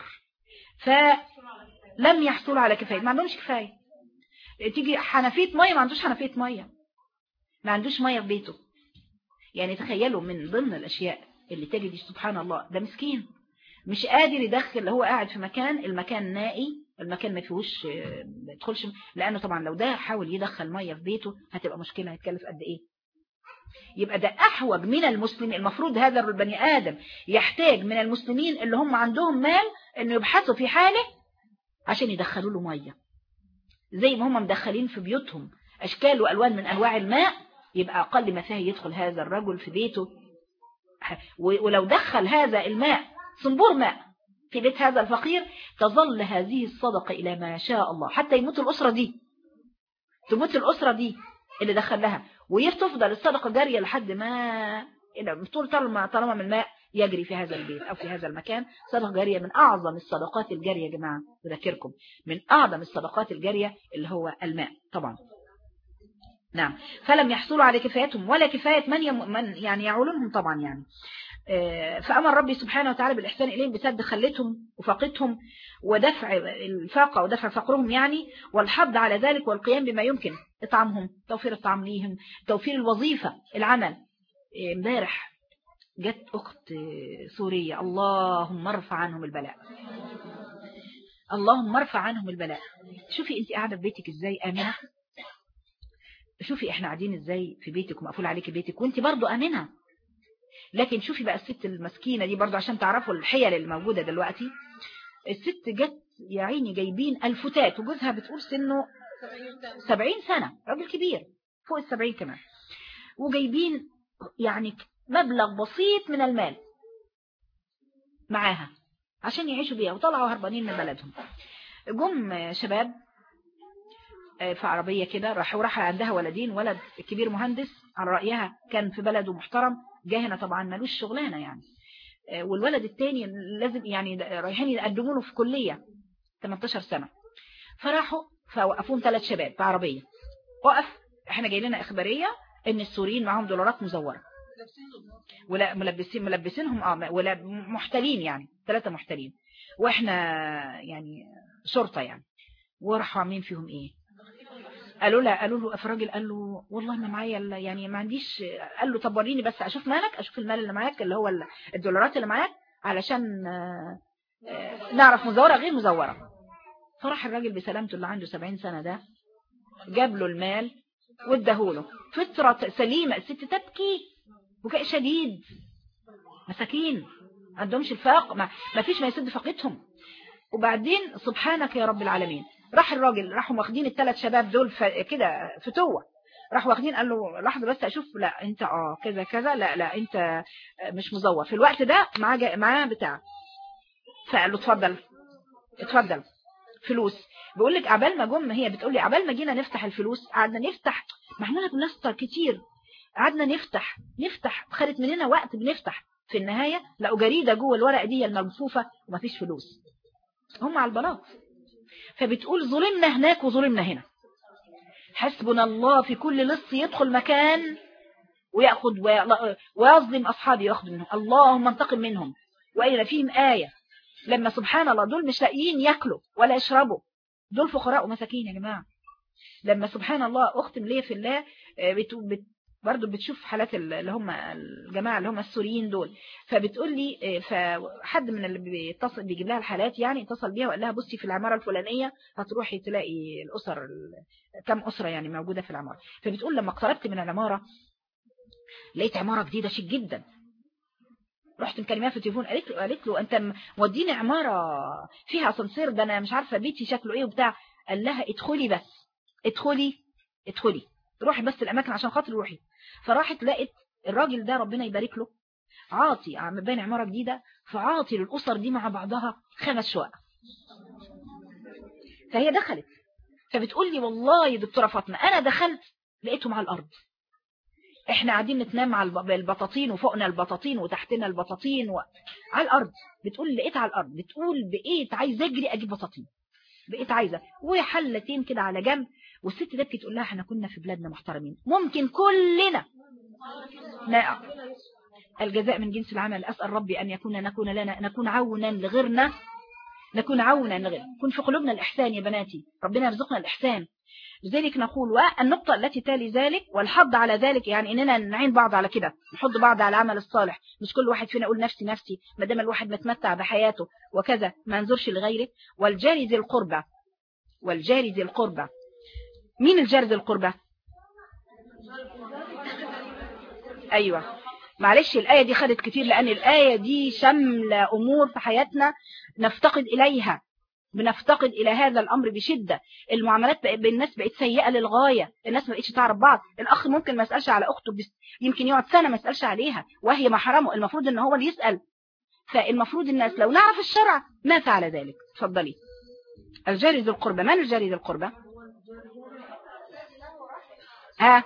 فلم يحصل على كفاية، ما عندهمش كفاية. تيجي حنفية مية، ما عندوش حنفية مية، ما عندوش مية في بيته. يعني تخيلوا من ضمن الأشياء اللي تجد سبحان الله ده مسكين مش قادر يدخل، هو قاعد في مكان، المكان نائي، المكان ما فيهوش ما يدخلش، لأنه طبعا لو ده حاول يدخل مية في بيته هتبقى مشكلة، هيتكلف قد إيه. يبقى ده أحوج من المسلمين. المفروض هذا البني آدم يحتاج من المسلمين اللي هم عندهم مال إنه يبحثوا في حاله عشان يدخلوا له مية، زي ما هم مدخلين في بيوتهم أشكال وألوان من أنواع الماء، يبقى أقل ما فيه يدخل هذا الرجل في بيته. ولو دخل هذا الماء صنبور ماء في بيت هذا الفقير تظل هذه الصدقة إلى ما شاء الله حتى يموت الأسرة دي، تموت الأسرة دي اللي دخل لها، ويتفضل الصدقة جارية لحد ما طول طالما طالما من الماء يجري في هذا البيت أو في هذا المكان. صدقة جارية من أعظم الصدقات الجارية يا جماعة، بذكركم من أعظم الصدقات الجارية اللي هو الماء طبعا. نعم. فلم يحصلوا على كفايتهم ولا كفاية من, يم من يعني يعولونهم طبعا يعني. فأمر ربي سبحانه وتعالى بالإحسان إليهم بسد خلتهم وفاقتهم ودفع الفاقة ودفع فقرهم يعني، والحض على ذلك والقيام بما يمكن، إطعامهم، توفير الطعام ليهم، توفير الوظيفة، العمل. امبارح جت أخت سورية، اللهم ارفع عنهم البلاء، اللهم ارفع عنهم البلاء. شوفي انت قاعدة في بيتك ازاي آمنة، شوفي احنا قاعدين ازاي في بيتك ومقفول عليك بيتك وانت برضو آمنة. لكن شوفي بقى الست المسكينة دي برضو عشان تعرفوا الحيل اللي موجودة دلوقتي. الست جت يا عيني جايبين الفتات، وجوزها بتقول سنه سبعين سنة، راجل كبير فوق السبعين كمان، وجايبين يعني مبلغ بسيط من المال معاها عشان يعيشوا بيها، وطلعوا هربانين من بلدهم. جم شباب في عربية كده، راحوا راح عندها ولدين، ولد كبير مهندس على رأيها كان في بلده محترم، جه هنا طبعا ملوش شغلانة يعني، والولد التاني لازم يعني رايحين يقدموا له في كلية ثمانية عشر سنة. فراحوا فوقفون ثلاث شباب في عربية، وقف احنا جاي لنا اخبارية ان السوريين معهم دولارات مزورة، ولا ملبسين ملبسينهم اه ولا محتلين يعني، ثلاثة محتلين، واحنا يعني شرطة يعني. وراحوا عاملين فيهم ايه؟ قالوا له قالوا له الراجل قال له والله ما معايا يعني ما عنديش. قال له طب وريني بس اشوف مالك، اشوف المال اللي معاك اللي هو الدولارات اللي معاك علشان نعرف مزورة غير مزورة. فراح الراجل بسلامته اللي عنده سبعين سنة ده جاب له المال واداهوله، فطرة سليمة. الست تبكي بكاء شديد، مساكين عندهمش الفاق، ما, ما فيش ما يسد فاقتهم. وبعدين سبحانك يا رب العالمين، راح الراجل راحوا واخدين الثلاث شباب دول كده فتوة، راحوا واخدين قال له لحظة بس اشوف، لا انت اه كذا كذا، لا لا انت مش مزور في الوقت ده، معاه معاه بتاع. فقال له اتفضل اتفضل فلوس. بيقول لك عبال ما جم، هي بتقول لي عبال ما جينا نفتح الفلوس قعدنا نفتح، معموله بلاستر كتير، قعدنا نفتح نفتح خدت مننا وقت بنفتح، في النهاية لقوا جريدة جوه الورقة دي الملفوفة ومفيش فلوس، هم على البلاط. فبتقول ظلمنا هناك وظلمنا هنا، حسبنا الله في كل لص يدخل مكان ويأخذ ويظلم أصحابي ويأخذ منهم، اللهم انتقم منهم. وإلى فيهم آية لما سبحان الله دول مش لاقيين يأكلوا ولا يشربوا، دول فقراء ومساكين يا جماعة. لما سبحان الله أختم ليه في الله برضو بتشوف حالات اللي هم الجماعة اللي هم السوريين دول. فبتقول لي فحد من اللي بيتصل بيجيب لها الحالات يعني اتصل بيها وقال لها بصي في العمارة الفلانية هتروحي تلاقي الأسر كم أسرة يعني موجودة في العمارة. فبتقول لما اقتربت من العمارة لقيت عمارة جديدة شيك جدا. رحت مكلمها في التليفون قالت له قالت له انت موديني عمارة فيها اسانسير، ده انا مش عارفة بيتي شكله ايه وبتاع. قال لها ادخلي بس ادخلي ادخلي روحي بس الاماكن عشان خاطر روحي. فراحت لقيت الراجل ده ربنا يبارك له عاطي عم بين عمارة جديدة، فعاطي للأسر دي مع بعضها خمس شقق. فهي دخلت فبتقول لي والله يا دكتورة فاطمة انا دخلت لقيتهم على الارض، احنا قاعدين نتنام على البطاطين وفوقنا البطاطين وتحتنا البطاطين و... على الارض. بتقول لقيت على الارض، بتقول بقيت عايزه اجري اجيب بطاطين، بقيت عايزه وحلتين كده على جنب. والست ده بتقول لها احنا كنا في بلادنا محترمين ممكن كلنا لا. الجزاء من جنس العمل. اسال ربي ان يكون نكون لنا نكون عونا لغيرنا، نكون عونا لغيرنا، يكون في قلوبنا الاحسان يا بناتي، ربنا يرزقنا الاحسان. لذلك نقول والنقطة التي تالي ذلك والحض على ذلك، يعني اننا نعين بعض على كده، نحض بعض على العمل الصالح، مش كل واحد فينا يقول نفسي نفسي، ما دام الواحد متمتع بحياته وكذا ما ينظرش لغيره. والجار ذي القربى، والجار ذي القربى. مين الجار ذي القربى؟ ايوه معلش الآية دي خدت كتير لأن الآية دي شاملة أمور في حياتنا نفتقد إليها، بنفتقد إلى هذا الأمر بشدة. المعاملات بين الناس بقت سيئة للغاية، الناس ما بقتش تعرف بعض. الأخ ممكن ما يسألش على أخته بس يمكن يقعد سنة ما يسألش عليها وهي محرمه، المفروض إن هو اللي يسأل. فالمفروض الناس لو نعرف الشرع ما فعل ذلك. تفضلي. الجار ذي القربى. من الجار ذي القربى؟ ها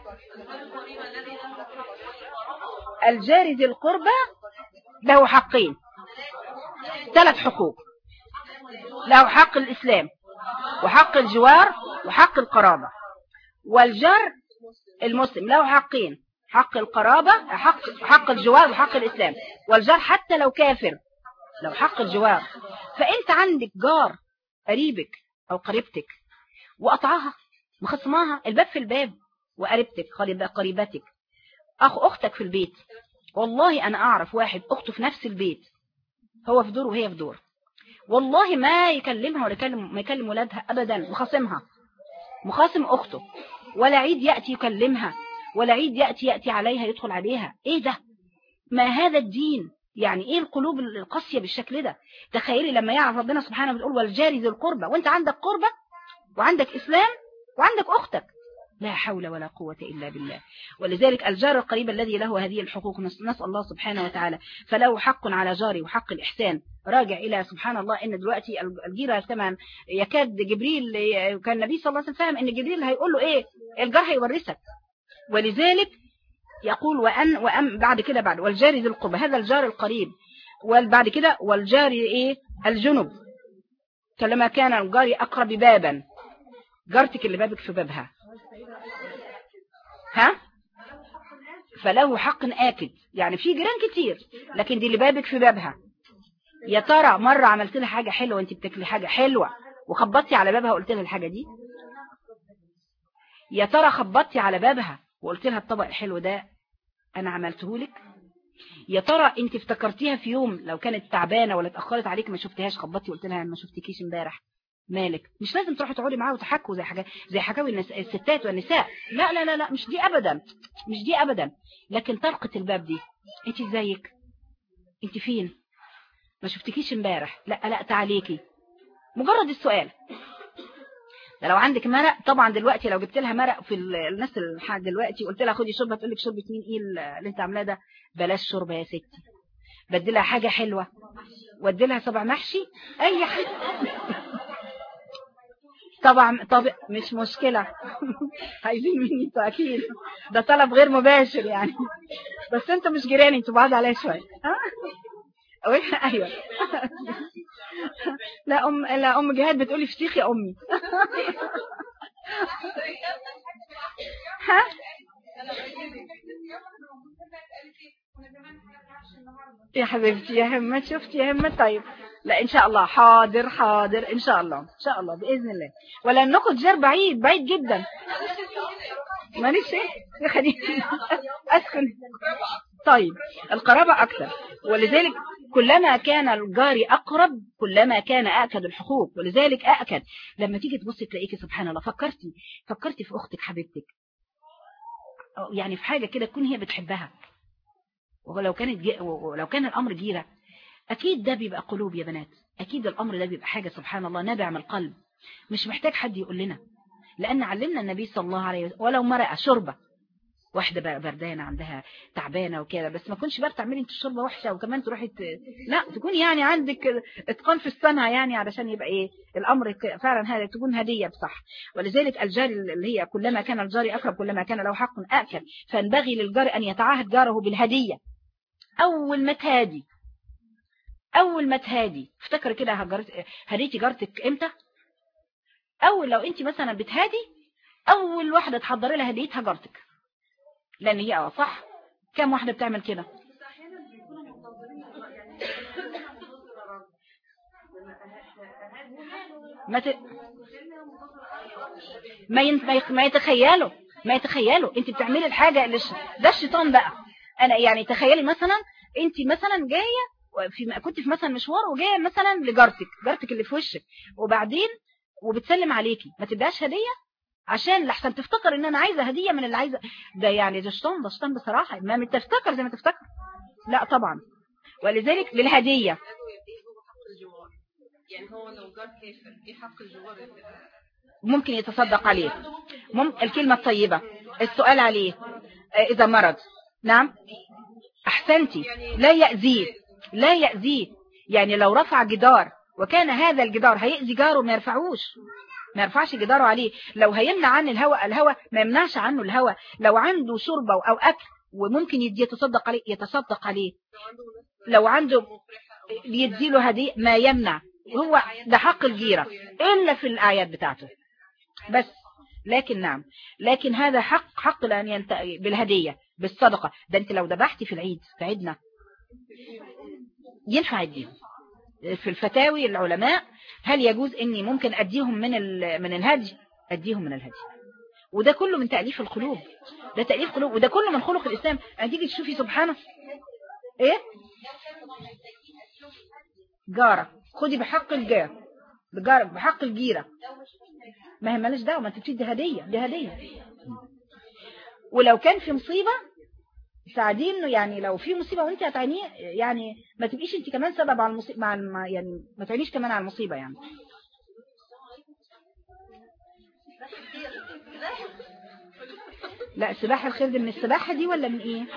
الجار ذي القربى له حقين، ثلاث حقوق. له حق الإسلام وحق الجوار وحق القرابة. والجار المسلم له حقين، حق القرابة حق, حق الجوار وحق الإسلام. والجار حتى لو كافر لو حق الجوار. فأنت عندك جار قريبك أو قريبتك وقطعها مخصماها الباب في الباب، وقريبتك قريبتك أخ أختك في البيت. والله أنا أعرف واحد أخته في نفس البيت، هو في دور وهي في دور، والله ما يكلمها ولا يكلم ما يكلم ولادها أبدا، مخاصمها مخاصم أخته، ولا عيد يأتي يكلمها ولا عيد يأتي يأتي عليها يدخل عليها. إيه ده؟ ما هذا الدين؟ يعني إيه القلوب القاسية بالشكل ده؟ تخيلي لما يعرف ربنا سبحانه بتقول والجار ذي القربى، وانت عندك قربة وعندك إسلام وعندك أختك، لا حول ولا قوة إلا بالله. ولذلك الجار القريب الذي له هذه الحقوق نسأل الله سبحانه وتعالى فله حق على جاري وحق الإحسان. راجع إلى سبحان الله إن دلوقتي الجيرة كمان يكاد جبريل، كان النبي صلى الله عليه وسلم فاهم إن جبريل هيقول له إيه الجار هيورثك. ولذلك يقول وأن وأم بعد كده بعد والجار ذي القربى هذا الجار القريب، وبعد كده والجار إيه الجنب، كلما كان الجار أقرب بابا، جارتك اللي بابك في بابها ها فله حق آكد، يعني في جيران كتير لكن دي اللي بابك في بابها. يا ترى مرة عملت لها حاجة حلوة وانت بتاكلي حاجة حلوة وخبطتي على بابها وقلت لها الحاجة دي؟ يا ترى خبطتي على بابها وقلت لها الطبق الحلو ده انا عملته لك؟ يا ترى انت افتكرتيها في يوم لو كانت تعبانة ولا اتأخرت عليك ما شفتهاش خبطتي وقلت لها ما شفتكيش امبارح مالك؟ مش لازم تروحي تقعدي معاها وتحكوا زي حاجه زي حكاوي الستات والنساء، لا لا لا لا مش دي ابدا، مش دي ابدا. لكن طرقة الباب دي انت ازيك؟ انت فين؟ ما شفتكيش امبارح، لا لا تعاليكي، مجرد السؤال. ده لو عندك مرق طبعا دلوقتي لو جبت لها مرق في الناس لحد دلوقتي قلت لها خدي شوربه تقول لك شوربه مين؟ ايه اللي انت عاملاه ده؟ بلاش شوربه يا ستي، بدي لها حاجه حلوه وادي لها صبع محشي اي حاجه طبعا. طب مش مشكلة عايزين مني انتوا اكيد، ده طلب غير مباشر يعني، بس انتوا مش جيراني انتوا بعاد عليا شوية. ايوه لا ام لا ام جهاد بتقولي فسيخ يا امي. ها يا حبيبتي يا همة، شفتي يا همة؟ طيب لا ان شاء الله، حاضر حاضر ان شاء الله ان شاء الله باذن الله. ولا ناخد جار بعيد بعيد جدا. معلش يا خليل اسكن. طيب القرابة اكثر، ولذلك كلما كان الجار اقرب كلما كان اكد الحقوق. ولذلك اكد لما تيجي تبصي تلاقيكي سبحان الله فكرتي فكرتي في اختك حبيبتك، يعني في حاجة كده تكون هي بتحبها، ولو كانت جي... ولو كان الامر جيرة اكيد ده بيبقى قلوب يا بنات، اكيد الامر ده بيبقى حاجة سبحان الله نابع من القلب، مش محتاج حد يقول لنا، لان علمنا النبي صلى الله عليه وسلم ولو مرأة شربة واحدة بردانة عندها تعبانة وكده، بس ما كنش بقى تعملي انت الشربة وحشة وكمان تروحي ت... لا تكون يعني عندك اتقان في الصنعة، يعني علشان يبقى ايه الامر فعلا هذا تكون هدية بصح. ولذلك الجار اللي هي كلما كان الجار اقرب كلما كان له حق اكل، فينبغي للجار ان يتعاهد جاره بالهدية. اول ما تهادي اول ما تهادي افتكر كده هديتي جارتك امتى؟ اول لو انت مثلا بتهادي اول واحدة تحضري لها هديتها جارتك، لان هي اه صح كم واحدة بتعمل كده؟ ما ت... ما, ين... ما يتخيلوا ما يتخيلوا انت بتعملي الحاجة اللي ش... ده الشيطان بقى. انا يعني تخيلي مثلا انت مثلا جاية في كنت في مثلا مشوار وجاية مثلا لجارتك جارتك اللي في وشك، وبعدين وبتسلم عليكي، ما تديهاش هدية عشان لحسن تفتكر ان انا عايزة هدية من اللي عايزة ده، يعني ده شيطان ده شيطان بصراحة، ما تفتكر زي ما تفتكر، لا طبعا. ولذلك للهدية يعني هو لو جار كافر ايه حق الجوار؟ ممكن يتصدق عليه، ممكن الكلمة الطيبة، السؤال عليه اذا مرض. نعم احسنتي، لا يأذيه لا يأذيه يعني لو رفع جدار وكان هذا الجدار هيأذي جاره ما يرفعوش، ما يرفعش جداره عليه. لو هيمنع عن الهواء الهواء ما يمنعش عنه الهواء. لو عنده شربة أو أكل وممكن يدي يتصدق عليه يتصدق عليه. لو عنده يديله هدية ما يمنع، هو ده حق الجيرة إلا في الآيات بتاعته بس. لكن نعم لكن هذا حق حق لأن ينتهي بالهدية بالصدقة. ده انت لو ذبحتي في العيد في عيدنا ينفع اديهم. في الفتاوي العلماء هل يجوز اني ممكن اديهم من من الهدي؟ اديهم من الهدي. وده كله من تأليف القلوب، ده تأليف قلوب، وده كله من خلق الإسلام. هتيجي تشوفي سبحانه ايه جارة خدي بحق الجار بجار بحق الجيرة، ما هي مالش دعوه، ما انت بتدي هديه دي هديه. ولو كان في مصيبه ساعدين انه يعني لو في مصيبه وانت هتعينيه يعني ما تبقيش انت كمان سبب على المصيبه مع الم... يعني ما تعينيش كمان على المصيبه يعني. لا سباح الخير دي من السباحه دي ولا من ايه؟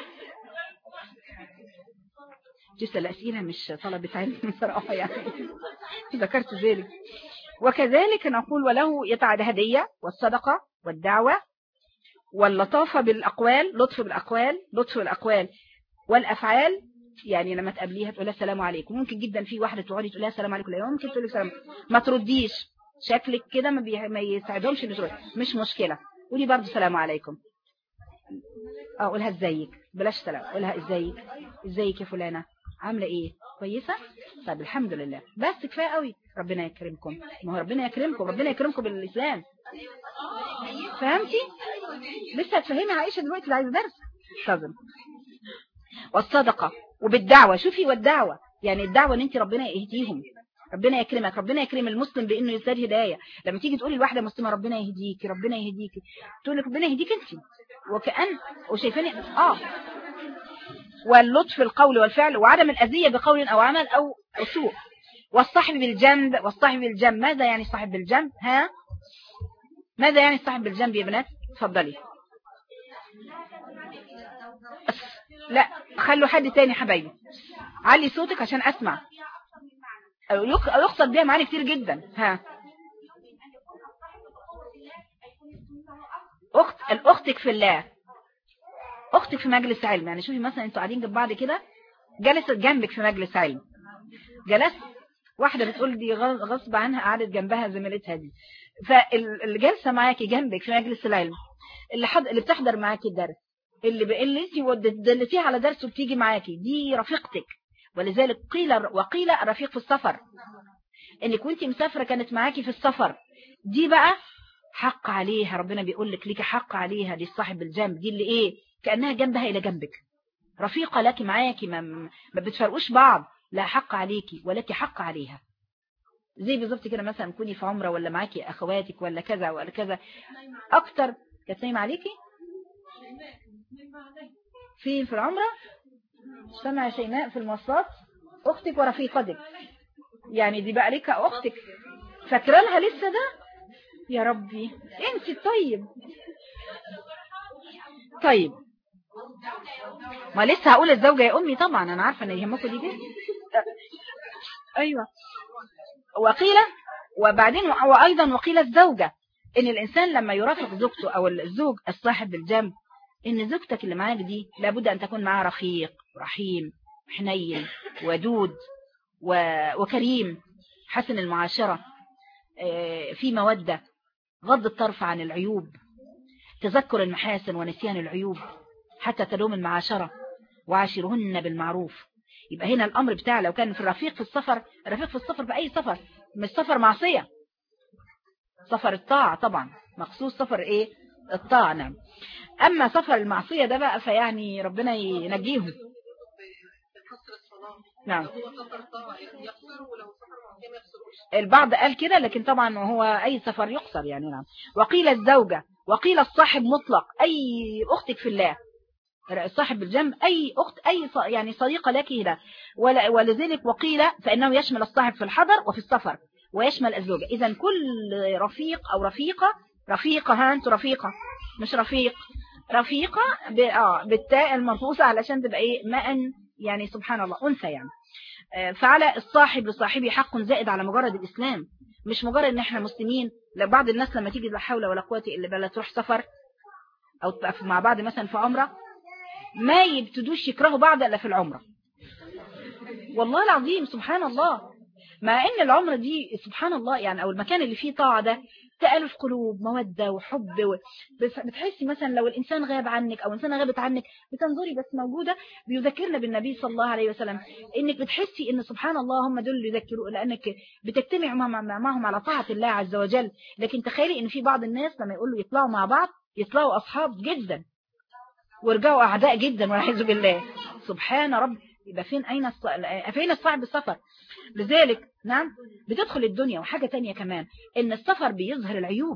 جسد الاسئله مش طلبة علم بصراحه يعني ذكرت ذلك. وكذلك نقول وله يتعد هدية والصدقة والدعوة واللطافة بالأقوال، لطف بالأقوال لطف بالأقوال والأفعال. يعني لما تقابليها تقول لها السلام عليكم، ممكن جدا في واحدة تقعدي تقول لها السلام عليكم، لا ممكن تقول لك سلام ما ترديش شكلك كده ما, بي... ما يساعدهمش بترد، مش مشكلة قولي برضو السلام عليكم. اه قولها ازيك بلاش سلام، قولها ازيك ازيك يا فلانة عاملة ايه كويسة؟ طب الحمد لله بس كفاية قوي. ربنا يكرمكم، ما هو ربنا يكرمكم ربنا يكرمكم بالإسلام. فهمتي؟ لسه هتفهمي عائشة دلوقتي اللي عايز درس صدم. والصدقة وبالدعوة، شوفي والدعوة يعني الدعوة ان انت ربنا يهديهم، ربنا يكرمك، ربنا يكرم المسلم بانه يزداد هداية. لما تيجي تقولي لواحدة مسلمة ربنا يهديكي ربنا يهديكي تقول لك ربنا يهديك انت، وكأن وشايفاني اه. واللطف القول والفعل وعدم الأذية بقول أو عمل أو سوء. والصاحب بالجنب، والصاحب بالجنب ماذا يعني الصاحب بالجنب؟ ها ماذا يعني الصاحب بالجنب يا بنات؟ تفضلي. لا خلوا حد تاني حبايبي علي صوتك عشان أسمع. يقصد بيها معاني كتير جدا. ها أخت الأختك في الله، أختك في مجلس علم. يعني شوفي مثلا انتوا قاعدين جنب بعض كده، جلست جنبك في مجلس علم، جلست واحدة بتقول دي غصب عنها قعدت جنبها زميلتها دي، فاللي جالسه معاكي جنبك في مجلس العلم اللي حد اللي بتحضر معاكي الدرس اللي ب... اللي انت دلتيها على درس وبتيجي معاكي دي رفيقتك. ولذلك قيل وقيل رفيق في السفر، انك وانت مسافرة كانت معاكي في السفر، دي بقى حق عليها، ربنا بيقول لك ليك حق عليها، دي الصاحب الجنب، دي اللي ايه كأنها جنبها الى جنبك، رفيقة لك معاكي، ما, ما بتفرقوش بعض، لا حق عليكي ولك حق عليها. زي بالظبط كده مثلا تكوني في عمرة ولا معاكي اخواتك ولا كذا ولا كذا اكتر. كانت نايمة عليكي فين في العمرة؟ سمع شيماء في المواصلات، اختك ورفيقتك يعني، دي بقى لك اختك، فاكره لها لسه ده؟ يا ربي انت طيب. طيب ما لسه هقول الزوجة يا امي، طبعا انا عارفه ان يهمكم دي جدا. ايوه وقيل، وبعدين وايضا وقيل الزوجة، ان الانسان لما يرافق زوجته او الزوج الصاحب بالجنب، ان زوجتك اللي معاك دي لابد ان تكون معها رفيق رحيم حنين ودود وكريم حسن المعاشرة، في مودة، غض الطرف عن العيوب، تذكر المحاسن ونسيان العيوب، حتى تدوم المعاشرة، وعاشرهن بالمعروف. يبقى هنا الأمر بتاع لو كان في الرفيق في السفر، الرفيق في السفر بأي سفر، مش سفر معصية، سفر الطاعة طبعا، مخصوص سفر ايه الطاعة. نعم. أما سفر المعصية ده بقى فيعني ربنا ينجيهم. نعم البعض قال كده، لكن طبعا هو أي سفر يقصر يعني. نعم. وقيل الزوجة، وقيل الصاحب مطلق، أي أختك في الله، الصاحب بالجنب أي أخت، أي يعني صديقة لك هنا. ولذلك وقيل فإنه يشمل الصاحب في الحضر وفي السفر، ويشمل الزوجة. إذن كل رفيق أو رفيقة، رفيقة ها أنت رفيقة مش رفيق، رفيقة بالتاء المنفوسة علشان تبقى إيه ماء يعني، سبحان الله أنثى يعني. فعلى الصاحب لصاحبه حق زائد على مجرد الإسلام، مش مجرد ان احنا مسلمين. لبعض الناس لما تيجي لا حول ولا قوة الا بالله تروح سفر او تبقى مع بعض مثلا في عمرة، ما يبتدوش يكرهوا بعض الا في العمرة، والله العظيم سبحان الله. مع ان العمرة دي سبحان الله يعني، او المكان اللي فيه طاعة ده تألف قلوب مودة وحب و... بتحسي مثلا لو الإنسان غاب عنك أو إنسان غابت عنك بتنظري بس موجودة. بيذكرنا بالنبي صلى الله عليه وسلم إنك بتحسي إن سبحان الله هم دول اللي يذكروا، لأنك بتجتمع معهم على طاعة الله عز وجل. لكن تخيلي إن في بعض الناس لما يقولوا يطلعوا مع بعض يطلعوا أصحاب جدا ويرجعوا أعداء جدا والعياذ بالله. سبحان رب. يبقى فين أين الص... فين الصاحب السفر؟ لذلك نعم بتدخل الدنيا. وحاجة تانية كمان ان السفر بيظهر العيوب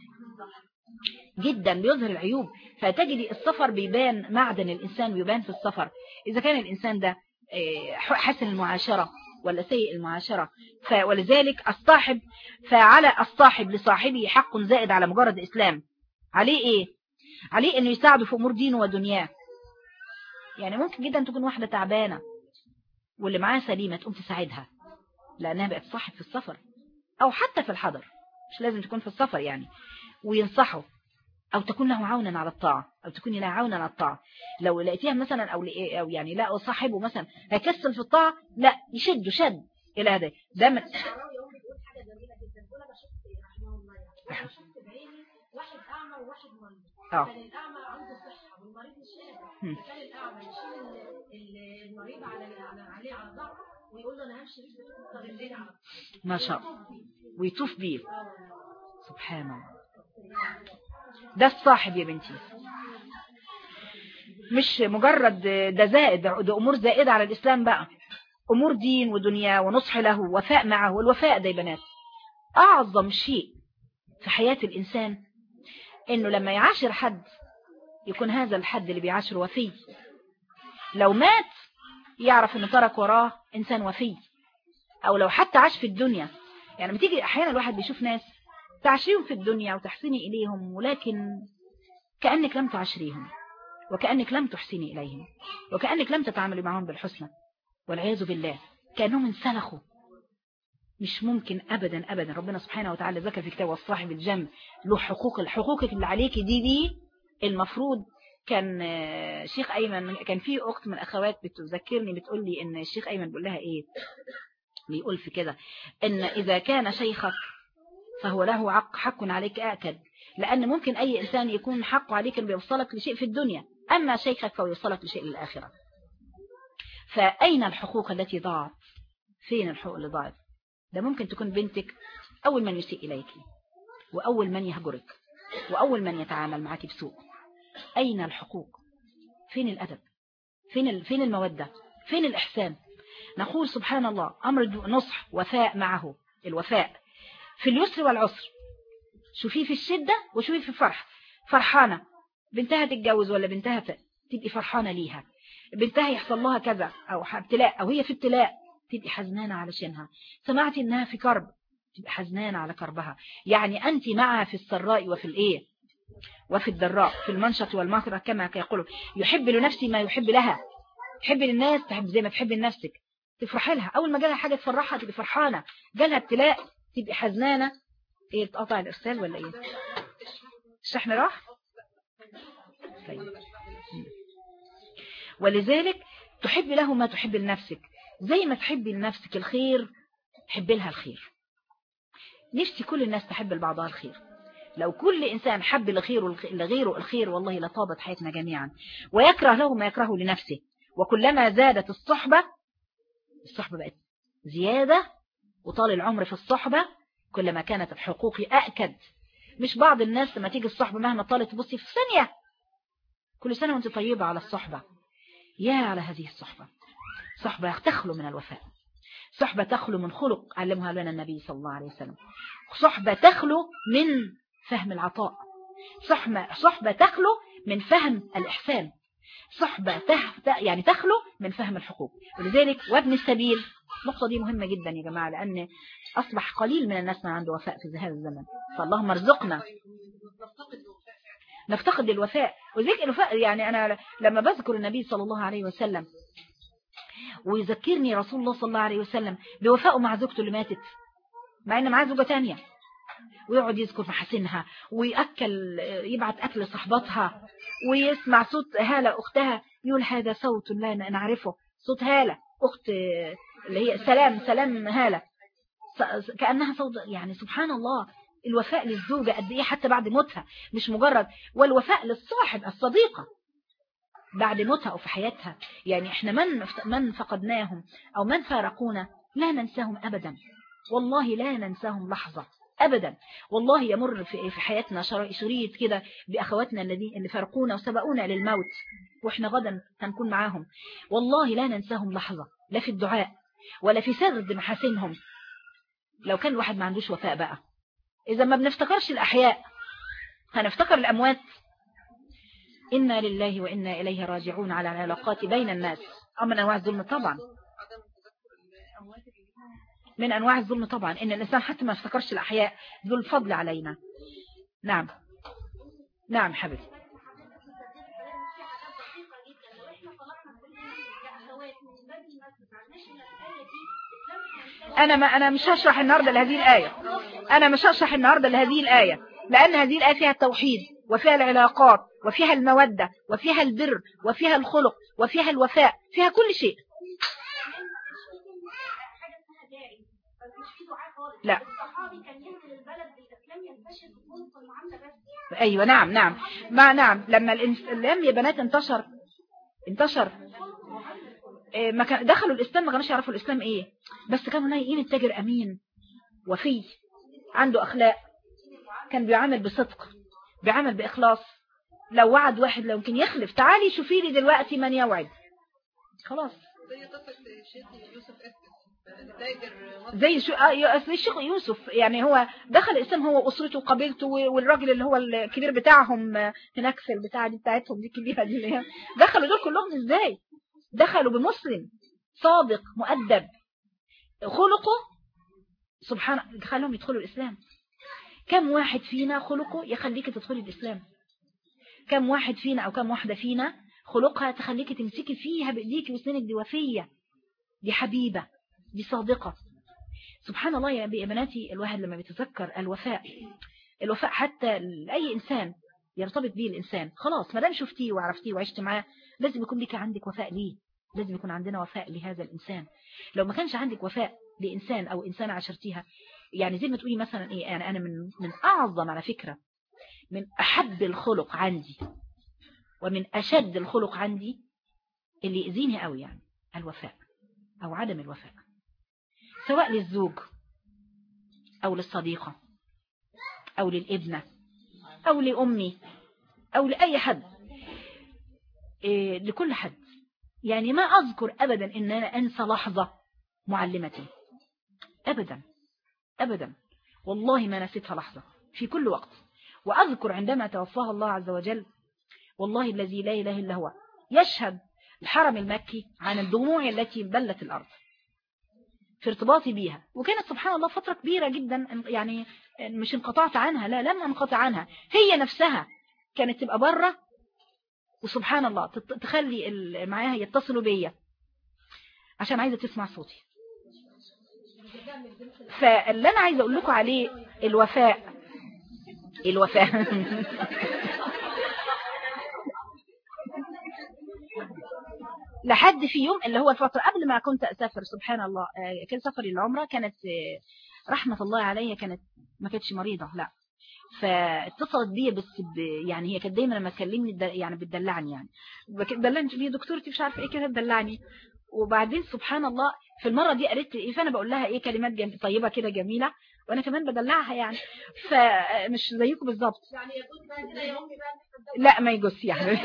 جدا، بيظهر العيوب. فتجدي السفر بيبان معدن الإنسان، بيبان في السفر إذا كان الإنسان ده حسن المعاشرة ولا سيء المعاشرة. ولذلك الصاحب، فعلى الصاحب لصاحبه حق زائد على مجرد الإسلام. عليه إيه؟ عليه أنه يساعده في أمور دينه ودنياه. يعني ممكن جدا تكون واحدة تعبانة واللي معاها سليمة تقوم تساعدها لأنها بقت صاحب في السفر، أو حتى في الحضر، مش لازم تكون في السفر يعني، وينصحه، أو تكون له عونا على الطاعة، أو تكوني له عونا على الطاعة. لو لقيتيها مثلا أو, أو يعني لا صاحبه مثلا هيكسل في الطاعة، لا يشد شد إلى هذا. ده من واحد أعمى وواحد مريض، اه كان الأعمى عنده صحة والمريض مش قادر، فكان الأعمى يشيل المريض على عليه على ظهره ويقول له أنا همشي بيك الطريقين على ما شاء الله ويطوف بيه. سبحان الله. ده الصاحب يا بنتي، مش مجرد ده زائد، ده أمور زائدة على الإسلام بقى، أمور دين ودنيا ونصح له ووفاء معه. والوفاء ده يا بنات أعظم شيء في حياة الإنسان، إنه لما يعاشر حد يكون هذا الحد اللي بيعاشر وفي. لو مات يعرف إنه ترك وراه إنسان وفي. أو لو حتى عاش في الدنيا، يعني بتيجي أحيانا الواحد بيشوف ناس تعشريهم في الدنيا وتحسني إليهم، ولكن كأنك لم تعشريهم، وكأنك لم تحسني إليهم، وكأنك لم تتعاملي معهم بالحسنى، والعياذ بالله كأنهم انسلخوا. مش ممكن أبدا أبدا. ربنا سبحانه وتعالى ذكر في كتابه والصاحب الجنب له حقوق. الحقوق اللي عليك دي دي المفروض كان شيخ أيمن، كان في أخت من أخوات بتذكرني بتقول لي إن الشيخ أيمن بيقول لها إيه، بيقول في كده إن إذا كان شيخك فهو له حق حق عليك آكد، لأن ممكن أي إنسان يكون حقه عليك إنه بيوصلك لشيء في الدنيا، أما شيخك فهو يوصلك لشيء للآخرة. فأين الحقوق التي ضاعت؟ فين الحقوق اللي ضاعت؟ ده ممكن تكون بنتك أول من يسيء إليك وأول من يهجرك وأول من يتعامل معك بسوء. أين الحقوق؟ فين الأدب؟ فين فين المودة؟ فين الإحسان؟ نقول سبحان الله أمر نصح وفاء معه، الوفاء في اليسر والعسر. شوفيه في الشدة وشوفيه في الفرح. فرحانة بنتها تتجوز ولا بنتها تبقي فرحانة ليها، بنتها يحصل لها كذا أو ابتلاء أو هي في ابتلاء تبقي حزنانة علشانها، سمعتي إنها في كرب تبقي حزنانة على كربها. يعني أنت معها في السراء وفي الإيه وفي الضراء، في المنشط والمكره كما يقولوا. يحب لنفسي ما يحب لها، تحب للناس تحب زي ما تحب لنفسك، تفرحي لها. أول ما جالها حاجة تفرحها تبقي فرحانة، جالها ابتلاء تبقي حزنانة. إيه اتقطع الإرسال ولا إيه؟ الشحن راح؟ طيب. ولذلك تحب له ما تحب لنفسك، زي ما تحبي لنفسك الخير حب لها الخير. نفسي كل الناس تحب لبعضها الخير. لو كل إنسان حب لغيره لغيره الخير والله لطابت حياتنا جميعا. ويكره له ما يكرهه لنفسه. وكلما زادت الصحبة، الصحبة بقت زيادة وطال العمر في الصحبة، كلما كانت الحقوق أأكد. مش بعض الناس لما تيجي الصحبة مهما طالت تبصي في ثانية، كل سنة وانت طيبة على الصحبة. يا على هذه الصحبة، صحبة تخلو من الوفاء، صحبة تخلو من خلق علمها لنا النبي صلى الله عليه وسلم، صحبة تخلو من فهم العطاء، صحبة, صحبة تخلو من فهم الإحسان، صحبة تح... يعني تخلو من فهم الحقوق. ولذلك وابن السبيل، النقطة دي مهمة جدا يا جماعة، لأن أصبح قليل من الناس ما عنده وفاء في هذا الزمن. فاللهم ارزقنا نفتقد الوفاء. وذلك الوفاء يعني أنا لما بذكر النبي صلى الله عليه وسلم ويذكرني رسول الله صلى الله عليه وسلم بوفائه مع زوجته اللي ماتت، مع أن معاه زوجة تانية، ويقعد يذكر محاسنها ويأكل يبعت أكل لصحباتها ويسمع صوت هالة أختها يقول هذا صوت لا نعرفه، صوت هالة أخت اللي هي سلام سلام هالة، كأنها صوت. يعني سبحان الله الوفاء للزوجة قد إيه حتى بعد موتها، مش مجرد. والوفاء للصاحب الصديقة بعد موتها أو في حياتها. يعني إحنا من من فقدناهم أو من فارقونا لا ننساهم أبدا، والله لا ننساهم لحظة أبدا. والله يمر في في حياتنا شريط كده بأخواتنا الذين اللي فارقونا وسبقونا للموت، وإحنا غدا هنكون معاهم، والله لا ننساهم لحظة، لا في الدعاء ولا في سرد محاسنهم. لو كان الواحد ما عندوش وفاء بقى، إذا ما بنفتكرش الأحياء هنفتكر الأموات. إنا لله وإنا إليه راجعون على العلاقات بين الناس. أما أنواع الظلم طبعا، من أنواع الظلم طبعا إن الإنسان حتى ما افتكرش الأحياء ذو الفضل علينا. نعم نعم حبيبي. أنا ما أنا مش هشرح النهاردة لهذه الآية، أنا مش هشرح النهاردة لهذه الآية، لأن هذه الآية فيها التوحيد وفيها العلاقات وفيها المودة وفيها البر وفيها الخلق وفيها الوفاء، فيها كل شيء. لا أيوة نعم نعم ما نعم لما الإسلام يا بنات انتشر انتشر ما كان دخلوا الإسلام ما كانوش يعرفوا الإسلام إيه، بس كانوا نايقين التاجر أمين وفي عنده أخلاق، كان بيعامل بصدق بيعامل بإخلاص. لو وعد واحد لو يمكن يخلف، تعالي شوفي لي دلوقتي من يوعد، خلاص. زي شو زي الشيخ يوسف، يعني هو دخل الإسلام هو وأسرته وقبيلته، والراجل اللي هو الكبير بتاعهم هناك في البتاعة دي بتاعتهم دي الكبيرة دي اللي هي دخلوا دول كلهم ازاي؟ دخلوا بمسلم صادق مؤدب خلقه سبحان خلهم يدخلوا الإسلام. كم واحد فينا خلقه يخليك تدخلي الإسلام؟ كم واحد فينا أو كم واحدة فينا خلقها تخليك تمسكي فيها بإيديك وسنانك دي وفية، دي حبيبة، دي صادقة. سبحان الله يا بناتي، الواحد لما بيتذكر الوفاء، الوفاء حتى لأي إنسان يرتبط به الإنسان، خلاص ما دام شفتيه وعرفتيه وعشت معاه لازم يكون لك عندك وفاء ليه، لازم يكون عندنا وفاء لهذا الإنسان. لو ما كانش عندك وفاء لإنسان أو إنسانة عشرتيها، يعني زي ما تقولي مثلا إيه، يعني أنا من من أعظم على فكرة من أحب الخلق عندي ومن أشد الخلق عندي اللي يأذيني قوي يعني الوفاء أو عدم الوفاء، سواء للزوج أو للصديقة أو للابنة أو لأمي أو لأي حد، إيه لكل حد. يعني ما أذكر أبدا إن أنا أنسى لحظة معلمتي أبدا أبدا، والله ما نسيتها لحظة في كل وقت. وأذكر عندما توفاها الله عز وجل، والله الذي لا إله إلا هو يشهد الحرم المكي عن الدموع التي بلت الأرض في ارتباطي بيها. وكانت سبحان الله فترة كبيرة جدا، يعني مش انقطعت عنها، لا لم انقطع عنها، هي نفسها كانت تبقى بره وسبحان الله تخلي معاها يتصلوا بيا عشان عايزة تسمع صوتي. فاللي أنا عايزة أقول لكم عليه الوفاء الوفاء لحد في يوم اللي هو الفترة قبل ما كنت أسافر سبحان الله، كان سفري العمرة كانت رحمة الله عليها، كانت ما كانتش مريضة لا، فاتصلت بيا بس يعني هي كانت دايما لما تكلمني يعني بتدلعني، يعني بتدلعني بيه دكتورتي مش عارفه ايه كده تدلعني. وبعدين سبحان الله في المرة دي قالت لي ايه، فانا بقول لها ايه كلمات طيبة كده جميلة وانا كمان بدلعها يعني، فمش زيكم بالظبط يعني يجوز بقى كده يا امي بقى لا ما يجوز يعني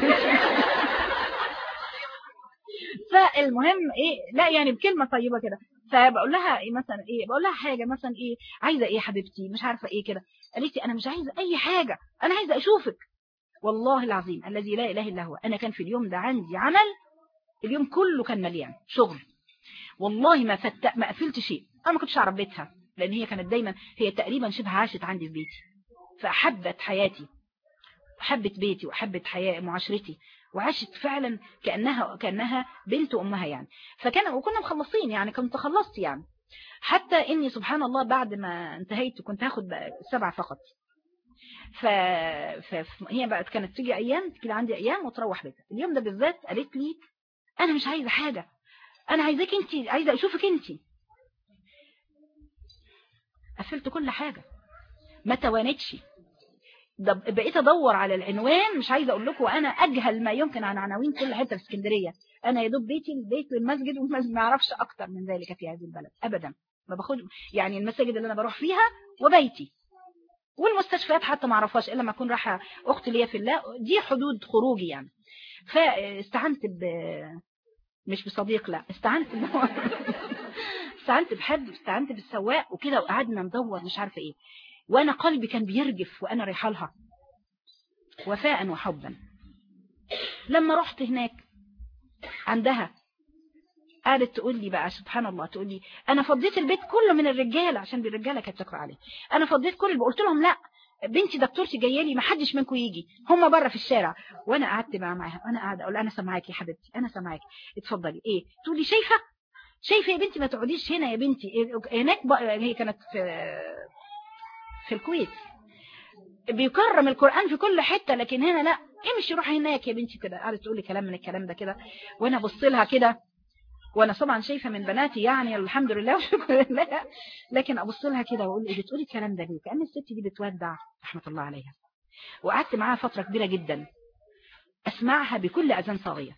فالمهم ايه لا يعني بكلمة طيبة كده، فبقول لها ايه مثلا ايه بقول لها حاجة مثلا ايه عايزة ايه حبيبتي مش عارفة ايه كده، قالت لي انا مش عايزة اي حاجة انا عايزة اشوفك. والله العظيم الذي لا اله الا هو انا كان في اليوم ده عندي عمل، اليوم كله كان مليان شغل، والله ما فت ما قفلت شيء. انا ما كنتش اعرف بيتها لان هي كانت دايما هي تقريبا شبه عاشت عندي في بيتي، فاحبت حياتي وحبت بيتي وحبت حياة معاشرتي وعاشت فعلا كأنها كأنها بنت أمها يعني. فكان وكنا مخلصين يعني كنت خلصت يعني، حتى إني سبحان الله بعد ما انتهيت كنت هاخد سبعة فقط. ف... فهي بقت كانت تيجي أيام كده عندي أيام وتروح بيتها. اليوم ده بالذات قالت لي أنا مش عايزة حاجة، أنا عايزاك أنت، عايزة أشوفك أنت. قفلت كل حاجة ما توانتش، بقيت ادور على العنوان، مش عايزه اقول لكم انا اجهل ما يمكن عن عناوين كل حته في اسكندريه. انا يا دوب بيتي البيت والمسجد والمسجد ما اعرفش اكتر من ذلك في هذه البلد ابدا، ما باخد يعني المساجد اللي انا بروح فيها وبيتي والمستشفيات حتى ما اعرفهاش الا لما اكون رايحه اختي ليا في الله، دي حدود خروجي يعني. فاستعنت ب مش بصديق لا استعنت استعنت بحد، استعنت بالسواق وكده، وقعدنا ندور مش عارفه ايه، وانا قلبي كان بيرجف وانا رايحه لها وفاء وحبا. لما رحت هناك عندها قالت تقول لي بقى سبحان الله، تقول لي انا فضيت البيت كله من الرجاله عشان بالرجاله كانت تقرا عليه، انا فضيت كل قلت لهم لا بنتي دكتورتي جايه لي ما حدش منكم يجي، هم بره في الشارع. وانا قعدت بقى معاها وانا قاعده اقول انا سامعاكي يا حبيبتي انا سامعاكي اتفضلي ايه، تقول لي شايفه شايفه يا بنتي ما تقعديش هنا يا بنتي هناك بقى. هي كانت في في الكويت بيكرم القرآن في كل حتة، لكن هنا لا امشي روحي هناك يا بنتي كده. قعدت تقول لي كلام من الكلام ده كده وانا ابص لها كده، وانا طبعا شايفه من بناتي يعني الحمد لله وشكرا لله، لكن ابص لها كده واقول ايه بتقولي الكلام ده ليه، كأن الست دي بتودع رحمه الله عليها. وقعدت معاها فتره كبيره جدا اسمعها بكل اذان صاغيه،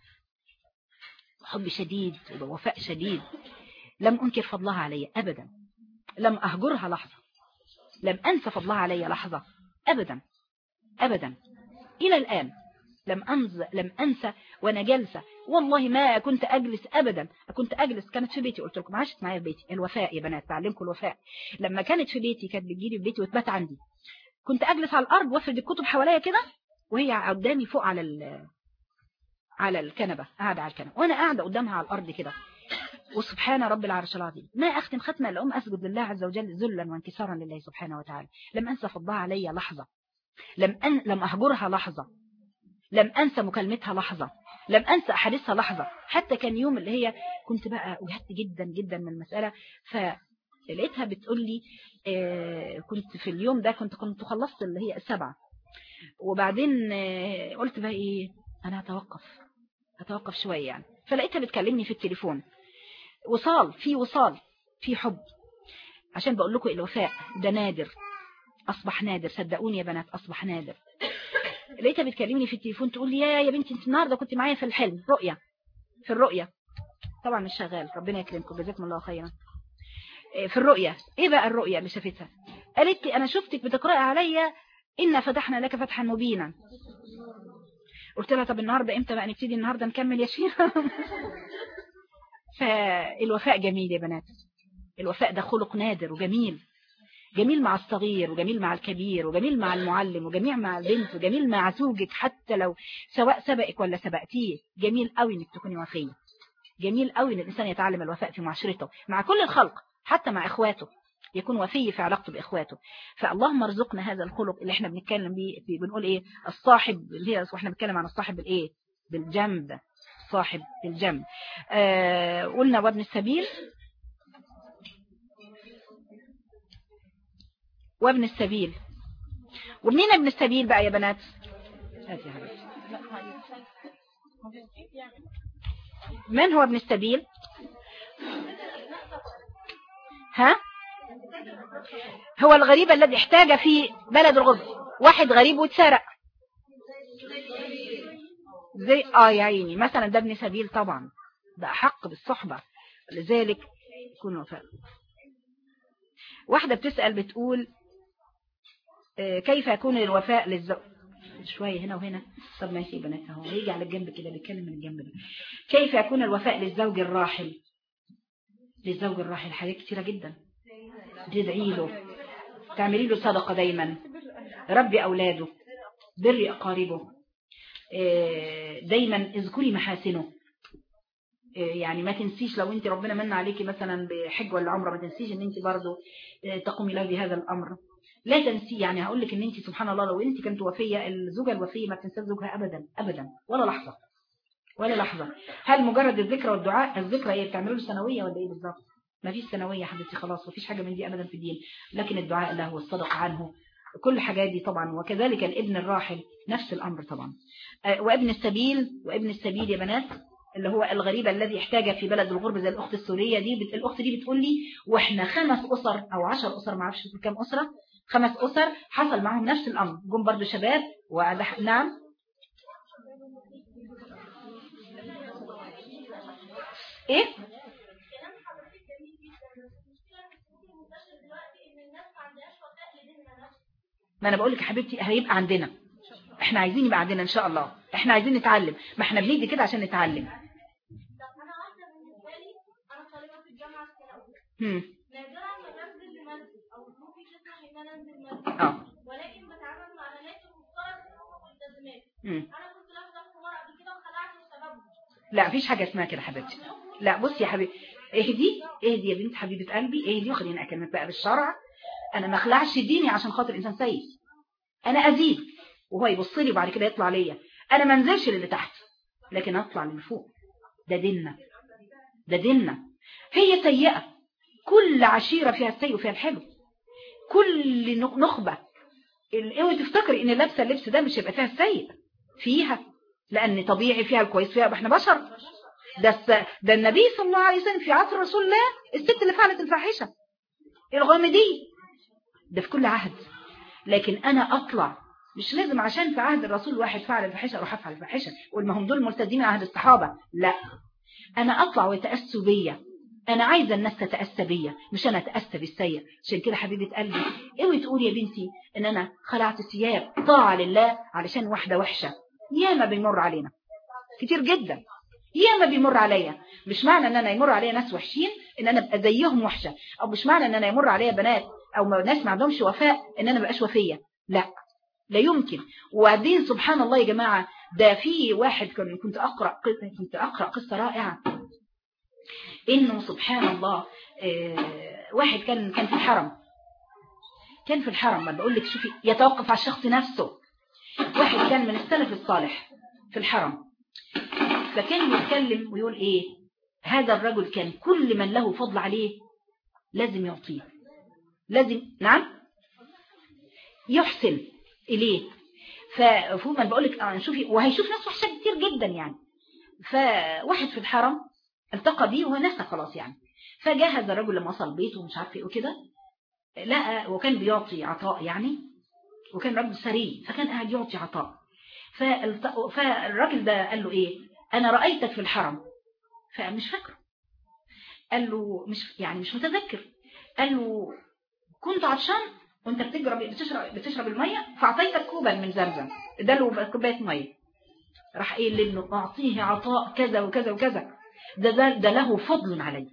حب شديد ووفاء شديد، لم انكر فضلها علي ابدا، لم اهجرها لحظه، لم انسى فضلها علي لحظه ابدا ابدا الى الان. لم أنز لم انسى وانا جالسه، والله ما كنت اجلس ابدا، كنت اجلس كانت في بيتي، قلت لكم عاشت معايا في بيتي. الوفاء يا بنات تعلمكم الوفاء. لما كانت في بيتي كانت بتجيلي في بيتي وتبات عندي، كنت اجلس على الارض وافرد الكتب حواليا كده وهي قدامي فوق على ال... على الكنبه، قاعده على الكنبه وانا قاعده قدامها على الارض كده. وسبحان رب العرش العظيم ما أختم ختمة الأم أسجد لله عز وجل ذلا وانكسارا لله سبحانه وتعالى. لم أنسى فضلها علي لحظة، لم أن لم أهجرها لحظة، لم أنسى مكالمتها لحظة، لم أنسى أحاديثها لحظة. حتى كان يوم اللي هي كنت بقى وجهت جدا جدا من المسألة، فلقيتها بتقول لي آه كنت في اليوم ده كنت كنت خلصت اللي هي السبعة، وبعدين آه قلت بقى إيه أنا هتوقف هتوقف شوية يعني. فلقيتها بتكلمني في التليفون، وصال في وصال في حب، عشان بقول لكم الوفاء ده نادر، أصبح نادر صدقوني يا بنات أصبح نادر. لقيتها بتكلمني في التليفون تقول لي يا يا بنتي انت النهارده كنت معايا في الحلم رؤية، في الرؤية طبعا مش شغال ربنا يكرمكم جزاكم الله خيرا. في الرؤية ايه بقى الرؤية اللي شافتها؟ قالت لي أنا شفتك بتقرأي عليا إنا فتحنا لك فتحا مبينا. قلت لها طب النهاردة إمتى بقى نبتدي النهاردة نكمل يا شيخ؟ فالوفاء جميل يا بنات، الوفاء ده خلق نادر وجميل، جميل مع الصغير وجميل مع الكبير وجميل مع المعلم وجميل مع البنت وجميل مع زوجك، حتى لو سواء سبقك ولا سبقتيه، جميل قوي انك تكوني وفية، جميل قوي ان الانسان يتعلم الوفاء في معاشرته مع كل الخلق، حتى مع اخواته يكون وفي في علاقته باخواته. فاللهم ارزقنا هذا الخلق اللي احنا بنتكلم بيه، بنقول ايه الصاحب اللي هي، واحنا بنتكلم عن الصاحب بالايه بالجنب، صاحب بالجنب. آه قلنا وابن السبيل، وابن السبيل. ومنين ابن السبيل بقى يا بنات؟ هاتي يا حبيبتي. من هو ابن السبيل؟ ها؟ هو الغريب الذي احتاج في بلد الغربة. واحد غريب واتسرق زي اه يا عيني مثلا، ده ابن سبيل طبعا، ده حق بالصحبة، لذلك يكون وفاء. واحدة بتسأل بتقول كيف يكون الوفاء للزوج؟ شوية هنا وهنا. طب ماشي يا بنات اهو، هيجي على الجنب كده بيتكلم من الجنب ده. كيف يكون الوفاء للزوج الراحل؟ للزوج الراحل حاجات كتيرة جدا، تدعي له، تعملي له صدقة دايما، ربي أولاده، بري أقاربه، دايما اذكري محاسنه. يعني ما تنسيش لو انت ربنا من عليكي مثلا بحج ولا عمره، ما تنسيش ان انت برضو تقومي له بهذا الأمر، لا تنسي. يعني هقول لك ان انت سبحان الله لو انت كنت وفية، الزوجة الوفية ما بتنسى زوجها ابدا ابدا ولا لحظة ولا لحظة. هل مجرد الذكرى والدعاء؟ الذكرى ايه بتعملوا له سنوية ولا ايه بالظبط؟ ما فيش سنوية يا حبيبتي، خلاص ما فيش حاجة من دي ابدا في الدين، لكن الدعاء له والصدقة عنه كل حاجات دي طبعا. وكذلك الابن الراحل نفس الامر طبعا. وابن السبيل، وابن السبيل يا بنات اللي هو الغريب الذي احتاج في بلد الغرب، زي الاخت السورية دي. الاخت دي بتقول لي واحنا خمس اسر او عشر اسر، ما اعرفش كام اسرة، خمس أسر حصل معهم نفس الأمر، جم برضو شباب وعدح... نعم إيه؟ ما أنا بقولك يا حبيبتي هيبقى عندنا، إحنا عايزين يبقى عندنا إن شاء الله، إحنا عايزين نتعلم، ما إحنا بنيجي كده عشان نتعلم. هم. اه ولكن بتعامل مع بنات المفترض انهم ملتزمات. انا كنت لابسه خمار قبل كده وخلعت بسببهم. لا مفيش حاجه اسمها كده حبيبتي. لا بصي يا حبيبتي، اهدي اهدي يا بنت حبيبه قلبي، اهدي وخليني اكلمك بقى بالشرع. انا ما اخلعش ديني عشان خاطر انسان سيء، انا ازيد وهو يبص لي وبعد كده يطلع ليا، انا ما انزلش للي تحت لكن اطلع للي فوق. ده ديننا، ده ديننا. هي سيئه، كل عشيره فيها السيء وفيها الحلو، كل نخبة اوعي تفتكري ان لابسه اللبس ده مش هيبقى فيها السيء، فيها، لان طبيعي فيها الكويس فيها، احنا بشر. ده ده النبي صلى الله عليه وسلم في عصر رسول الله الست اللي فعلت الفاحشه الغامديه ده في كل عهد. لكن انا اطلع، مش لازم عشان في عهد الرسول واحد فعل الفاحشه اروح افعل الفاحشه اقول ما هم دول مرتدين عهد الصحابه، لا، انا اطلع ويتاسوا بيا، انا عايزه الناس تتاسى بيا مش انا اتاسى بالسيء. عشان كده حبيبه قلبي اوعي تقولي يا بنتي ان انا خلعت ثياب طاعه لله علشان واحده وحشه. ياما بيمر علينا كتير جدا، ياما بيمر عليا. مش معنى ان انا يمر عليا ناس وحشين ان انا ابقى زيهم وحشه، او مش معنى ان انا يمر عليا بنات او ناس ما عندهمش وفاء ان انا بقاش وفيه، لا لا يمكن. وبعدين سبحان الله يا جماعه، ده في واحد كنت اقرا كنت اقرا قصه رائعه، انه سبحان الله آه واحد كان كان في الحرم، كان في الحرم، ما بقول لك شوفي يتوقف على الشخص نفسه. واحد كان من السلف الصالح في الحرم، فكان يتكلم ويقول ايه، هذا الرجل كان كل من له فضل عليه لازم يعطيه، لازم نعم يحسن اليه. ففوق ما بقول لك شوفي، وهيشوف ناس وحشه كتير جدا يعني. فواحد في الحرم التقى بيه وهو ناسا خلاص يعني، فجاء هذا الرجل لما وصل بيته ومش عارف ايه وكده، لقى وكان بيعطي عطاء يعني، وكان رجل سري فكان قاعد يعطي عطاء. فالراجل ده قال له ايه، انا رأيتك في الحرم، فمش فاكره، قال له مش يعني مش متذكر، قال له كنت عطشان، وانت بتجرب بتشرب بتشرب الميه فاعطيتك كوبا من زمزم، ده له كوبايه ميه، راح قايل لابنه اعطيه عطاء كذا وكذا وكذا، ده ده, ده له فضل علي.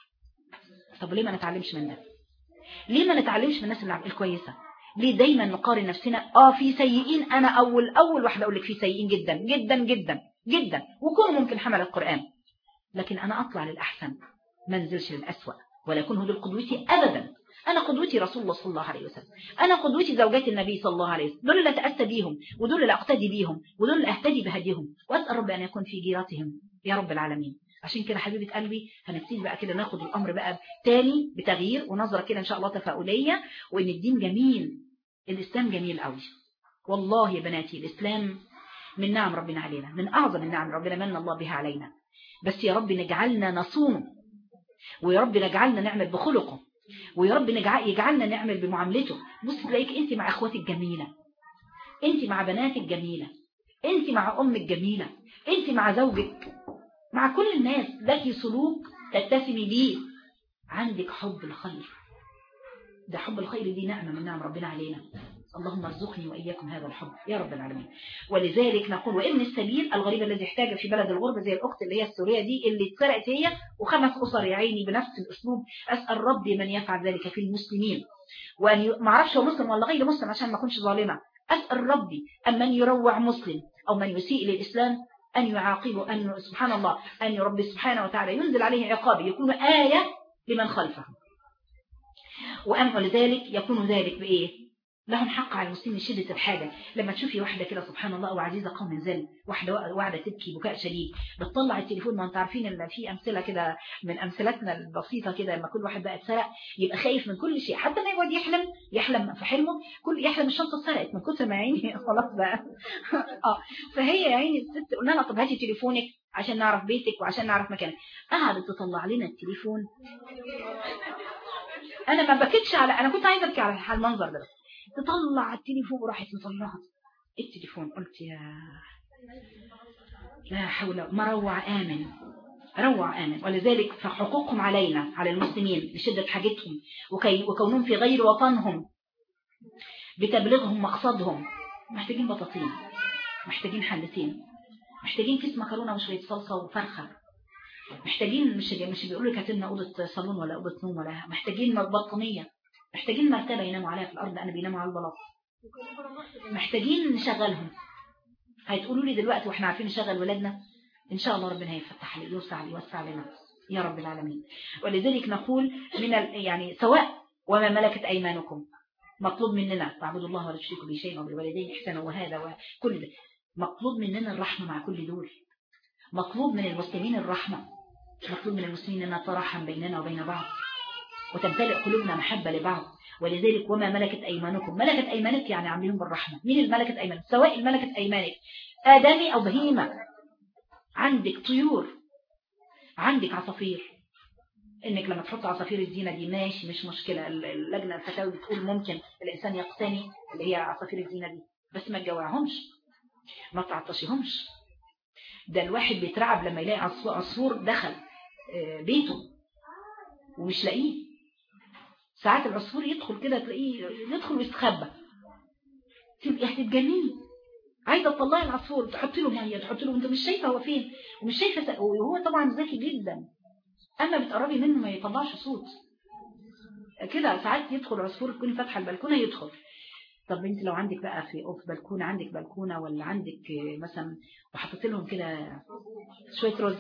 طب ليه ما نتعلمش من ده؟ ليه ما نتعلمش من الناس اللي الكويسه؟ ليه دايما نقارن نفسنا؟ اه في سيئين، انا اول اول واحده اقول لك في سيئين جدا جدا جدا جدا، وكونوا ممكن حمل القرآن، لكن انا اطلع للاحسن ما انزلش للاسوأ، ولا يكون هو قدوتي ابدا. انا قدوتي رسول الله صلى الله عليه وسلم، انا قدوتي زوجات النبي صلى الله عليه وسلم، دول اللي اتاسى بيهم، ودول اللي اقتدي بيهم، ودول اللي اهتدي بهديهم، واسال رب ان يكون في جيرتهم يا رب العالمين. عشان كده حبيبه قلبي هنبتدي بقى كده ناخد الامر بقى تاني بتغيير ونظره كده ان شاء الله تفاؤليه، وان الدين جميل، الاسلام جميل قوي والله يا بناتي. الاسلام من نعم ربنا علينا، من اعظم النعم ربنا من الله بها علينا، بس يا رب نجعلنا نصوم، ويا رب نجعلنا نعمل بخلقه، ويا رب يجعلنا نعمل بمعاملته. بص تلاقيك انت مع اخواتك جميلة، انت مع بناتك جميلة، انت مع امك جميلة، انت مع زوجك، مع كل الناس لك سلوك تتسمي بيه، عندك حب الخير، ده حب الخير دي نعمة من نعم ربنا علينا. اللهم ارزقني وإياكم هذا الحب يا رب العالمين. ولذلك نقول وابن السبيل الغريب الذي احتاج في بلد الغربة، زي الأخت اللي هي السورية دي اللي اتسرقت هي وخمس أسر يا عيني بنفس الأسلوب. أسأل ربي من يفعل ذلك في المسلمين، وأن ما اعرفش هو مسلم ولا غير مسلم عشان ما أكونش ظالمة، أسأل ربي أن من يروع مسلم أو من يسيء للإسلام أن يعاقبه، أن سبحان الله أن ربي سبحانه وتعالى ينزل عليه عقاب يكون آية لمن خلفه. وأن ولذلك يكون ذلك بإيه؟ لهم حق على المسلمين شدة الحاجة. لما تشوفي واحدة كده سبحان الله وعزيزة قوم ذل، واحدة واحدة تبكي بكاء شديد، بتطلع التليفون، ما انت عارفين ان في أمثلة كده من أمثلتنا البسيطة كده، لما كل واحد بقى اتسرق يبقى خايف من كل شيء، حتى ما يقعد يحلم يحلم في حلمه كل يحلم الشنطة اتسرقت من كتر ما عيني خلاص بقى اه فهي يا عيني الست قلنا لها طب هاتي تليفونك عشان نعرف بيتك وعشان نعرف مكانك، قعدت تطلع لنا التليفون. انا ما بكتش على، انا كنت عايزه ابكي على المنظر ده، تطلع التليفون وراحت مطلعها التليفون. قلت يا لا حول، مروع آمن، روع آمن. ولذلك فحقوقهم علينا على المسلمين بشدة حاجتهم وكي وكونهم في غير وطنهم بتبلغهم مقصدهم. محتاجين بطاطين، محتاجين حلتين، محتاجين كيس مكرونة وشوية صلصة وفرخة، محتاجين مش مش بيقولوا لك هات لنا أوضة صالون ولا أوضة نوم ولا، محتاجين بطانية، محتاجين مرتبة يناموا عليها في الأرض، أنا بيناموا على البلاط، محتاجين نشغلهم. هتقولوا لي دلوقتي واحنا عارفين نشغل ولادنا، إن شاء الله ربنا هيفتح لي يوسع لي يوسع لنا يا رب العالمين. ولذلك نقول من يعني سواء وما ملكت أيمانكم، مطلوب مننا تعبدوا الله ولا تشركوا به شيئا وبالوالدين إحسانا، وهذا وكل ده مطلوب مننا الرحمة مع كل دول، مطلوب من المسلمين الرحمة، مطلوب من المسلمين أن نتراحم بيننا وبين بعض وتمتلئ قلوبنا محبة لبعض. ولذلك وما ملكت أيمانكم، ملكت أيمانك يعني عاملين بالرحمة. مين الملكت أيمانك؟ سواء الملكت أيمانك آدمي أو بهيمة، عندك طيور، عندك عصافير، إنك لما تحط عصافير الزينة دي ماشي مش مشكلة، اللجنة الفتاوي بتقول ممكن الإنسان يقتني اللي هي عصافير الزينة دي، بس ما تجوعهمش ما تعطشهمش. ده الواحد بيترعب لما يلاقي عصفور دخل بيته ومش لاقيه. ساعات العصفور يدخل كده تلاقيه يدخل ويستخبى، تبقي هتتجنني عايزه تطلعي العصفور تحطي له ميه تحطي له، انت مش شايفه هو فين ومش شايفه، وهو طبعا ذكي جدا، اما بتقربي منه ما يطلعش صوت كده. ساعات يدخل عصفور تكوني فاتحه البلكونه يدخل. طب انت لو عندك بقى في اوف بلكونه، عندك بلكونه ولا عندك مثلا وحطيت لهم كده شويه رز،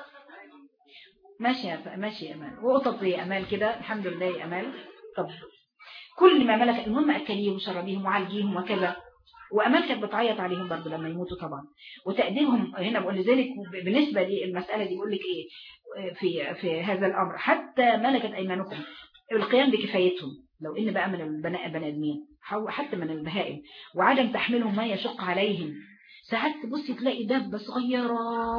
ماشي ماشي يا امال، وقطط زي امال كده الحمد لله يا امال. طب كل ما ملك، المهم اكليهم وشربيهم وعالجيهم وكذا. وامال كانت بتعيط عليهم برضه لما يموتوا طبعا، وتقديرهم هنا. بقول لذلك بالنسبه للمساله دي بيقول لك ايه في في هذا الامر، حتى ملكت ايمانكم القيام بكفايتهم، لو ان بقى من البناء بني ادمين حتى من البهائم، وعدم تحملهم ما يشق عليهم. ساعات تبصي تلاقي دابه صغيره،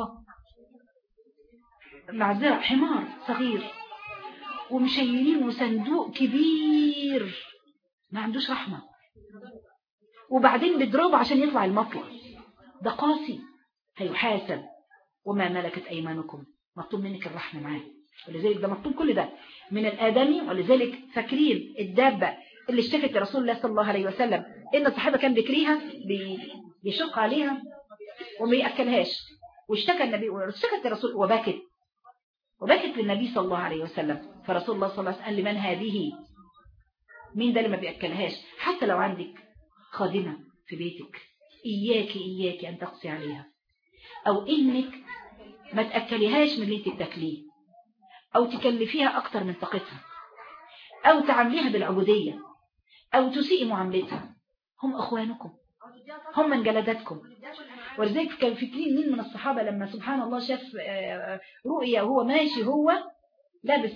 معذره حمار صغير ومشيلين وصندوق كبير ما عندوش رحمه، وبعدين بيضربه عشان يطلع المطلع، ده قاسي هيحاسب. وما ملكت أيمانكم، مطلوب منك الرحمة معاه. ولذلك ده مطلوب كل ده من الآدمي. ولذلك فاكرين الدابة اللي اشتكت لرسول الله صلى الله عليه وسلم إن الصحابة كان بيكريها بيشق عليها وما يأكلهاش، واشتكى النبي واشتكت الرسول وبكت وبكت للنبي صلى الله عليه وسلم. فرسول الله صلى الله عليه وسلم قال لمن هذه؟ مين ده اللي ما بيأكلهاش؟ حتى لو عندك خادمة في بيتك إياك إياك أن تقسي عليها، أو إنك ما تأكليهاش من اللي انت بتاكليه، أو تكلفيها أكتر من طاقتها، أو تعامليها بالعبودية، أو تسيء معاملتها. هم أخوانكم، هم من جلداتكم. ولذلك كان فاكرين مين من الصحابة لما سبحان الله شاف رؤيا وهو ماشي هو لابس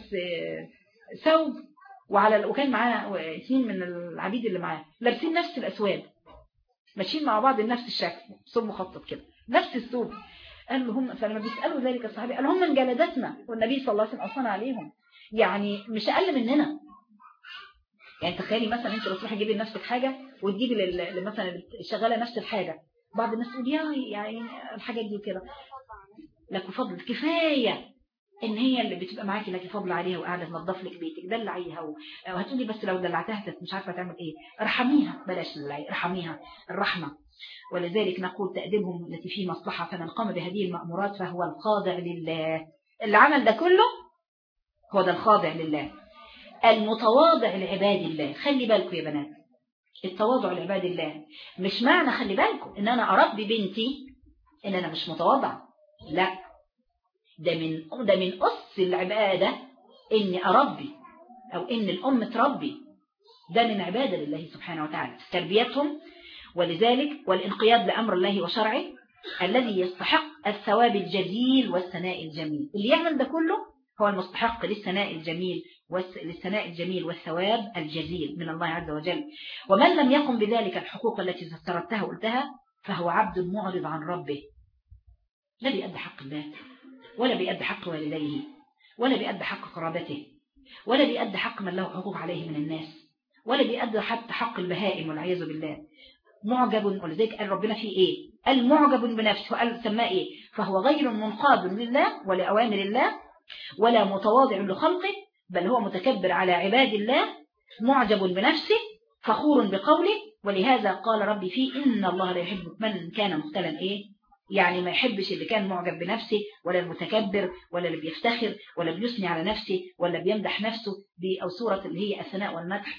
ثوب وعلى وكان معاه اثنين من العبيد اللي معاه لابسين نفس الأسواب ماشيين مع بعض بنفس الشكل ثوب مخطط كده نفس الثوب. قال لهم فلما بيسألوا ذلك الصحابي قال هم من جلداتنا والنبي صلى الله عليه وسلم أصنع عليهم، يعني مش أقل مننا. يعني تخيلي مثلا انت لو تروحي تجيبي لنفسك حاجة وتجيبي مثلا شغالة نفس الحاجة، بعض الناس تقول يا يعني الحاجات دي كده لك فضل، كفاية ان هي اللي بتبقى معاكي لك فضل عليها وقاعدة تنظف لك بيتك دلعيها، وهتقولي بس لو دلعتها مش عارفة تعمل ايه، ارحميها، بلاش دلعي، ارحميها، الرحمة. ولذلك نقول تأديبهم التي فيه مصلحة، فمن قام بهذه المأمورات فهو الخاضع لله. اللي عمل ده كله هو ده الخاضع لله المتواضع لعباد الله. خلي بالكم يا بنات، التواضع لعباد الله مش معنى خلي بالكم ان انا اربي بنتي ان انا مش متواضع، لا، ده من ده من أس العبادة اني اربي او ان الام تربي، ده من عبادة لله سبحانه وتعالى تربيتهم. ولذلك والانقياد لأمر الله وشرعه الذي يستحق الثواب الجزيل والثناء الجميل. اللي يعمل ده كله هو المستحق للثناء الجميل للثناء الجميل والثواب الجزيل من الله عز وجل. ومن لم يقم بذلك الحقوق التي ذكرتها وقلتها فهو عبد معرض عن ربه، لا بيأدي حق الله ولا بيأدي حق والديه ولا بيأدي حق قرابته ولا بيأدي حق من له حقوق عليه من الناس ولا بيأدي حتى حق البهائم والعياذ بالله. معجب، ولذلك قال ربنا فيه ايه؟ المعجب بنفسه، وقال سماه ايه؟ فهو غير منقاد لله ولأوامر الله ولا متواضع لخلقه، بل هو متكبر على عباد الله، معجب بنفسه، فخور بقوله. ولهذا قال ربي فيه إن الله لا يحب من كان مختلا ايه؟ يعني ما يحبش اللي كان معجب بنفسه ولا المتكبر ولا اللي بيفتخر ولا بيثني على نفسه ولا بيمدح نفسه أو صورة اللي هي الثناء والمدح.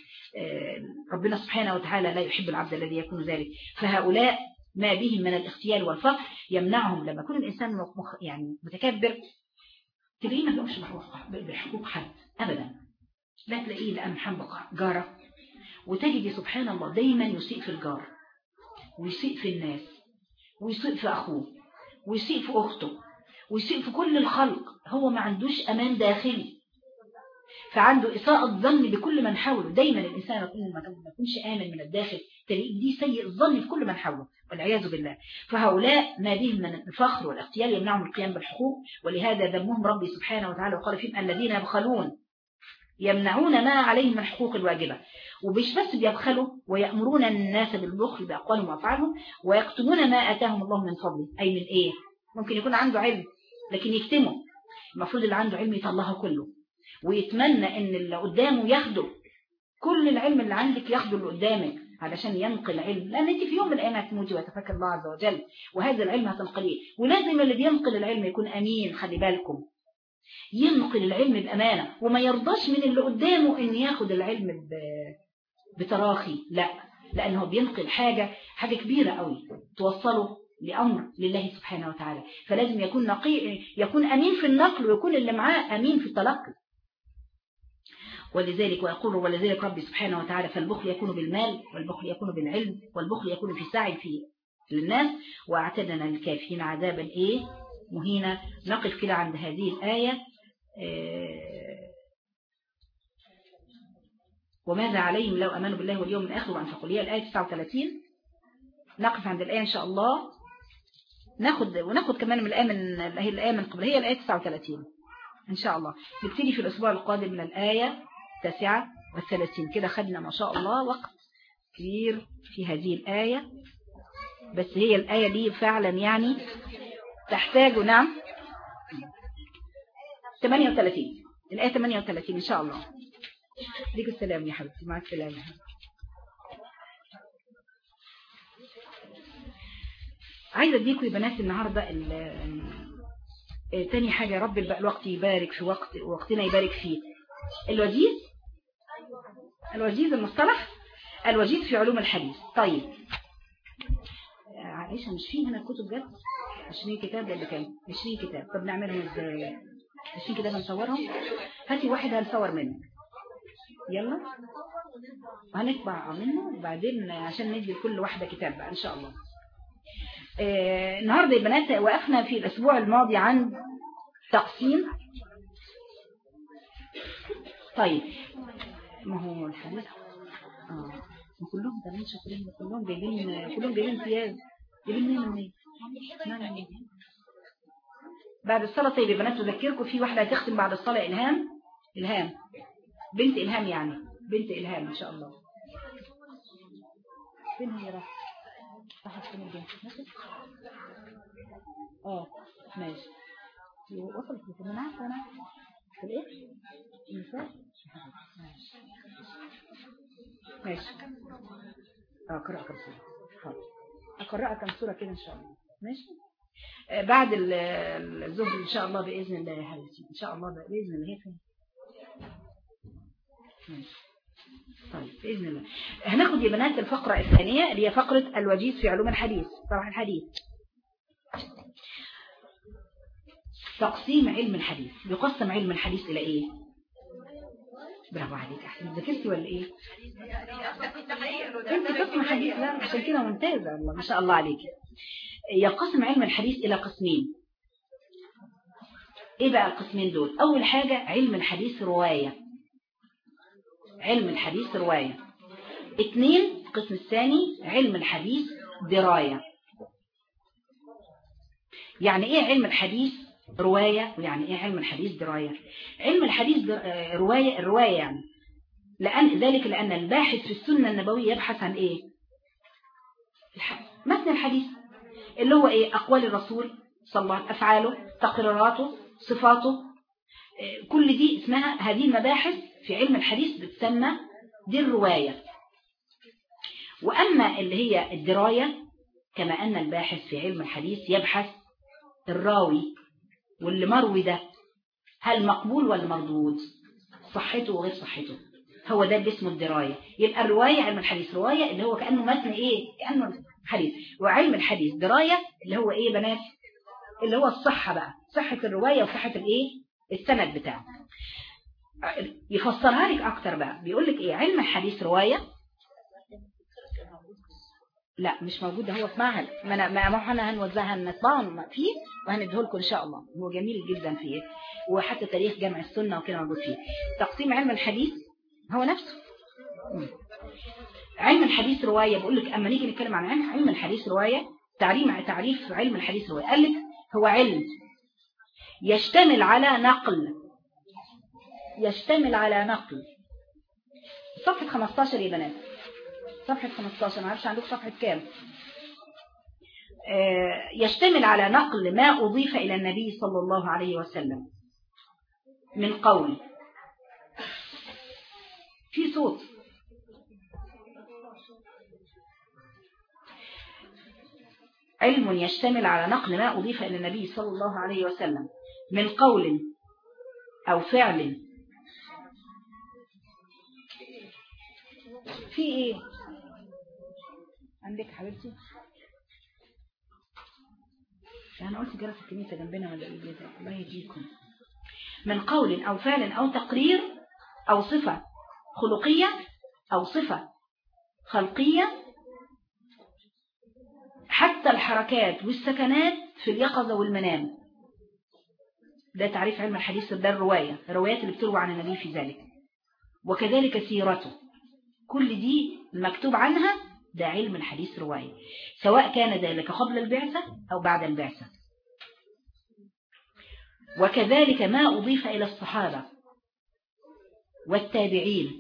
ربنا سبحانه وتعالى لا يحب العبد الذي يكون ذلك. فهؤلاء ما بهم من الاختيال والفقر يمنعهم لما يكون الإنسان يعني متكبر تلاقيه ما بيقومش بحقوق حد أبدا، لا تلاقيه لأن حنبق جارة، وتجد سبحان الله دايما يسيء في الجار ويسيء في الناس ويسيء في أخوه ويسيء في أخته ويسيء في كل الخلق. هو ما عندوش أمان داخلي، فعنده إساءة ظن بكل من حوله. دايما الإنسان ما يكونش آمن من الداخل تلاقيه دي سيء الظن في كل من حوله والعياذ بالله. فهؤلاء ما بهم من الفخر والاختيال يمنعهم القيام بالحقوق. ولهذا ذمهم ربي سبحانه وتعالى وقال فيهم الذين يبخلون يمنعون ما عليهم من الحقوق الواجبة. ومش بس بيبخلوا ويأمرون الناس بالبخل بأقوالهم وأفعالهم ويكتمون ما آتاهم الله من فضله. أي من إيه؟ ممكن يكون عنده علم لكن يكتمه. المفروض اللي عنده علم يطلعه كله ويتمنى ان اللي قدامه ياخده كل العلم اللي عندك، ياخده اللي قدامك علشان ينقل علم، لان انت في يوم من الايام هتموتي ويتفكر الله عز وجل وهذا العلم هتنقليه. ولازم اللي بينقل العلم يكون امين. خلي بالكم، ينقل العلم بامانه وما يرضاش من اللي قدامه ان ياخد العلم بتراخي، لا، لانه بينقل حاجه حاجه كبيره قوي توصله لأمر لله سبحانه وتعالى. فلازم يكون نقي، يكون أمين في النقل ويكون اللي معاه أمين في التلقي. ولذلك ويقول ولذلك ربي سبحانه وتعالى فالبخل يكون بالمال والبخل يكون بالعلم والبخل يكون في سعي في للناس واعتدنا للكافرين عذابا ايه مهينا. نقف كده عند هذه الآية. وماذا عليهم لو أمنوا بالله واليوم الآخر وأنفقوا لي الآية تسعة وثلاثين. نقف عند الآية إن شاء الله، ناخد وناخد كمان من الآية من هي الآية من قبل هي الآية تسعة وثلاثين إن شاء الله. نبتدي في الأسبوع القادم من الآية تسعة وثلاثين. كده خدنا ما شاء الله وقت كبير في هذه الآية، بس هي الآية دي فعلا يعني تحتاج نعم ثمانية وثلاثين الآية ثمانية وثلاثين إن شاء الله. ليك السلام يا حبيبتي، مع السلامة. عايزة اديكم يا بنات النهاردة تاني حاجة، رب الوقت يبارك في وقت وقتنا يبارك فيه. الوجيز، الوجيز المصطلح، الوجيز في علوم الحديث. طيب عائشة مش فيه هنا الكتب جت عشرين كتاب ولا كام؟ عشرين كتاب. طب نعملهم ازاي؟ عشرين كتاب هنصورهم؟ هاتي واحد هنصور منه، يلا هنطبع منه بعدين عشان ندي لكل واحدة كتاب بقى ان شاء الله. آه النهاردة يا بنات وقفنا في الاسبوع الماضي عن تقسيم. طيب ما هو الحديث اه كلهم تمام شاطرين، كلهم جايبين كلهم جايبين امتياز، جايبين مية من مية. نعم. بعد الصلاة طيب يا بنات اذكركم في واحدة هتختم بعد الصلاة، إلهام، إلهام بنت إلهام، يعني بنت إلهام إن شاء الله. فين هي راح راحت فين البنت؟ ماشي اه ماشي وصلت لكم انا عارفه انا في الايه المثال ماشي ماشي اه قراءة كم سورة. حاضر اقرأ كم سورة كده ان شاء الله. ماشي آه بعد الزهر ان شاء الله باذن الله يا حبيبتي، ان شاء الله باذن الله. هي فين؟ ماشي طيب بإذن الله. هناخد يا بنات الفقرة الثانية اللي هي فقرة الوجيز في علوم الحديث. طبعا الحديث تقسيم علم الحديث. يقسم علم الحديث إلى إيه؟ برافو عليك، أحسن ذكرتي ولا إيه؟ أنت قسم حديث، لا عشان كده ممتازة والله ما شاء الله عليك. يقسم علم الحديث إلى قسمين. إيه بقى القسمين دول؟ أول حاجة علم الحديث رواية، علم الحديث رواية. اثنين القسم الثاني علم الحديث دراية. يعني ايه علم الحديث رواية ويعني ايه علم الحديث دراية؟ علم الحديث رواية، الرواية يعني لأن ذلك لأن الباحث في السنة النبوية يبحث عن ايه؟ متن الحديث اللي هو ايه؟ أقوال الرسول صلى الله عليه وسلم، أفعاله، تقريراته، صفاته، كل دي اسمها هذه المباحث في علم الحديث بتسمى دي الرواية. وأما اللي هي الدراية كما أن الباحث في علم الحديث يبحث الراوي واللي مروي ده هل مقبول ولا مردود، صحته وغير صحته، هو ده اللي اسمه الدراية. يبقى الرواية علم الحديث رواية اللي هو كأنه متن ايه، كأنه حديث. وعلم الحديث دراية اللي هو ايه بنات، اللي هو الصحة بقى، صحة الرواية وصحة الايه السند بتاعه. يفسرها لك اكتر بقى، بيقول لك ايه علم الحديث رواية. لا مش موجود، هو في معهد ما انا ما احنا هنوزعها نطبعه فيه وهنديه لكم ان شاء الله. هو جميل جدا فيه، وحتى تاريخ جمع السنة وكده موجود فيه. تقسيم علم الحديث هو نفسه علم الحديث رواية. بقول لك اما نيجي نتكلم عن علم الحديث رواية، تعريف تعريف علم الحديث رواية، قال لك هو علم يشتمل على نقل، يشتمل على نقل. صفحة خمستاشر يا بنات، صفحة خمستاشر، ما عارفش عندك صفحة كام. آه يشتمل على نقل ما أضيف إلى النبي صلى الله عليه وسلم من قول، في صوت، علم يشتمل على نقل ما أضيف إلى النبي صلى الله عليه وسلم من قول أو فعل. في إيه عندك حبيبتي؟ أنا قلت جرس الكنيسة جنبنا ولا إيه ده؟ الله يهديكم. من قول أو فعل أو تقرير أو صفة خلقية أو صفة خلقية، حتى الحركات والسكنات في اليقظة والمنام. ده تعريف علم الحديث، ده الرواية، الروايات اللي بتروى عن النبي في ذلك. وكذلك سيرته، كل دي المكتوب عنها ده علم الحديث رواية، سواء كان ذلك قبل البعثة أو بعد البعثة. وكذلك ما أضيف إلى الصحابة والتابعين،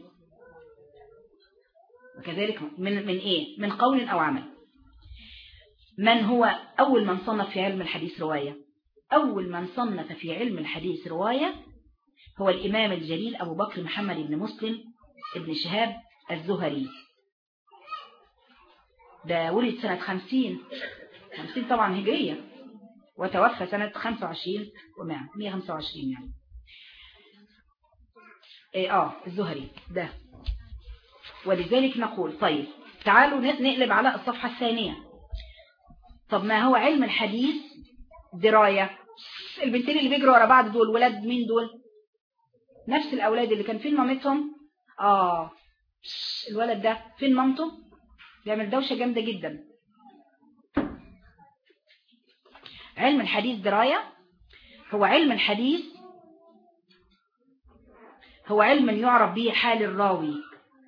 وكذلك من, من إيه؟ من قول أو عمل. من هو أول من صنف في علم الحديث رواية؟ أول من صنف في علم الحديث رواية هو الإمام الجليل أبو بكر محمد بن مسلم ابن شهاب الزهري. ده ولد سنة خمسين خمسين طبعا هجرية، وتوفى سنة خمسة وعشرين ومائة مئة وخمسة وعشرين يعني. ايه اه الزهري ده. ولذلك نقول طيب تعالوا نقلب على الصفحة الثانية. طب ما هو علم الحديث دراية؟ البنتين اللي بيجروا ورا بعض دول ولاد مين دول؟ نفس الأولاد اللي كان فين مامتهم. آه الولد ده فين مامته؟ بيعمل دوشة جامدة جدا. علم الحديث دراية. هو علم الحديث هو علم يعرف به حال الراوي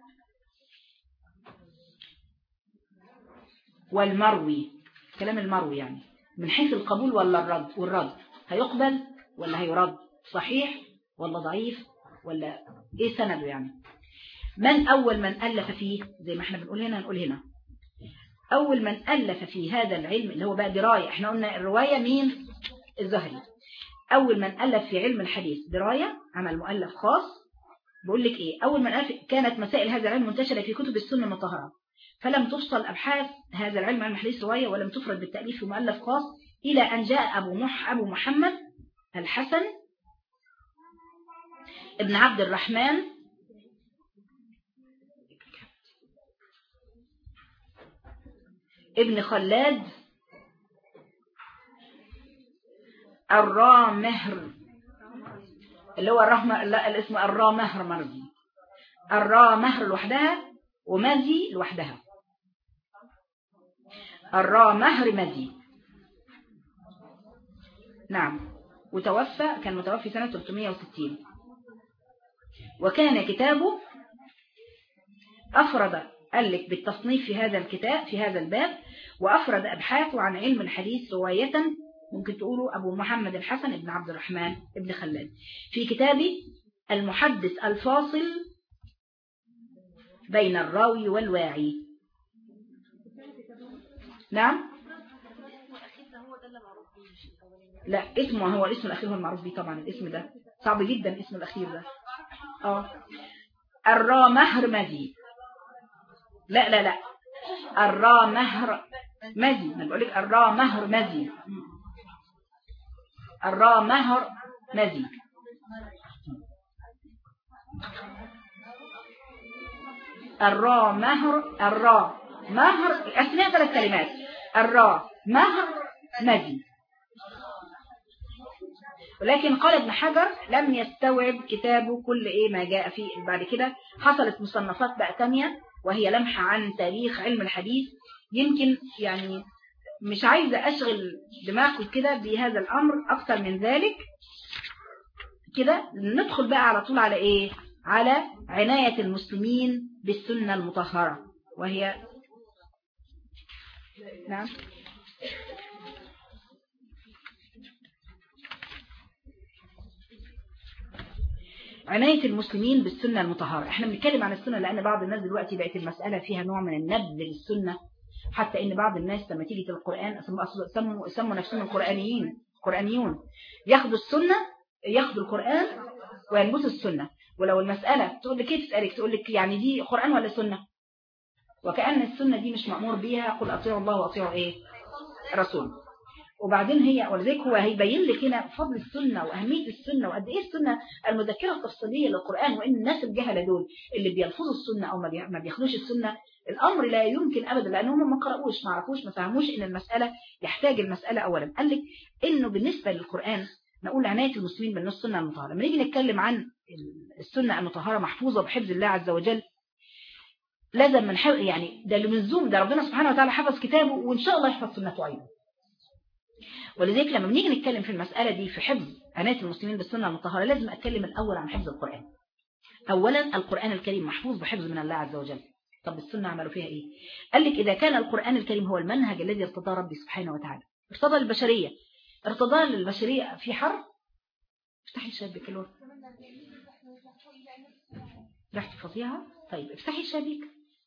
والمروي، كلام المروي يعني من حيث القبول ولا الرد، والرد هيقبل ولا هيرد، صحيح ولا ضعيف ولا ايه سنده يعني. من أول من ألف فيه؟ زي ما احنا بنقول هنا نقول هنا أول من ألف في هذا العلم اللي هو بقى دراية. احنا قلنا الرواية مين؟ الزهري. أول من ألف في علم الحديث دراية، عمل مؤلف خاص. بقول لك ايه، أول من ألف كانت مسائل هذا العلم منتشرة في كتب السنة المطهرة، فلم تفصل أبحاث هذا العلم عن الحديث رواية، ولم تفرد بالتأليف في مؤلف خاص، إلى أن جاء أبو مح أبو محمد الحسن ابن عبد الرحمن ابن خلاد الرامهر، اللي هو الرحمة الاسم الرامهر مرضي، الرامهر لوحدها ومزي لوحدها، الرامهر مزي. نعم. وتوفى كان متوفي سنة ثلاثمائة وستين. وكان كتابه أفرد قال لك بالتصنيف في هذا الكتاب في هذا الباب، وأفرد أبحاثه عن علم الحديث رواية، ممكن تقولوا أبو محمد الحسن ابن عبد الرحمن ابن خلاد في كتابه المحدث الفاصل بين الراوي والواعي. نعم. لا اسمه هو الاسم الأخير هو المعروف به طبعا. الاسم ده صعب جدا، الاسم الأخير ده اه الرامهر مزي. لا لا لا الرامهر مزي، انا بقول لك الرامهر مزي، الرامهر مزي. الرامهر الرا مهر اثناء ثلاث كلمات، الرا مهر مزي. ولكن قال ابن حجر لم يستوعب كتابه كل ايه ما جاء فيه. بعد كده حصلت مصنفات بقى تانية وهي لمحة عن تاريخ علم الحديث. يمكن يعني مش عايزة أشغل دماغكم كده بهذا الأمر أكتر من ذلك كده. ندخل بقى على طول على إيه؟ على عناية المسلمين بالسنة المطهرة، وهي نعم عناية المسلمين بالسنة المطهرة. احنا بنتكلم عن السنة لأن بعض الناس دلوقتي بقت المسألة فيها نوع من النبذ للسنة، حتى ان بعض الناس لما تيجي القرآن سموا, سموا نفسهم القرآنيين قرآنيون، ياخدوا السنة ياخدوا القرآن ويلبسوا السنة. ولو المسألة تقول لك كيف تسألك تقول لك يعني دي قرآن ولا سنة، وكأن السنة دي مش مأمور بيها. قل أطيعوا الله وأطيعوا ايه رسول. وبعدين هي ولذلك هو هيبين لك هنا فضل السنة وأهمية السنة وقد ايه السنة المذكرة التفصيلية للقرآن. وإن الناس الجهلة دول اللي بيلفظوا السنة أو ما بياخدوش السنة، الأمر لا يمكن أبدا لأنهم ما قرأوش ما عرفوش ما فهموش إن المسألة يحتاج المسألة. أولا قال لك إنه بالنسبة للقرآن نقول عناية المسلمين بالنص السنة المطهرة. لما نيجي نتكلم عن السنة المطهرة محفوظة بحفظ الله عز وجل، لازم من حفظ يعني ده لمنزوم ده ربنا سبحانه وتعالى حفظ كتابه وإن شاء الله يحفظ سنته أيضا. ولذلك لما بنيجي نتكلم في المسألة دي في حفظ عناية المسلمين بالسنة المطهرة لازم أتكلم الأول عن حفظ القرآن. أولا القرآن الكريم محفوظ بحفظ من الله عز وجل. طب السنة عملوا فيها إيه؟ قال لك إذا كان القرآن الكريم هو المنهج الذي ارتضاه ربي سبحانه وتعالى، ارتضى للبشرية، ارتضى للبشرية في حر. افتحي الشباك الورد رحت فظيعة. طيب افتحي الشباك،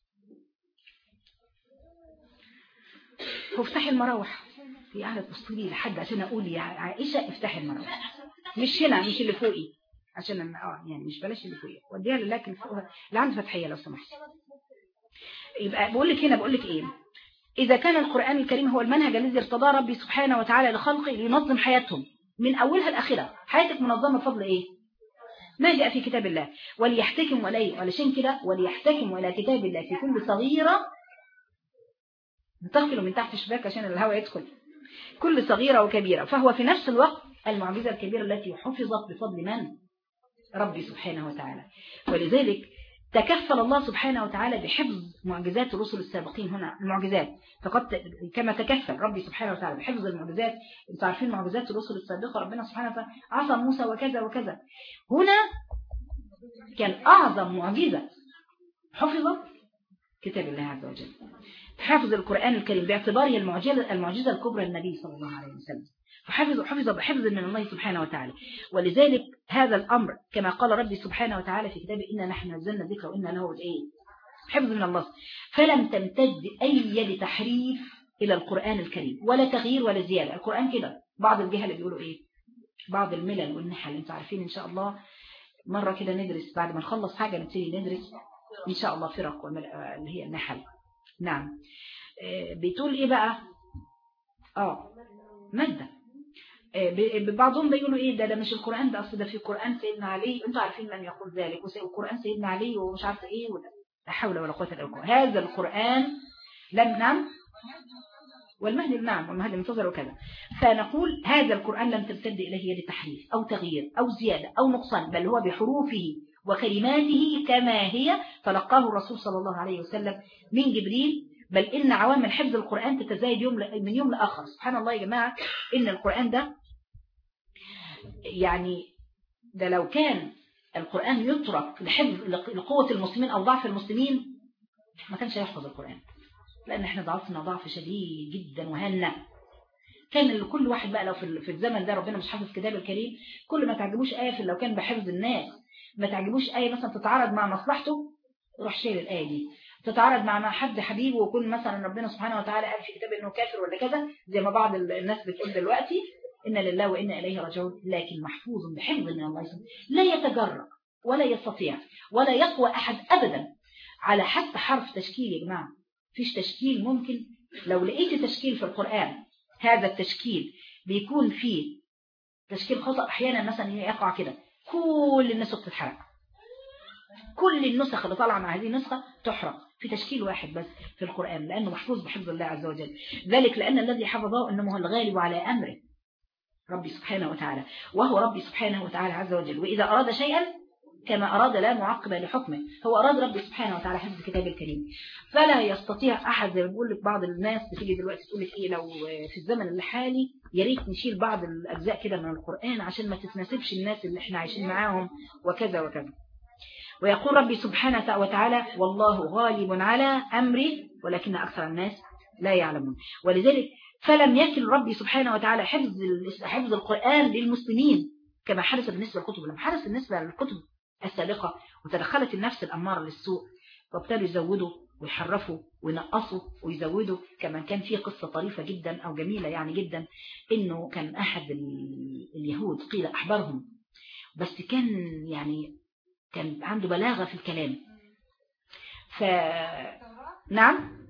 هو افتحي المراوح. في قاعدة تبصي لي لحد عشان أقول يا عائشة افتحي المراوح، مش هنا مش اللي فوقي عشان أنا اه يعني مش بلاش اللي فوقيها، وديها لكن فوقها اللي عند فتحية لو سمحت. يبقى بقول لك هنا بقول لك ايه، إذا كان القرآن الكريم هو المنهج الذي ارتضاه ربي سبحانه وتعالى لخلقه لينظم حياتهم من أولها لآخرها، حياتك منظمة بفضل إيه؟ ما جاء في كتاب الله، وليحتكم إليه، علشان كده وليحتكم إلى كتاب الله في كل صغيرة، نتقلوا من تحت الشباك عشان الهواء يدخل، كل صغيرة وكبيرة، فهو في نفس الوقت المعجزة الكبيرة التي حفظت بفضل من؟ ربي سبحانه وتعالى. ولذلك تكفل الله سبحانه وتعالى بحفظ معجزات الرسل السابقين. هنا المعجزات فقد كما تكفل ربي سبحانه وتعالى بحفظ المعجزات. انتم عارفين معجزات الرسل السابقة ربنا سبحانه وتعالى عصى موسى وكذا وكذا. هنا كان أعظم معجزة حفظت كتاب الله عز وجل، حافظ القرآن الكريم باعتباره المعجزة المعجزة الكبرى للنبي صلى الله عليه وسلم، فحفظ حفظ بحفظ من الله سبحانه وتعالى. ولذلك هذا الأمر كما قال ربي سبحانه وتعالى في كتابه إنا نحن نزلنا الذكر وإنا له إيه حفظ من الله. فلم تمتد أي يد تحريف إلى القرآن الكريم ولا تغيير ولا زيادة. القرآن كده بعض الجهل بيقولوا إيه، بعض الملل والنحل، انتوا عارفين إن شاء الله مرة كده ندرس بعد ما نخلص حاجة نبتدي ندرس إن شاء الله فرق اللي هي النحل. نعم بتقول إيه بقى آه مادة. بعضهم بيقولوا ايه ده ده مش القرآن ده، اصل ده في قرآن سيدنا علي، انتوا عارفين من يقول ذلك، وقرآن سيدنا علي ومش عارفه ايه، ولا لا حول ولا قوه الا بالله. هذا القرآن لم نعم والمهدي نعم والمهدي منتظر وكذا. فنقول هذا القرآن لم تمتد اليه يد تحريف او تغيير او زياده او نقصان، بل هو بحروفه وكلماته كما هي تلقاه الرسول صلى الله عليه وسلم من جبريل. بل إن عوامل حفظ القرآن تتزايد يوم من يوم لآخر. سبحان الله يا جماعة، إن القرآن ده يعني ده لو كان القرآن يترك لحفظ لقوة المسلمين أو ضعف المسلمين ما كانش يحفظ القرآن، لأن احنا ضعفنا ضعف شديد جدا وهنا. كان كل واحد بقى لو في الزمن ده ربنا مش حافظ كتاب الكريم، كل ما تعجبوش آية في لو كان بحفظ الناس، ما تعجبوش آية مثلا تتعارض مع مصلحته روح شيل الآية دي، تتعارض مع حد حبيبه ويكون مثلا ربنا سبحانه وتعالى قال في كتاب انه كافر ولا كذا، زي ما بعض الناس بتقول دلوقتي إن لله وإنا إليه راجعون، لكن محفوظ بحفظ من الله سبحانه. لا يتجرأ ولا يستطيع ولا يقوى أحد أبدا على حتى حرف تشكيل. يا جماعة فيش تشكيل ممكن، لو لقيت تشكيل في القرآن هذا التشكيل بيكون فيه تشكيل خطأ أحيانا مثلا يقع كده كل النسخ تتحرق، كل النسخ اللي طالعة مع هذه النسخة تحرق في تشكيل واحد بس في القرآن، لأنه محفوظ بحفظ الله عز وجل. ذلك لأن الذي حفظه إنه هو الغالب على أمره ربي سبحانه وتعالى، وهو ربي سبحانه وتعالى عز وجل. وإذا أراد شيئا كما أراد لا معقب لحكمه، هو أراد ربي سبحانه وتعالى حفظ كتاب الكريم. فلا يستطيع أحد، زي ما بقول لك بعض الناس بتيجي دلوقتي تقول لك إيه لو في الزمن الحالي يا ريت نشيل بعض الأجزاء كده من القرآن عشان ما تتناسبش الناس اللي احنا عايشين معاهم وكذا وكذا. ويقول ربي سبحانه وتعالى والله غالب على أمره ولكن أكثر الناس لا يعلمون. ولذلك فلم يكن ربي سبحانه وتعالى حفظ حفظ القرآن للمسلمين كما حدث بالنسبة للكتب. لما حدث بالنسبة للكتب السابقة وتدخلت النفس الأمارة للسوء وابتدوا يزودوا ويحرفوا وينقصوا ويزودوا. كما كان فيه قصة طريفة جدا أو جميلة يعني جدا، إنه كان أحد اليهود قيل أحبرهم، بس كان يعني كان عنده بلاغة في الكلام. ف نعم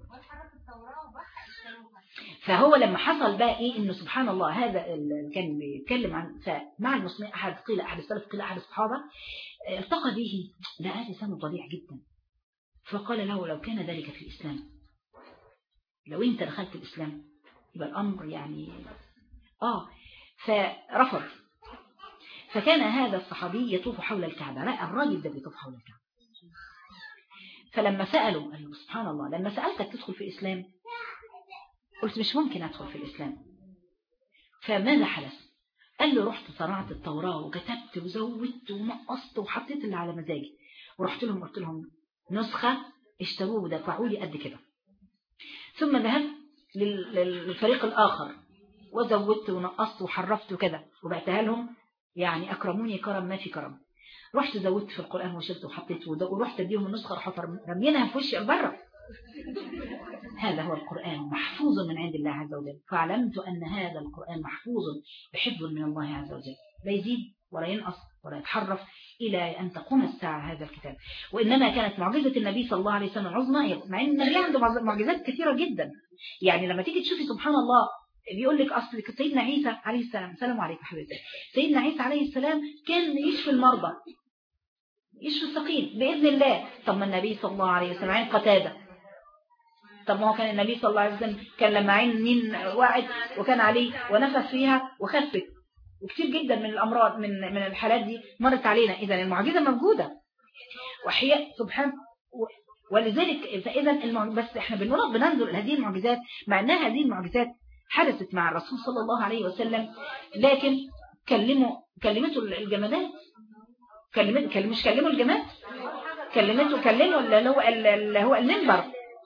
فهو لما حصل بقى ايه انه سبحان الله هذا كان بيتكلم عن فمع المسلمين احد قيل احد السلف قيل احد الصحابه التقى به لقى لسانه ضليع جدا، فقال له لو كان ذلك في الاسلام، لو انت دخلت الاسلام يبقى الامر يعني اه فرفض. فكان هذا الصحابي يطوف حول الكعبه، لا الراجل ده بيطوف حول الكعبه. فلما سألوا قال له سبحان الله لما سألتك تدخل في الاسلام قلت مش ممكن أدخل في الإسلام. فماذا حدث؟ قال له رحت صنعت التوراة وكتبت وزودت ونقصت وحطيت اللي على مزاجي، ورحت لهم قلت لهم نسخة اشتروه ودفعوا لي قد كده. ثم ذهبت للفريق الآخر وزودت ونقصت وحرفت وكذا وبعتها لهم، يعني أكرموني كرم ما في كرم. رحت زودت في القرآن وشلت وحطيت ورحت اديهم النسخة رحت رميناها في وشي البرة. هذا هو القرآن محفوظ من عند الله عز وجل. فعلمت أن هذا القرآن محفوظ بحفظ من الله عز وجل، لا يزيد ولا ينقص ولا يتحرف إلى أن تقوم الساعة هذا الكتاب. وإنما كانت معجزة النبي صلى الله عليه وسلم عظمى، مع أن النبي عنده معجزات كثيرة جدا. يعني لما تيجي تشوفي سبحان الله بيقول لك أصل سيدنا عيسى عليه السلام، سلام عليكم حبيبتي، سيدنا عيسى عليه السلام كان يشفي المرضى يشفي السقيم بإذن الله. طب ما النبي صلى الله عليه وسلم عين قتادة، طب ما هو كان النبي صلى الله عليه وسلم كان لما عين مين وقعت وكان عليه ونفس فيها وخفت، وكثير جدا من الأمراض من من الحالات دي مرت علينا. إذا المعجزة موجودة وحياء سبحان. ولذلك فإذا بس احنا بنقول بننظر هذه المعجزات مع أنها هذه المعجزات حدثت مع الرسول صلى الله عليه وسلم، لكن كلموا كلمته الجمادات، كلمت مش كلموا الجماد، كلمته كلموا اللي هو اللي هو المنبر،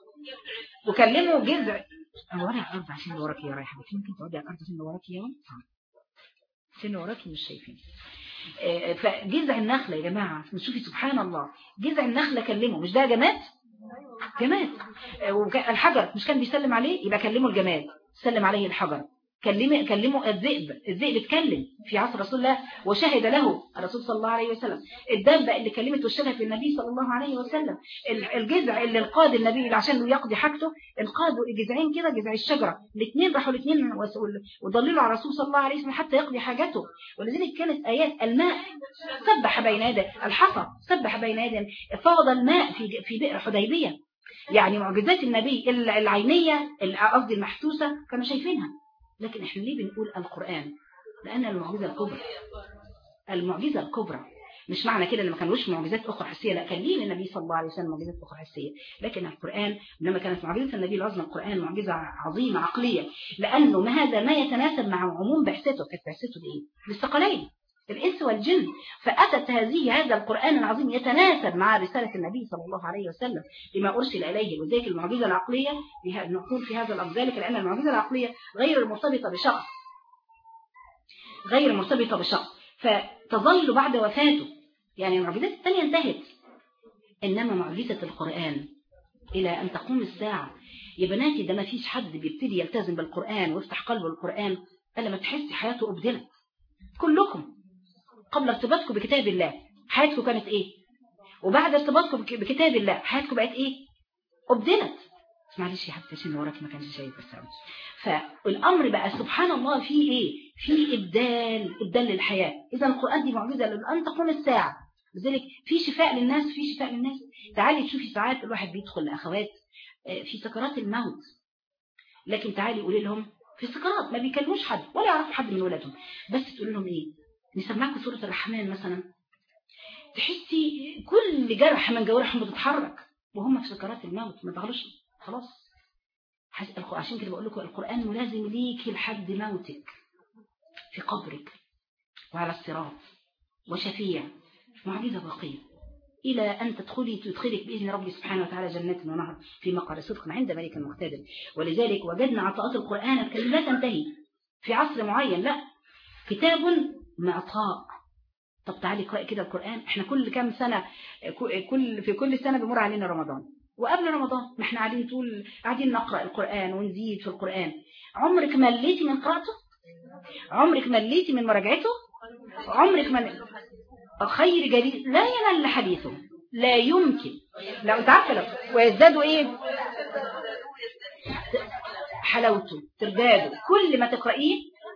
وكلموا جذع. انا ورا على الارض عشان اللي وراكي يا رايحه، ممكن تقعدي على الارض عشان اللي وراكي يا عشان اللي وراكي مش شايفين. فجذع النخله يا جماعه نشوفي سبحان الله، جذع النخله كلمه، مش ده جماد؟ جماد. الحجر مش كان بيسلم عليه؟ يبقى كلموا الجماد، سلم عليه الحجر. كلمه كلمه الذئب، الذئب اتكلم في عصر رسول الله وشهد له الرسول صلى الله عليه وسلم. الدابه اللي كلمت وشهدت للنبي صلى الله عليه وسلم. الجذع اللي القاد النبي اللي عشان يقضي حاجته، القادوا الجذعين كده، جذع الشجره الاثنين راحوا الاثنين وضللوا على الرسول صلى الله عليه وسلم حتى يقضي حاجته. ولذلك كانت ايات الماء سبح بين يدي، الحصى سبح بين يدي، فاض الماء في في بئر حديبيه. يعني معجزات النبي العينيه قصدي المحسوسه كانوا شايفينها. لكن احنا ليه بنقول القرآن؟ لأن المعجزة الكبرى، المعجزة الكبرى مش معنى كده ان ما كانوش معجزات أخرى حسية، لا كان ليه للنبي صلى الله عليه وسلم معجزات أخرى حسية. لكن القرآن لما كانت معجزة النبي العظمى القرآن معجزة عظيمة عقلية، لأنه ما هذا ما يتناسب مع عموم بعثته. كانت بعثته لإيه؟ للثقلين الإنس والجن. فأتت هذه هذا القرآن العظيم يتناسب مع رسالة النبي صلى الله عليه وسلم لما أرسل إليه. وذلك المعجزة العقلية نقول في هذا الأمر ذلك لأن المعجزة العقلية غير مرتبطة بشخص، غير مرتبطة بشخص فتظل بعد وفاته. يعني المعجزات الثانية انتهت، إنما معجزة القرآن إلى أن تقوم الساعة. يا بناتي ده ما فيش حد بيبتدي يلتزم بالقرآن ويفتح قلبه للقرآن إلا ما تحسي حياته أبدلت. كلكم قبل ارتباطكم بكتاب الله حياتكم كانت ايه، وبعد ارتباطكم بكتاب الله حياتكم بقت ايه؟ أبدلت. معلش يا حبيبتي عشان وراك ما كانش شايف بس. فالامر بقى سبحان الله فيه ايه؟ فيه ابدال، ابدال للحياه. اذا القران دي معجزه لان تقوم الساعه. لذلك في شفاء للناس، في شفاء للناس. تعالي تشوفي ساعات الواحد بيدخل لاخوات في سكرات الموت، لكن تعالي قولي لهم في سكرات ما بيكلموش حد ولا يعرفوا حد من ولادهم، بس تقول لهم ايه؟ نسمعكم سوره الرحمن مثلا، تحسي كل جرح من جوارحهم بتتحرك وهم في سكرات الموت. ما تغلوش خلاص. عشان كده بقول لكم القرآن ملازم ليكي لحد موتك في قبرك وعلى الصراط، وشفيع معجزة باقية إلى أن تدخلي تدخلك بإذن ربي سبحانه وتعالى جنات ونهر في مقعد صدق عند ملك مقتدر. ولذلك وجدنا عطاءات القرآن الكريم لا تنتهي في عصر معين، لا، كتاب معطاء. طب تعالي اقرأي كده القرآن. احنا كل كام سنة كل في كل سنة بمر علينا رمضان، وقبل رمضان ما احنا قاعدين طول قاعدين نقرأ القرآن ونزيد في القرآن. عمرك مليتي من قراءته؟ عمرك مليتي من مراجعته؟ عمرك مليتي؟ خير جليل لا ينال حديثه، لا يمكن. لو تعرف ويزدادوا ايه حلاوته ترداده كل ما تقرأيه.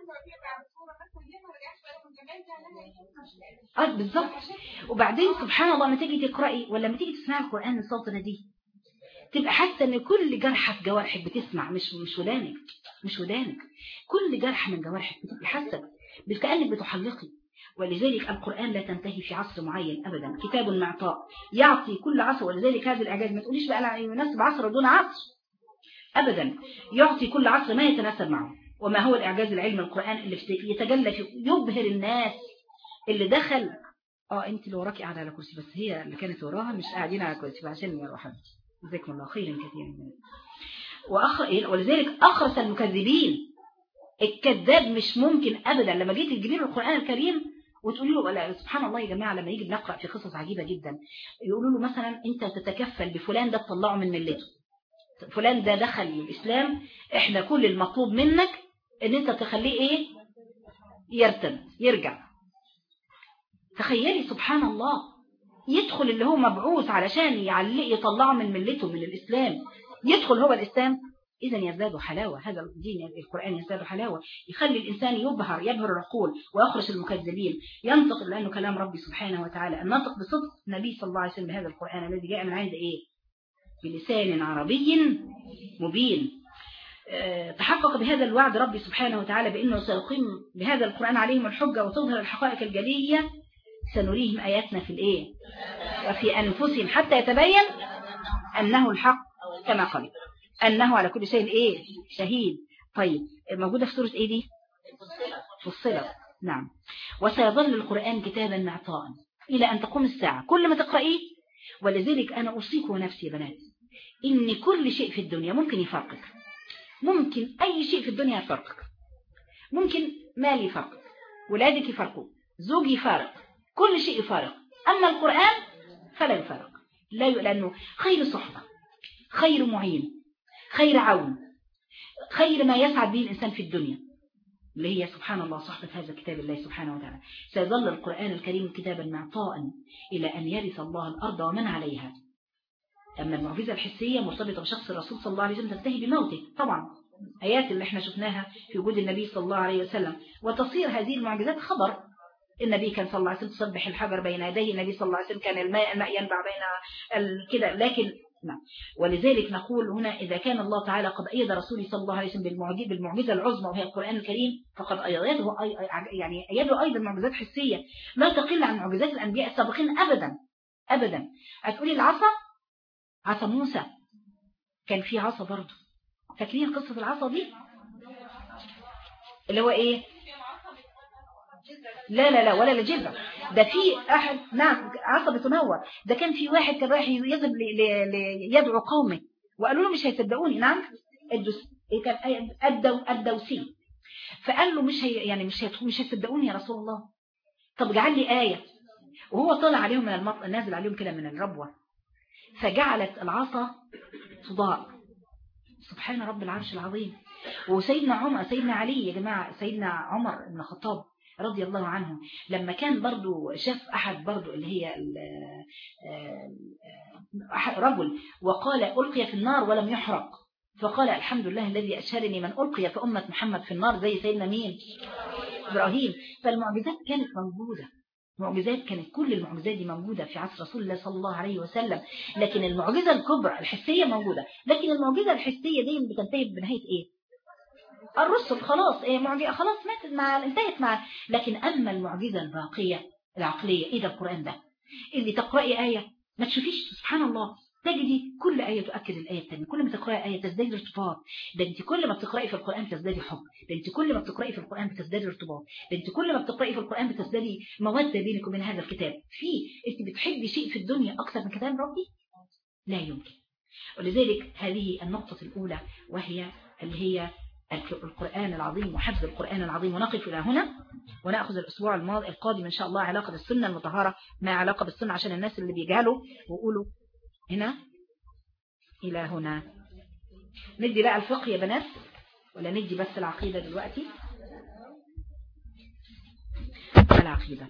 اه بالظبط. وبعدين سبحان الله لما تيجي تقرأي ولا لما تيجي تسمعي القرآن من صوت نديه تبقى حاسه ان كل جرحه في جوارحك بتسمع، مش مش ودانك مش ودانك كل جرح من جوارحك بتبقى حاسه كأنك بتحلقي. ولذلك القرآن لا تنتهي في عصر معين أبدا، كتاب معطاء يعطي كل عصر. ولذلك هذا الإعجاز ما تقوليش بقى يناسب عصر دون عصر أبدا، يعطي كل عصر ما يتناسب معه. وما هو الإعجاز العلم القرآن اللي يتجلى في يبهر الناس اللي دخل. اه انت اللي وراكي قاعده على كرسي، بس هي اللي كانت وراها مش قاعدين على كرسي عشان يروحوا حد. جزاكم الله خيرا كثيرا. وأخ... ولذلك أخرس المكذبين. الكذاب مش ممكن أبدا. لما جيت تجيبي له القرآن الكريم وتقولي له ولا سبحان الله يا جماعة، لما يجي بنقرأ في قصص عجيبة جدا يقولوا له مثلا أنت تتكفل بفلان ده تطلعه من ملته، فلان ده دخل الإسلام، إحنا كل المطلوب منك أن أنت تخليه إيه؟ يرتد يرجع. تخيلي سبحان الله، يدخل اللي هو مبعوث علشان يعلق يطلعه من ملته من الإسلام، يدخل هو الإسلام. إذا يزداد حلاوة هذا الدين، القرآن يزداد حلاوة، يخلي الإنسان يبهر يبهر العقول ويخرج المكذبين، ينطق لأنه كلام ربي سبحانه وتعالى. النطق بصدق النبي صلى الله عليه وسلم بهذا القرآن الذي جاء من عند إيه؟ بلسان عربي مبين. أه تحقق بهذا الوعد ربي سبحانه وتعالى بأنه سيقيم بهذا القرآن عليهم الحجة وتظهر الحقائق الجلية. سنريهم آياتنا في الإيه؟ وفي أنفسهم حتى يتبين أنه الحق كما قال أنه على كل شيء إيه؟ شهيد. طيب موجودة في سورة إيه دي؟ فصلت. نعم. وسيظل القرآن كتابا معطاء إلى أن تقوم الساعة كل ما تقرأيه. ولذلك أنا أوصيكم نفسي يا بنات إن كل شيء في الدنيا ممكن يفرقك، ممكن أي شيء في الدنيا يفرقك، ممكن مال يفرقك، ولادك يفرقوا، زوج يفارق، كل شيء يفارق. أما القرآن فلا يفارق، لا لأنه خير صحبة، خير معين، خير عون، خير ما يسعد به الإنسان في الدنيا اللي هي سبحان الله صحبة هذا كتاب الله سبحانه وتعالى. سيظل القرآن الكريم كتابا معطاء إلى أن يرث الله الأرض ومن عليها. أما المعجزة الحسية مرتبطة بشخص الرسول صلى الله عليه وسلم تنتهي بموته طبعا، آيات اللي احنا شفناها في وجود النبي صلى الله عليه وسلم، وتصير هذه المعجزات خبر. النبي كان صلى الله عليه وسلم تصبح الحجر بين يديه، النبي صلى الله عليه وسلم كان الماء الماء ينبع بين كده، لكن نعم. ولذلك نقول هنا إذا كان الله تعالى قد أيد رسوله صلى الله عليه وسلم بالمعجزة بالمعجزة العظمى وهي القرآن الكريم، فقد أيده يعني أيده أيضا معجزات حسية لا تقل عن معجزات الأنبياء السابقين أبدا أبدا. هتقولي العصا، عصا موسى كان في عصا برضه، فاكرين قصة العصا دي اللي هو إيه؟ لا لا لا ولا لجزة، ده في أحد نعم عصا بتنور، ده كان في واحد كان رايح يذهب يدعو قومه وقالوا له مش هيصدقوني. نعم الدوس كان الدو الدوسي، فقال له مش هي يعني مش مش هيصدقوني يا رسول الله، طب اجعل لي آية. وهو طلع عليهم من المط... نازل عليهم كده من الربوة، فجعلت العصا تضاء. سبحان رب العرش العظيم. وسيدنا عمر سيدنا علي يا جماعة سيدنا عمر بن الخطاب رضي الله عنه لما كان برضو شاف أحد برضو اللي هي رجل وقال ألقي في النار ولم يحرق، فقال الحمد لله الذي أشهرني من ألقي في أمة محمد في النار زي سيدنا مين؟ إبراهيم. فالمعجزات كانت موجودة، معجزات كانت كل المعجزات دي موجودة في عصر رسول الله صلى الله عليه وسلم، لكن المعجزة الكبرى الحسية موجودة، لكن المعجزة الحسية دي بتنتهي بنهاية إيه؟ الرسل خلاص ايه معجزة خلاص ماتت مع انتهت مع. لكن أما المعجزة الباقية العقلية ايه ده القرآن ده اللي تقرأي آية ما تشوفيش سبحان الله تجدي كل آية تؤكد الآية الثانية، كل ما تقرأي آية تزداد ارتباط، ده انت كل ما بتقرأي في القرآن تزدادي حب، ده انت كل ما بتقرأي في القرآن بتزدادي ارتباط، ده انت كل ما بتقرأي في القرآن بتزدادي مودة بينك وبين هذا الكتاب. في انت بتحبي شيء في الدنيا أكثر من كلام ربي؟ لا يمكن. ولذلك هذه النقطة الأولى وهي اللي هي القرآن العظيم وحفظ القرآن العظيم. ونقف إلى هنا ونأخذ الأسبوع الماضي القادم إن شاء الله علاقة بالسنة المطهرة ما علاقة بالسنة عشان الناس اللي بيجهلوا ويقولوا هنا إلى هنا. ندي بقى الفقه يا بنات ولا ندي بس العقيدة دلوقتي؟ العقيدة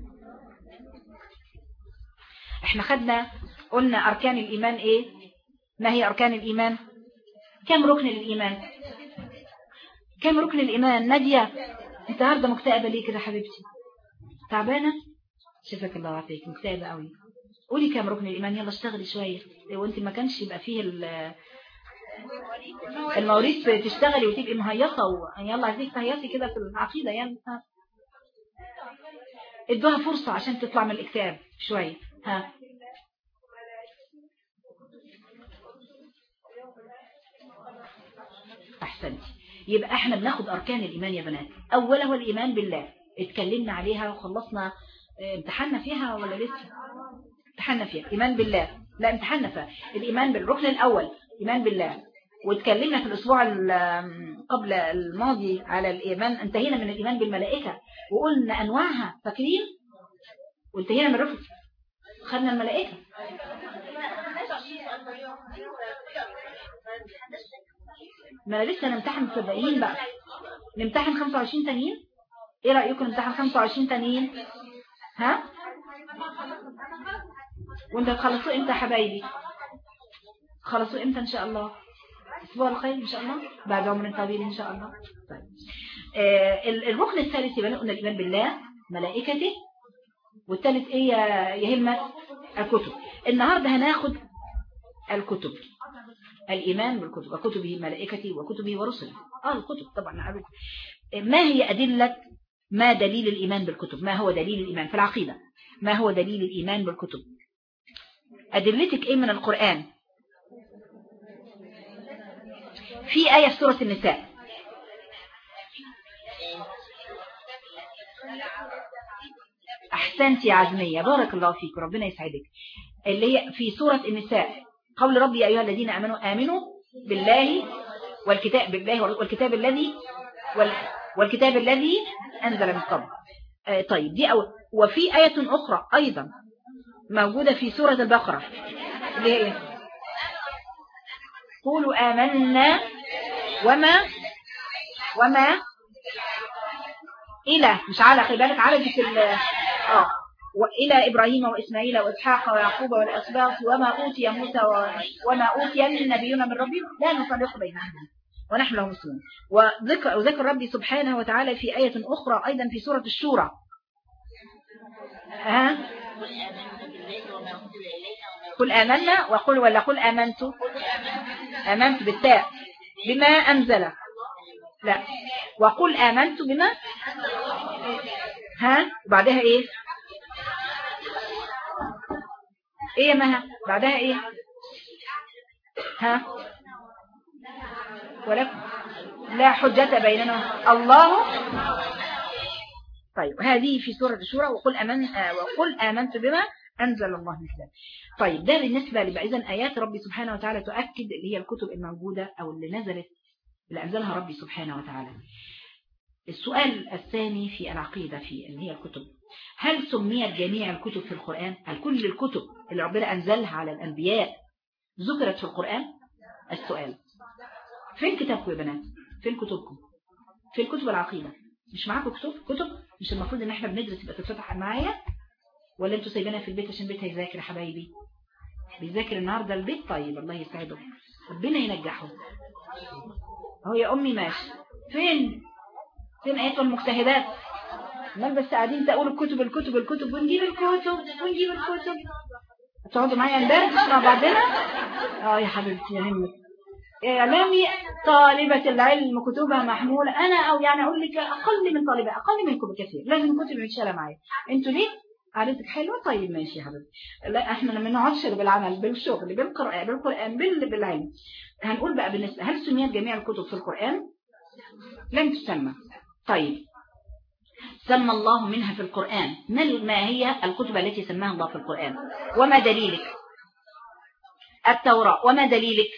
احنا خدنا قلنا أركان الإيمان إيه؟ ما هي أركان الإيمان؟ كم ركن الإيمان؟ كم ركن الإيمان؟ نادية انت هارده مكتئبة ليه كده حبيبتي؟ تعبانة؟ شفاك الله وعافيك مكتئبة قوي. قولي كم ركن الإيمان يلا اشتغلي شوية. وانت ما كانش يبقى فيه المواريث تشتغلي وتبقي مهيصة يلا عايزيك تهيصي كده في العقيدة يعني. ادوها فرصة عشان تطلع من الاكتئاب شوية. ها أحسنتي. يبقى احنا بناخد أركان الإيمان يا بنات. أولا هو الإيمان بالله اتكلمنا عليها وخلصنا امتحنا فيها ولا لسه؟ امتحنا فيها إيمان بالله لا امتحنا فيها الإيمان بالركن الأول إيمان بالله. واتكلمنا في الأسبوع قبل الماضي على الإيمان انتهينا من الإيمان بالملائكة وقلنا أنواعها فاكرين؟ وانتهينا من الركن خدنا الملائكة. ما أنا لسه نمتحن سبعين بقى نمتحن خمسة وعشرين تانيين. ايه رأيكم نمتحن خمسة وعشرين تانيين؟ ها وانت هتخلصوا امتى يا حبايبي؟ خلصوا امتى ان شاء الله؟ الاسبوع الخير ان شاء الله بعد عمر طويل ان شاء الله. طيب آه الركن الثالث يبقى قلنا الايمان بالله ملائكته، والثالث ايه يا همة؟ الكتب. النهارده هناخد الكتب، الايمان بالكتب وكتبه ملائكته وكتبه ورسله. اه الكتب طبعا نعرف ما هي ادله، ما دليل الايمان بالكتب، ما هو دليل الايمان في العقيده، ما هو دليل الايمان بالكتب. ادلتك ايه من القران؟ في آية في سورة النساء أحسنتي يا عزمية بارك الله فيك ربنا يسعدك، اللي هي في سورة النساء قول ربي يا أيها الذين آمنوا آمنوا بالله والكتاب بالله والكتاب الذي والكتاب الذي أنزل من قبل. آه طيب دي أول. وفي آية أخرى أيضا موجودة في سورة البقرة اللي هي قولوا آمنا وما وما إلى مش على خلي بالك على دي في اه وإلى إبراهيم وإسماعيل وإسحاق ويعقوب والأسباط وما أوتي موسى وما أوتي النبيون من ربهم لا نفرق بين أحد ونحن له مسلمون. وذكر وذكر ربي سبحانه وتعالى في آية أخرى أيضا في سورة الشورى ها قل آمنا وقل ولا قل آمنت آمنت بالتاء بما أنزل لا وقل آمنت بما ها بعدها إيه إيه ما بعدها إيه ها ولكم لا حجة بيننا الله. طيب هذه في سورة الشورى وقل آمن وقل آمنت بما أنزل الله من كتاب. طيب ده بالنسبة لإذن آيات ربي سبحانه وتعالى تؤكد اللي هي الكتب الموجودة أو اللي نزلت اللي أنزلها ربي سبحانه وتعالى. السؤال الثاني في العقيدة في اللي هي الكتب، هل سميت جميع الكتب في القرآن؟ هل كل الكتب اللي ربنا أنزلها على الأنبياء ذكرت في القرآن؟ السؤال فين كتابكم يا بنات؟ فين كتبكم؟ في الكتب العقيدة مش معاكم كتب؟ كتب مش المفروض ان احنا بندرس يبقى تتفتح معايا ولا انتوا سايبينها في البيت عشان البيت هيذاكر يا حبايبي؟ بيذاكر النهارده البيت طيب الله يسعده ربنا ينجحه. اهو يا امي ماشي. فين فين ايات المجتهدات؟ امال بس قاعدين تقولوا الكتب الكتب الكتب ونجيب الكتب ونجيب الكتب تقعدوا معايا ندردش مع بعضنا. اه يا حبيبتي يا همك إعلامي طالبة العلم كتبها محمولة. أنا أو يعني أقول لك أقل من طالبة أقل منكم بكثير لازم كتب متشالة معايا. أنتوا ليه؟ عادتك حلوة طيب ماشي يا حبيبتي. لا إحنا ما نقعدش بالعمل بالشغل بالقرآن بالقرآن بالعلم. هنقول بقى بالنسبة هل سميت جميع الكتب في القرآن؟ لم تسمى. طيب سمى الله منها في القرآن ما هي الكتب التي سماها الله في القرآن وما دليلك؟ التوراة. وما دليلك؟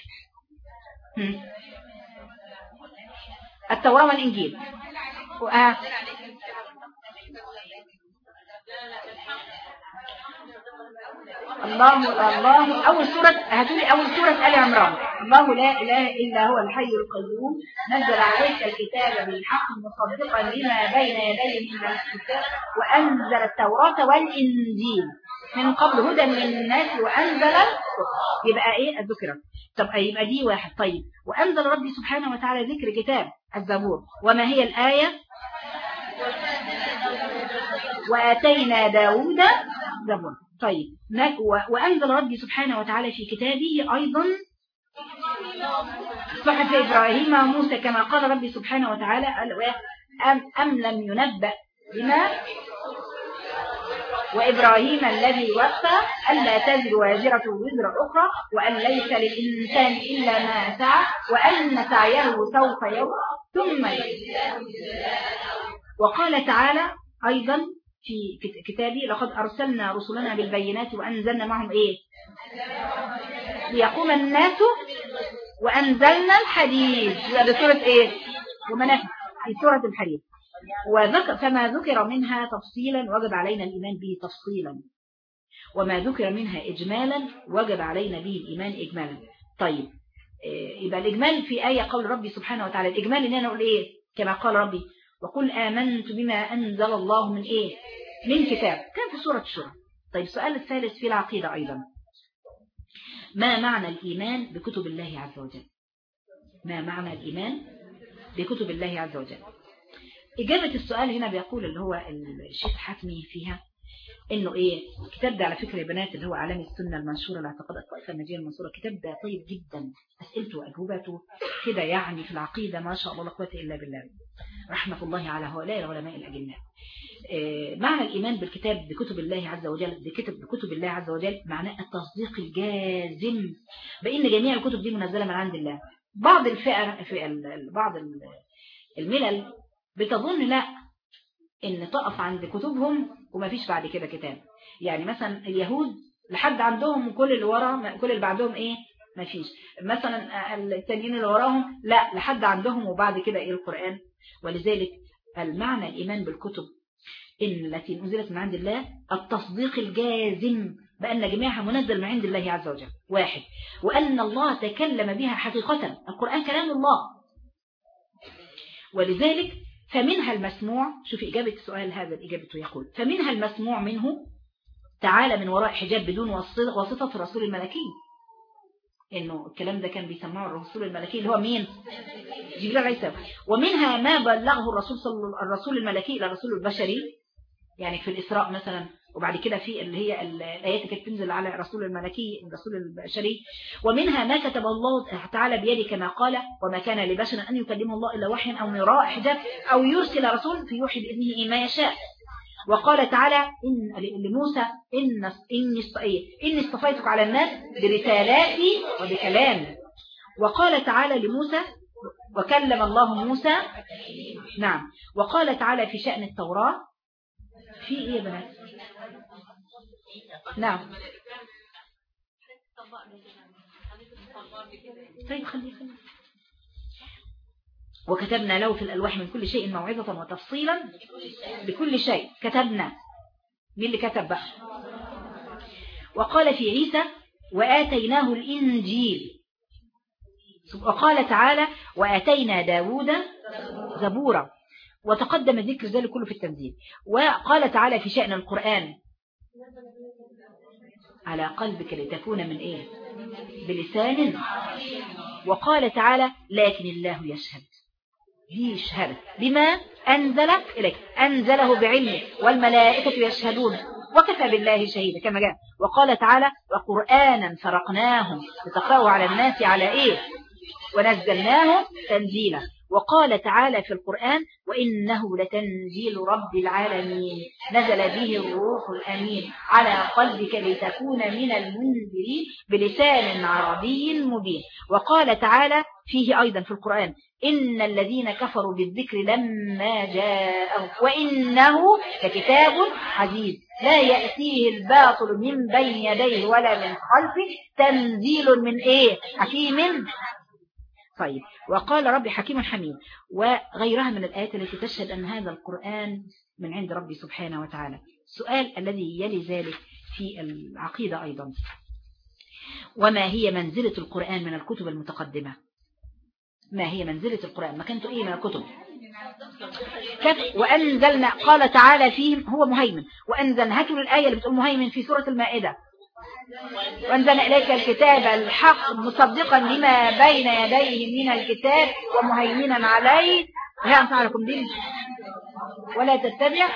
التوراة والإنجيل. وآه. الله الله أول سورة هاتولي أول سورة آل عمران. الله لا إله إلا هو الحي القيوم نزل عليك الكتاب بالحق مصدقا لما بين يديه من الكتاب وأنزل التوراة والإنجيل من قبل هدى للناس وأنزل يبقى إيه الذكر. طب يبقى دي واحد. طيب وأنزل ربي سبحانه وتعالى ذكر كتاب الزبور. وما هي الآية؟ وآتينا داود زبور. طيب وأنزل ربي سبحانه وتعالى في كتابه أيضا صحف إبراهيم وموسى كما قال ربي سبحانه وتعالى أم, أم لم ينبأ بما وإبراهيم الذي وفى ألا تزر واجرة وزر أخرى وأن ليس للإنسان إلا ما سعى وأن سعيه سوف يرى ثم يجزاه. وقال تعالى أيضا في كتابه لقد أرسلنا رسلنا بالبينات وأنزلنا معهم إيه ليقوم الناس وأنزلنا الحديد. هذا سورة إيه ومنافع في سورة الحديد. وذكر فما ذكر منها تفصيلا وجب علينا الإيمان به تفصيلا وما ذكر منها إجمالا وجب علينا به الإيمان إجمالا. طيب يبقى الإجمال في آية قول ربي سبحانه وتعالى الإجمال إن أنا أقول إيه كما قال ربي وقل آمنت بما أنزل الله من إيه من كتاب كان في سورة الشورى طيب السؤال الثالث في العقيدة أيضا، ما معنى الإيمان بكتب الله عز وجل؟ ما معنى الإيمان بكتب الله عز وجل؟ إجابة السؤال هنا بيقول اللي هو الشيخ حاتمي فيها إنه إيه، الكتاب ده على فكرة يا بنات اللي هو أعلام السنة المنشورة لاعتقاد الطائفة الناجية المنصورة، الكتاب ده طيب جدا، أسئلته وأجوبته كده يعني في العقيدة ما شاء الله لا قوة إلا بالله، رحمة الله على هؤلاء العلماء الأجلاء. معنى الإيمان بالكتاب بكتب الله عز وجل، بكتب بكتب الله عز وجل معناه التصديق الجازم بأن جميع الكتب دي منزلة من عند الله. بعض الفئة في بعض الملل بتظن لا ان تقف عند كتبهم وما فيش بعد كده كتاب، يعني مثلا اليهود لحد عندهم كل اللي ورا كل اللي بعدهم ايه ما فيش، مثلا التانيين اللي وراهم لا لحد عندهم وبعد كده ايه القرآن. ولذلك المعنى الإيمان بالكتب إن التي نزلت من عند الله التصديق الجازم بأن جميعها منزل من عند الله عز وجل واحد، وأن الله تكلم بها حقيقة، القرآن كلام الله. ولذلك فمنها المسموع، شوف إجابة السؤال هذا إجابته يقول فمنها المسموع منه تعالى من وراء حجاب بدون واسطة الرسول الملكي، إنه الكلام ده كان بيسمعه الرسول الملكي اللي هو مين؟ جبريل عليه السلام. ومنها ما بلغه الرسول صلى الرسول الملكي إلى الرسول البشري، يعني في الإسراء مثلا، وبعد كده في اللي هي الآيات اللي كانت تنزل على الرسول الملكي الرسول البشري. ومنها ما كتب الله تعالى بيده كما قال وما كان لبشر أن يكلمه الله إلا وحيا أو من وراء حجاب أو يرسل رسول فيوحي بإذنه ما يشاء. وقال تعالى إن لموسى إن إني إني اصطفيتك على الناس برسالاتي وبكلامي. وقال تعالى لموسى وكلم الله موسى. نعم. وقال تعالى في شأن التوراة في إيه يا بنات؟ نعم. طيب خلي خلي وكتبنا له في الألواح من كل شيء موعظة وتفصيلا بكل شيء. كتبنا، مين اللي كتب بقى؟ وقال في عيسى وآتيناه الإنجيل. وقال تعالى وآتينا داود زبورا. وتقدم ذكر ذلك كله في التنزيل. وقال تعالى في شأن القرآن على قلبك لتكون من إيه؟ بلسان. وقال تعالى لكن الله يشهد، يشهد بما أنزل إليك، أنزله بعلمه والملائكة يشهدون وكفى بالله شهيدا كما جاء. وقال تعالى وقرآنا فرقناه لتقرأه على الناس على إيه؟ ونزلناه تنزيلا. وقال تعالى في القرآن وإنه لتنزيل رب العالمين نزل به الروح الأمين على قلبك لتكون من المنذرين بلسان عربي مبين. وقال تعالى فيه أيضا في القرآن إن الذين كفروا بالذكر لما جاءهم وإنه لكتاب عزيز لا يأتيه الباطل من بين يديه ولا من خلفه تنزيل من إيه؟ حكيم. طيب. وقال ربي حكيم حميد وغيرها من الآيات التي تشهد أن هذا القرآن من عند ربي سبحانه وتعالى. السؤال الذي يلي ذلك في العقيدة أيضا وما هي منزلة القرآن من الكتب المتقدمة؟ ما هي منزلة القرآن؟ مكانته إيه من الكتب؟ كف وأنزلنا قال تعالى فيهم هو مهيمن. وأنزلنا هاتوا الآية اللي بتقول مهيمن في سورة المائدة وأنزلنا إليك الكتاب الحق مصدقا لما بين يديه من الكتاب ومهيمنا عليه لا أنفع لكم دين ولا تتبع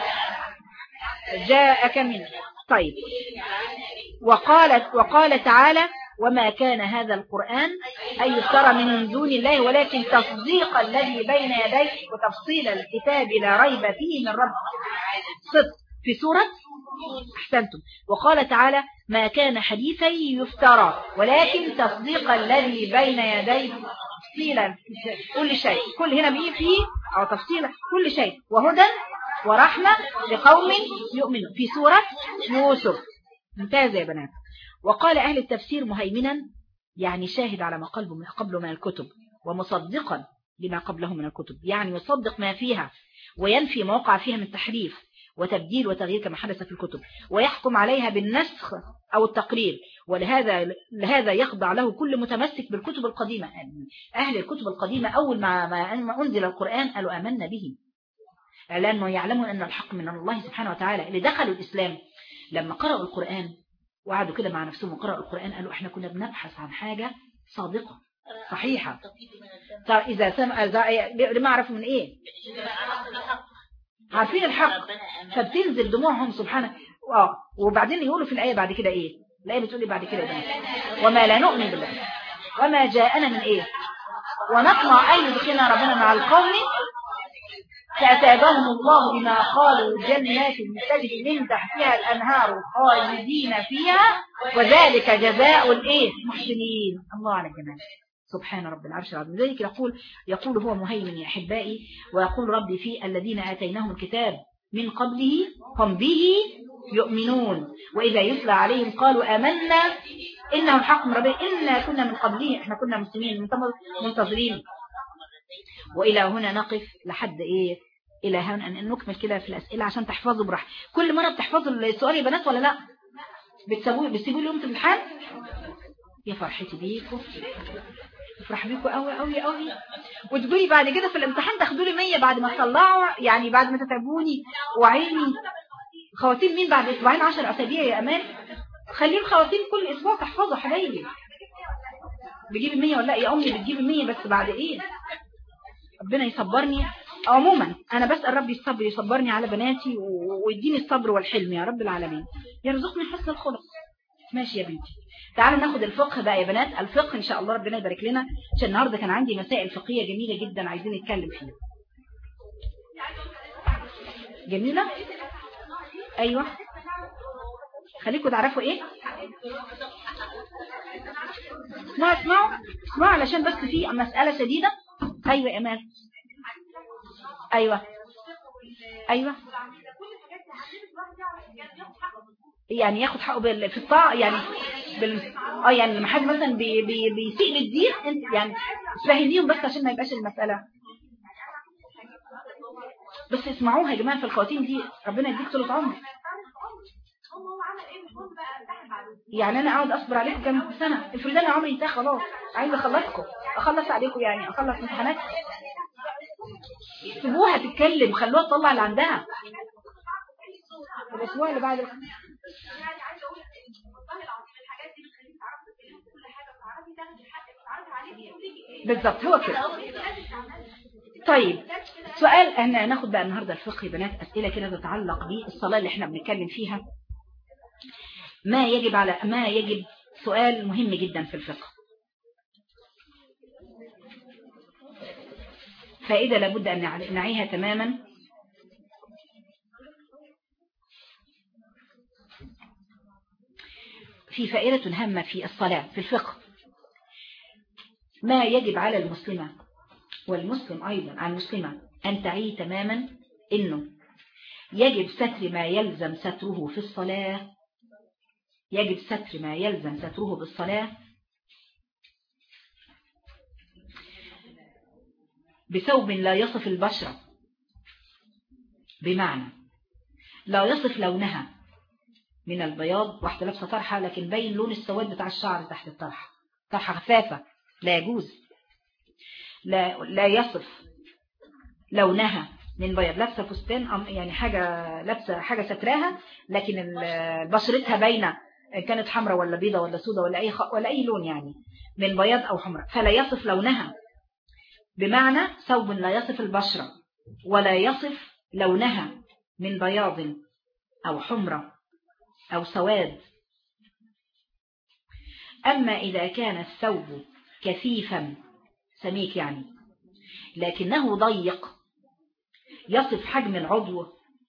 جاءك منه. طيب. وقالت وقال تعالى وما كان هذا القرآن أن يفترى من دون الله ولكن تصديق الذي بين يديه وتفصيل الكتاب لا ريب فيه من رب صدق في سورة أحسنتم. وقال تعالى ما كان حديثا يفترى ولكن تصديق الذي بين يديه تفصيلا كل شيء. كل هنا بيه فيه أو تفصيلا كل شيء وهدى ورحمة لقوم يؤمنون في سورة يوسف. ممتازة يا بنات. وقال أهل التفسير مهيمنا يعني شاهد على ما قبله من الكتب ومصدقا لما قبله من الكتب، يعني يصدق ما فيها وينفي ما وقع فيها من تحريف وتبديل وتغيير كما حدث في الكتب ويحكم عليها بالنسخ أو التقرير. ولهذا لهذا يخضع له كل متمسك بالكتب القديمة. أهل الكتب القديمة أول ما, ما أنزل القرآن قالوا آمنا به لأنه يعلمون أن الحق من الله سبحانه وتعالى. اللي دخلوا الإسلام لما قرأوا القرآن وقعدوا كده مع نفسهم وقرأوا القرآن قالوا احنا كنا بنبحث عن حاجة صادقة صحيحة. طب إذا سمع لما عرفوا من إيه؟ عارفين الحق، فبتنزل دموعهم سبحانه. آه وبعدين يقولوا في الآية بعد كده إيه؟ الآية بتقول لي بعد كده إيه؟ وما لا نؤمن بالله وما جاءنا من إيه؟ ونطمع أن يدخلنا ربنا مع القوم فأتابهم الله بما قالوا جنات تجري من تحتها الأنهار خالدين فيها وذلك جزاء الإيه؟ المحسنين. الله على الجمال سبحان رب العرش العظيم. ذلك يقول يقول هو مهيمن يا أحبائي، ويقول ربي في الذين آتيناهم الكتاب من قبله هم به يؤمنون وإذا يتلى عليهم قالوا آمنا إنه الحق من ربنا إنا كنا من قبله احنا كنا مسلمين منتظرين. وإلى هنا نقف لحد إيه؟ إلى هنا أن نكمل كده في الأسئلة عشان تحفظوا براحة. كل مرة بتحفظوا السؤال يا بنات ولا لا؟ بتسووا بتسيبوا لهم في الامتحان؟ يا فرحتي بيكم، افرح بيكم قوي قوي قوي. وتقولي بعد كده في الامتحان تاخدوا لي مية بعد ما تطلعوا، يعني بعد ما تتعبوني وعيني. خواتيم مين بعد اسبوعين عشر اسابيع يا امان؟ خليهم خواتيم كل اسبوع تحفظوا حبايبي. بجيب المية ولا يا امي بتجيب المية بس بعد ايه؟ ربنا يصبرني. عموما انا بسأل ربي الصبر يصبرني على بناتي ويديني الصبر والحلم يا رب العالمين، يرزقني حسن الخلق. ماشي يا بنتي. تعالوا ناخد الفقه بقى يا بنات. الفقه ان شاء الله ربنا يبارك لنا، عشان النهارده كان عندي مسائل فقهيه جميله جدا عايزين نتكلم فيها. جميله؟ ايوه خليكم تعرفوا ايه. اسمعوا اسمعوا اسمعوا علشان بس في مساله شديده. ايوه يا امان. ايوه ايوه يعني ياخد حقه في الطاعه يعني بال... اه يعني لما حد مثلا بي... بي... بيسيء للدين انت يعني تفهميهم بس عشان ما يبقاش المساله. بس اسمعوها يا جماعه في الخواتيم دي ربنا يديك طول عمر. يعني انا اقعد اصبر عليكم كام سنه؟ افرض انا عمري انتهى خلاص عايزه اخلصكم اخلص عليكم يعني اخلص امتحانات. سيبوها تتكلم خلوها تطلع اللي عندها. الاسبوع اللي بعد يعني عايزه اقول والله العظيم الحاجات دي بتخليك تعرفي تكلمي كل حاجه وتعرفي تاخدي حقك وتعرفي عليكي وتيجي بالظبط هو كده. طيب سؤال احنا هناخد بقى النهارده الفقه يا بنات، اسئله كده تتعلق بالصلاه اللي احنا بنتكلم فيها. ما يجب على ما يجب سؤال مهم جدا في الفقه، فائده لابد ان نعيها تماما. في فائدة هامة في الصلاة في الفقه. ما يجب على المسلمة والمسلم أيضا على المسلمة أن تعي تماما إنه يجب ستر ما يلزم ستره في الصلاة. يجب ستر ما يلزم ستره بالصلاة بثوب لا يصف البشرة، بمعنى لا يصف لونها من البياض. واحدة لابسة طرحة لكن باين لون السواد بتاع الشعر تحت الطرحة، طرحة خفافة لا يجوز. لا, لا يصف لونها من بياض، لابسة فستان يعني حاجة لابسة حاجة ستراها لكن بشرتها باينة كانت حمراء ولا بيضة ولا سودة ولا أي خ... ولا أي لون يعني من بياض أو حمراء، فلا يصف لونها. بمعنى ثوب لا يصف البشرة ولا يصف لونها من بياض أو حمراء أو سواد. أما إذا كان الثوب كثيفا سميك يعني لكنه ضيق يصف حجم العضو،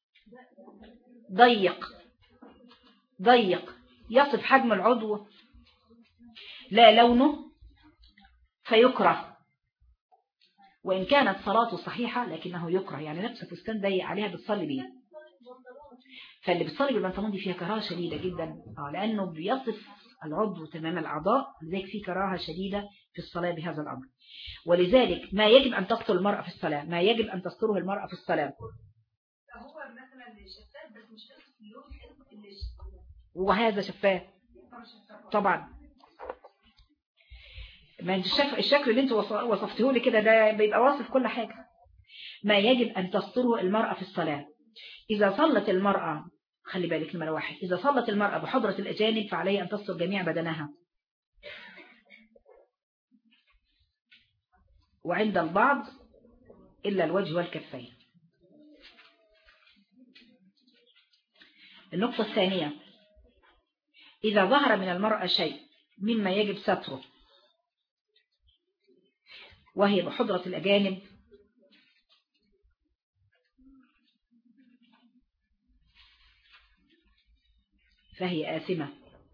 ضيق ضيق يصف حجم العضو لا لونه فيكره، وإن كانت صلاته صحيحة لكنه يكره. يعني لابسه فستان ضيق عليها بتصلي بيه، فاللي بتصلي بالبنطلون دي فيها كراهه شديده جدا اه لانه بيصف العضو تمام الاعضاء، لذلك في كراهه شديده في الصلاه بهذا الامر. ولذلك ما يجب ان تستر المراه في الصلاه، ما يجب ان تستره المراه في الصلاه. هو مثلا شفاف بس مش لابس اللون اللي وهذا شفاف طبعا. ما الشكل الشكل اللي انت وصفته لي كده ده بيبقى واصف كل حاجه. ما يجب ان تستره المراه في الصلاه. إذا صلت المرأة خلي بالك نمرة واحد، إذا صلت المرأة بحضرة الأجانب فعليها أن تستر جميع بدنها، وعند البعض إلا الوجه والكفين. النقطة الثانية، إذا ظهر من المرأة شيء مما يجب ستره وهي بحضرة الأجانب فهي آثمة.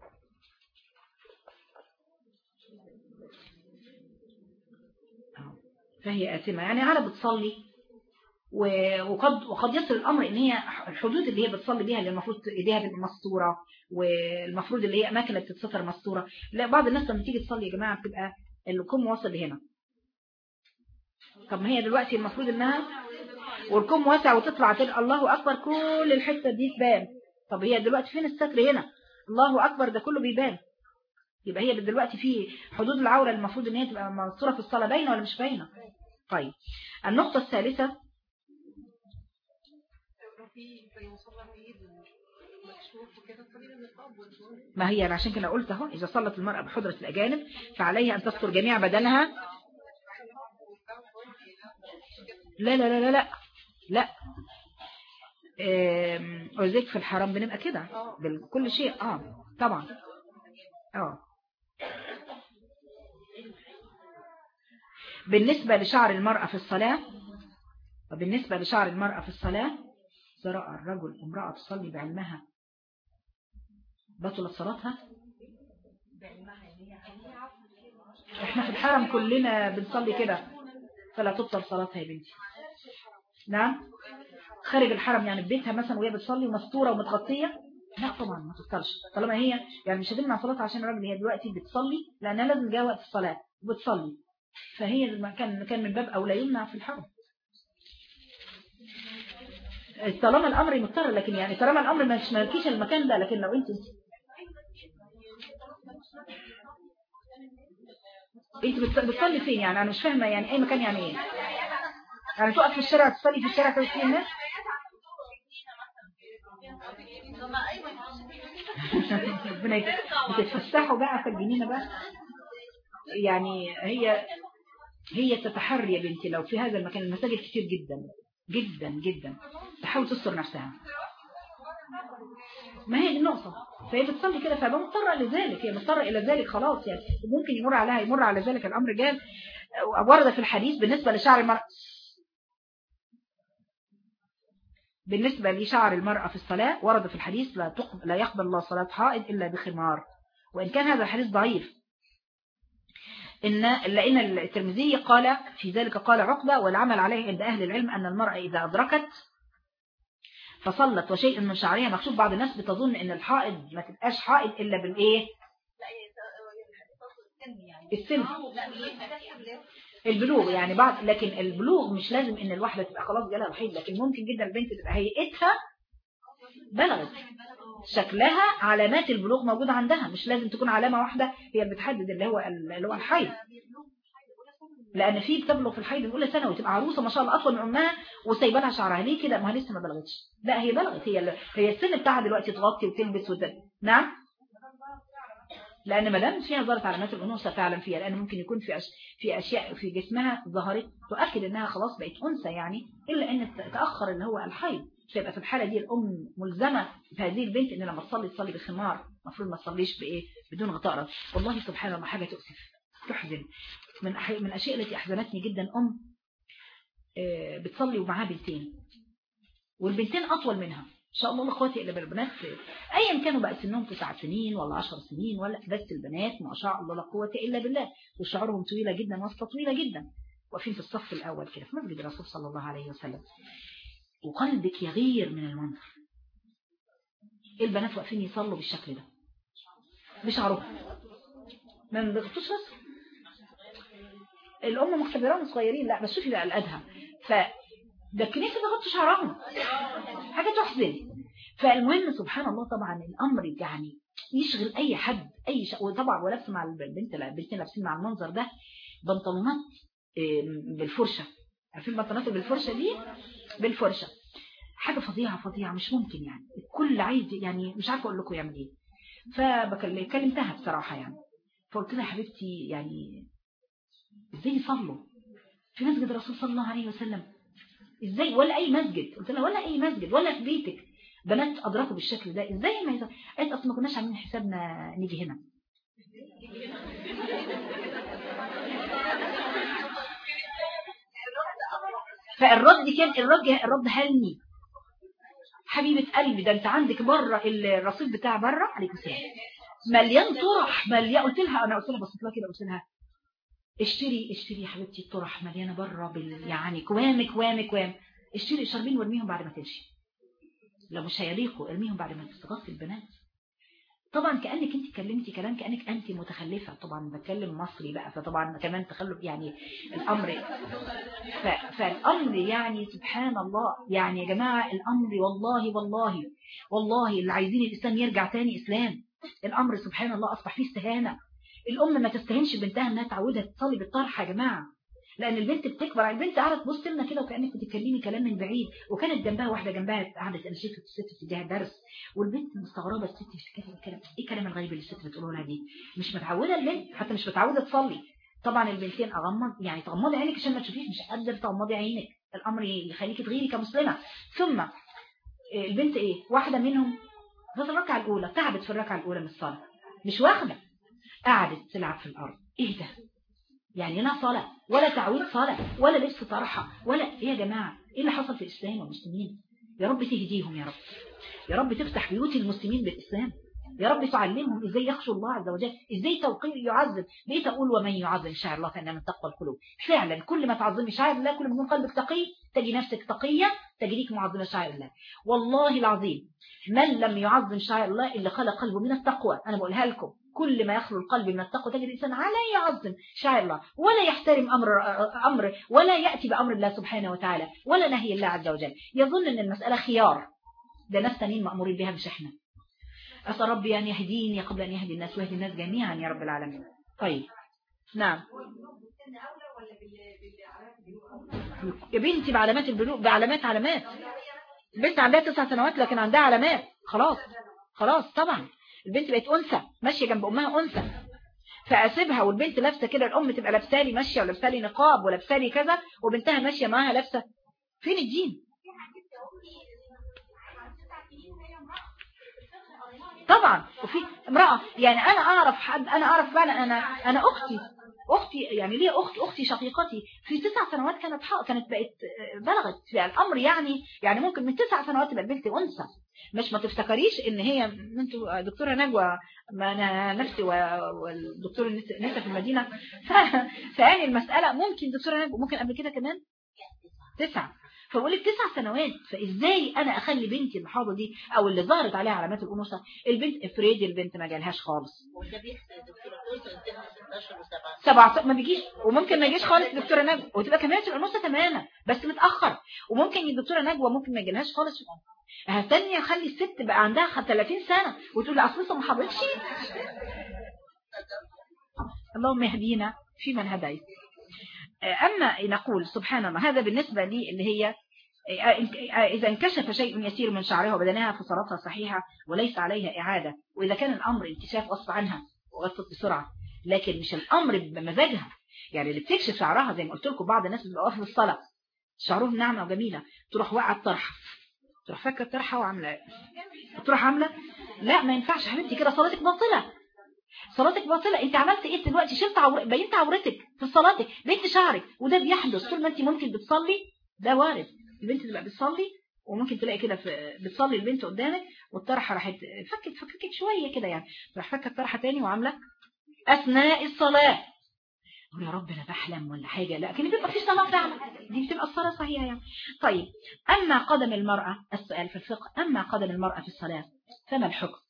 فهي آثمة يعني على بتصلي، وقد وقد يصل الأمر إن هي الحدود اللي هي بتصلي بيها اللي المفروض إيديها تبقى مستورة، والمفروض اللي هي أماكن اللي بتتستر مستورة. لا، بعض الناس لما تيجي تصلي يا جماعة بتبقى الكم واصل هنا. طب ما هي دلوقتي المفروض إنها والكم واسع وتطلع تلقى الله أكبر كل الحتة دي تبان. طب هي دلوقتي فين الستر هنا؟ الله أكبر ده كله بيبان. يبقى هي دلوقتي في حدود العورة المفروض إن هي تبقى مستورة في الصلاة باينة ولا مش باينة؟ طيب النقطة الثالثة، ما هي عشان كده قلت اهو، إذا صلت المرأة بحضرة الأجانب فعليها أن تستر جميع بدنها. لا لا لا لا لا لا وذلك في الحرام بنبقى كده بكل شيء. اه طبعا. اه بالنسبة لشعر المرأة في الصلاة، وبالنسبة لشعر المرأة في الصلاة، إذا رأى الرجل امرأة تصلي بعلمها بطلت صلاتها. احنا في الحرم كلنا بنصلي كده فلا تبطل صلاتها يا بنتي. نعم، خارج الحرم يعني بيتها مثلا وهي بتصلي ومستورة ومتغطية، لا طبعا ما تبطلش طالما هي يعني مش هتمنع صلاتها عشان الراجل. هي دلوقتي بتصلي لأنها لازم جاء وقت الصلاة وبتصلي، فهي كان كان من باب أولى يمنع في الحرم طالما الأمر مضطر. لكن يعني طالما الأمر مش مالكيش المكان ده، لكن لو انت انت بتصلي فين يعني انا مش فاهمه يعني اي مكان يعني ايه؟ يعني تقف في الشارع تصلي في الشارع كده فين الناس؟ ربنا بتتفسحوا بقى في الجنينه بقى. يعني هي هي تتحري يا بنتي لو في هذا المكان، المساجد كتير جدا جدا جدا، تحاول تستر نفسها. ما هي دي النقطة، فهي بتصلي كده فهي مضطرة لذلك، هي مضطرة إلى ذلك خلاص. يعني ممكن يمر عليها يمر على ذلك الأمر. جال ورد في الحديث بالنسبة لشعر المرأة، بالنسبة لشعر المرأة في الصلاة ورد في الحديث لا, لا يقبل الله صلاة حائض إلا بخمار. وإن كان هذا الحديث ضعيف، إن لأن الترمذي قال في ذلك قال عقبة والعمل عليه عند أهل العلم أن المرأة إذا أدركت فصلت وشيء من شعرها مكشوف. بعض الناس بتظن ان الحائض ما تبقاش حائض الا بالايه؟ السن، البلوغ يعني بعض. لكن البلوغ مش لازم ان الواحده تبقى خلاص جالها الحيض، لكن ممكن جدا البنت تبقى هيئتها بلغت، شكلها علامات البلوغ موجوده عندها، مش لازم تكون علامه واحده هي اللي بتحدد اللي هو اللي هو الحيض. لان في بتبلغ في الحيض الاولى سنه وتبقى عروسه ما شاء الله اطول من امها وسايبه لها شعرها. ليه كده؟ ما هي لسه ما بلغتش. لا هي بلغت، هي هي السن بتاعها دلوقتي تغطي وتلبس وت... نعم، لان ما دام فيها ظهرت علامات الانوثه فعلا فيها، لان ممكن يكون في أش... في اشياء في جسمها ظهرت تؤكد انها خلاص بقت انثى يعني، الا ان تاخر اللي هو الحيض. فيبقى في الحاله دي الام ملزمه بهذه البنت ان لما تصلي تصلي بخمار، المفروض ما تصليش بايه؟ بدون غطاء. والله سبحان الله حاجه تؤسف تحزن. من من الاشياء التي احزنتني جدا ام بتصلي ومعاها بنتين، والبنتين اطول منها ان شاء الله. اخواتي اللي بالبنات ايا كانوا بقى سنهم تسع سنين ولا عشر سنين ولا، بس البنات ما شاء الله لا قوه الا بالله، وشعرهم طويله جدا واسطه طويله جدا، واقفين في الصف الاول كده في مسجد الرسول صلى الله عليه وسلم، وقلبك يغير من المنظر. البنات واقفين يصلوا بالشكل ده بشعرهم ما بيغطوش راسهم. الام مختبران صغيرين، لا بس شوفي بقى الادهى، فده الكنيسه بيغطوا شعرهم، حاجه تحزن. فالمهم سبحان الله طبعا الامر يعني يشغل اي حد اي شيء. وطبعا ولابسه مع البنت البنتين لابسين مع المنظر ده بنطلونات بالفرشه، عارفين البنطلونات بالفرشه دي؟ بالفرشه. حاجة فظيعة فظيعة مش ممكن يعني. الكل عايز يعني مش عارفة أقول لكم يعمل إيه. فكلمتها بصراحة يعني، فقلت لها حبيبتي يعني إزاي يصلوا في مسجد الرسول صلى الله عليه وسلم؟ إزاي؟ ولا أي مسجد. قلت لها ولا أي مسجد ولا في بيتك بنات أدركوا بالشكل ده إزاي؟ ما يصلوا. قالت أصلا ما كناش عاملين حسابنا نيجي هنا. فالرد كان الرد الرد هلني حبيبة قلبي، ده انت عندك بره الرصيف بتاع بره عليكم السلام مليان طرح مليان. قلت لها انا قلت لها بصيت لها كده قلت لها اشتري اشتري يا حبيبتي الطرح مليانه بره بال يعني كوام كوام كوام. اشتري شربين وارميهم بعد ما تمشي، لو مش هيليقوا ارميهم بعد ما تستغطي البنات. طبعا كأنك انت اتكلمتي كلام كأنك انت متخلفة. طبعا بتكلم مصري بقى، فطبعا كمان تخلف يعني الامر. ف... فالامر يعني سبحان الله يعني يا جماعة الامر والله والله والله اللي عايزين الاسلام يرجع تاني اسلام. الامر سبحان الله اصبح فيه استهانة. الام ما تستهينش بنتها انها تعودها تصلي بالطرح يا جماعة، لان البنت بتكبر. البنت قاعده تبص لنا كده وكانك بتتكلمي كلام من بعيد، وكانت جنبها واحده جنبها قاعده انا شايفه الست بتديها درس، والبنت مستغربه الست بتتكلم الكلام ايه الكلام الغريب اللي الست بتقوله لها دي. مش متعوده البنت، حتى مش متعوده تصلي. طبعا البنتين اغمض يعني تغمضي عينك عشان ما تشوفيش، مش قادره تغمضي عينك، الامر يخليكي تغيري كمسلمه. ثم البنت ايه واحده منهم في الركعه الاولى تعبت في الركعه الاولى من الصلاه مش واخده، قعدت تلعب في الارض. ايه ده يعني؟ لا صلاة ولا تعويض صلاة ولا لبس طرحة ولا ايه يا جماعة؟ ايه اللي حصل في الاسلام والمسلمين؟ يا رب تهديهم يا رب، يا رب تفتح بيوت المسلمين بالاسلام، يا رب تعلمهم ازاي يخشوا الله عز وجل، ازاي توقير يعظم. ليه تقول ومن يعظم شعائر الله فإنها من تقوى القلوب؟ فعلا كل ما تعظمي شعائر الله كل ما يكون قلبك تقي تجي نفسك تقية تجديك معظمة شعائر الله. والله العظيم من لم يعظم شعائر الله إلا خلق قلبه من التقوى. أنا بقولها لكم كل ما يخلو القلب من التقوى تجد الإنسان على يعظم شعائر الله ولا يحترم أمر أمر ولا يأتي بأمر الله سبحانه وتعالى ولا نهي الله عز وجل. يظن أن المسألة خيار، ده ناس تانيين مأمورين بها مش احنا. أسأل ربي أن يهديني قبل أن يهدي الناس ويهدي الناس جميعا يا رب العالمين. طيب نعم يا بنتي بعلامات البلوغ، بعلامات علامات. البنت عندها تسع سنوات لكن عندها علامات خلاص خلاص. طبعا البنت بقت أنثى ماشية جنب أمها أنثى، فأسيبها والبنت لابسة كده الأم تبقى لابسالي ماشية ولابسالي نقاب ولابسالي كذا وبنتها ماشية معاها لابسة. فين الدين؟ طبعا. وفي امرأة يعني أنا أعرف حد، أنا أعرف فعلا أنا أنا أختي أختي يعني ليه أخت أختي شقيقتي في تسع سنوات كانت حق كانت بقت بلغت في الأمر يعني يعني ممكن من تسع سنوات تبقى البنت أنثى. مش ما تفتكريش إن هي انتوا دكتورة نجوى ما أنا نفسي والدكتور نسا في المدينة فيعني المسألة ممكن دكتورة نجوى ممكن قبل كده كمان تسعة، فبقول لك تسع سنوات. فازاي انا اخلي بنتي المحاضة دي او اللي ظهرت عليها علامات الانوثه البنت افريدي البنت ما جالهاش خالص سبعة ما بيجيش وممكن ما يجيش خالص دكتوره نجوى وتبقى كمان الانوثه تماما بس متاخر، وممكن الدكتوره نجوى ممكن ما يجيلهاش خالص. هتاني اخلي الست بقى عندها ثلاثين سنه وتقول لي اصل ما حضرتش. اللهم يهدينا في من هديت. أما نقول سبحان الله هذا بالنسبة لي اللي هي إذا انكشف شيء يسير من شعرها وبدنها فصارتها صحيحة وليس عليها إعادة، وإذا كان الأمر انكشاف غصب عنها وغطت بسرعة، لكن مش الأمر بمزاجها. يعني اللي بتكشف شعرها زي ما قلت لكم بعض الناس بتبقى واقفة في الصلاة شعرهم ناعمة وجميلة تروح واقعة الطرحة تروح فكة الطرحة وعاملة تروح عاملة لا ما ينفعش حبيبتي كده صلاتك باطلة صلاتك باطلة. انت عملت ايه دلوقتي؟ شلت عور... بينت عورتك في صلاتك بينت شعرك، وده بيحدث طول ما انت ممكن بتصلي. ده وارد البنت تبقى بتصلي وممكن تلاقي كده في... بتصلي البنت قدامك والطرحة راحت فكت فكت شوية كده يعني راح فكت الطرحة تاني وعاملة اثناء الصلاة. يا رب انا بحلم ولا حاجة، لا كده بيبقى في صلاة فعلا دي بتبقى الصلاة صحيحة يعني. طيب اما قدم المرأة السؤال في الفقه اما قدم المرأة في الصلاة فما الحكم؟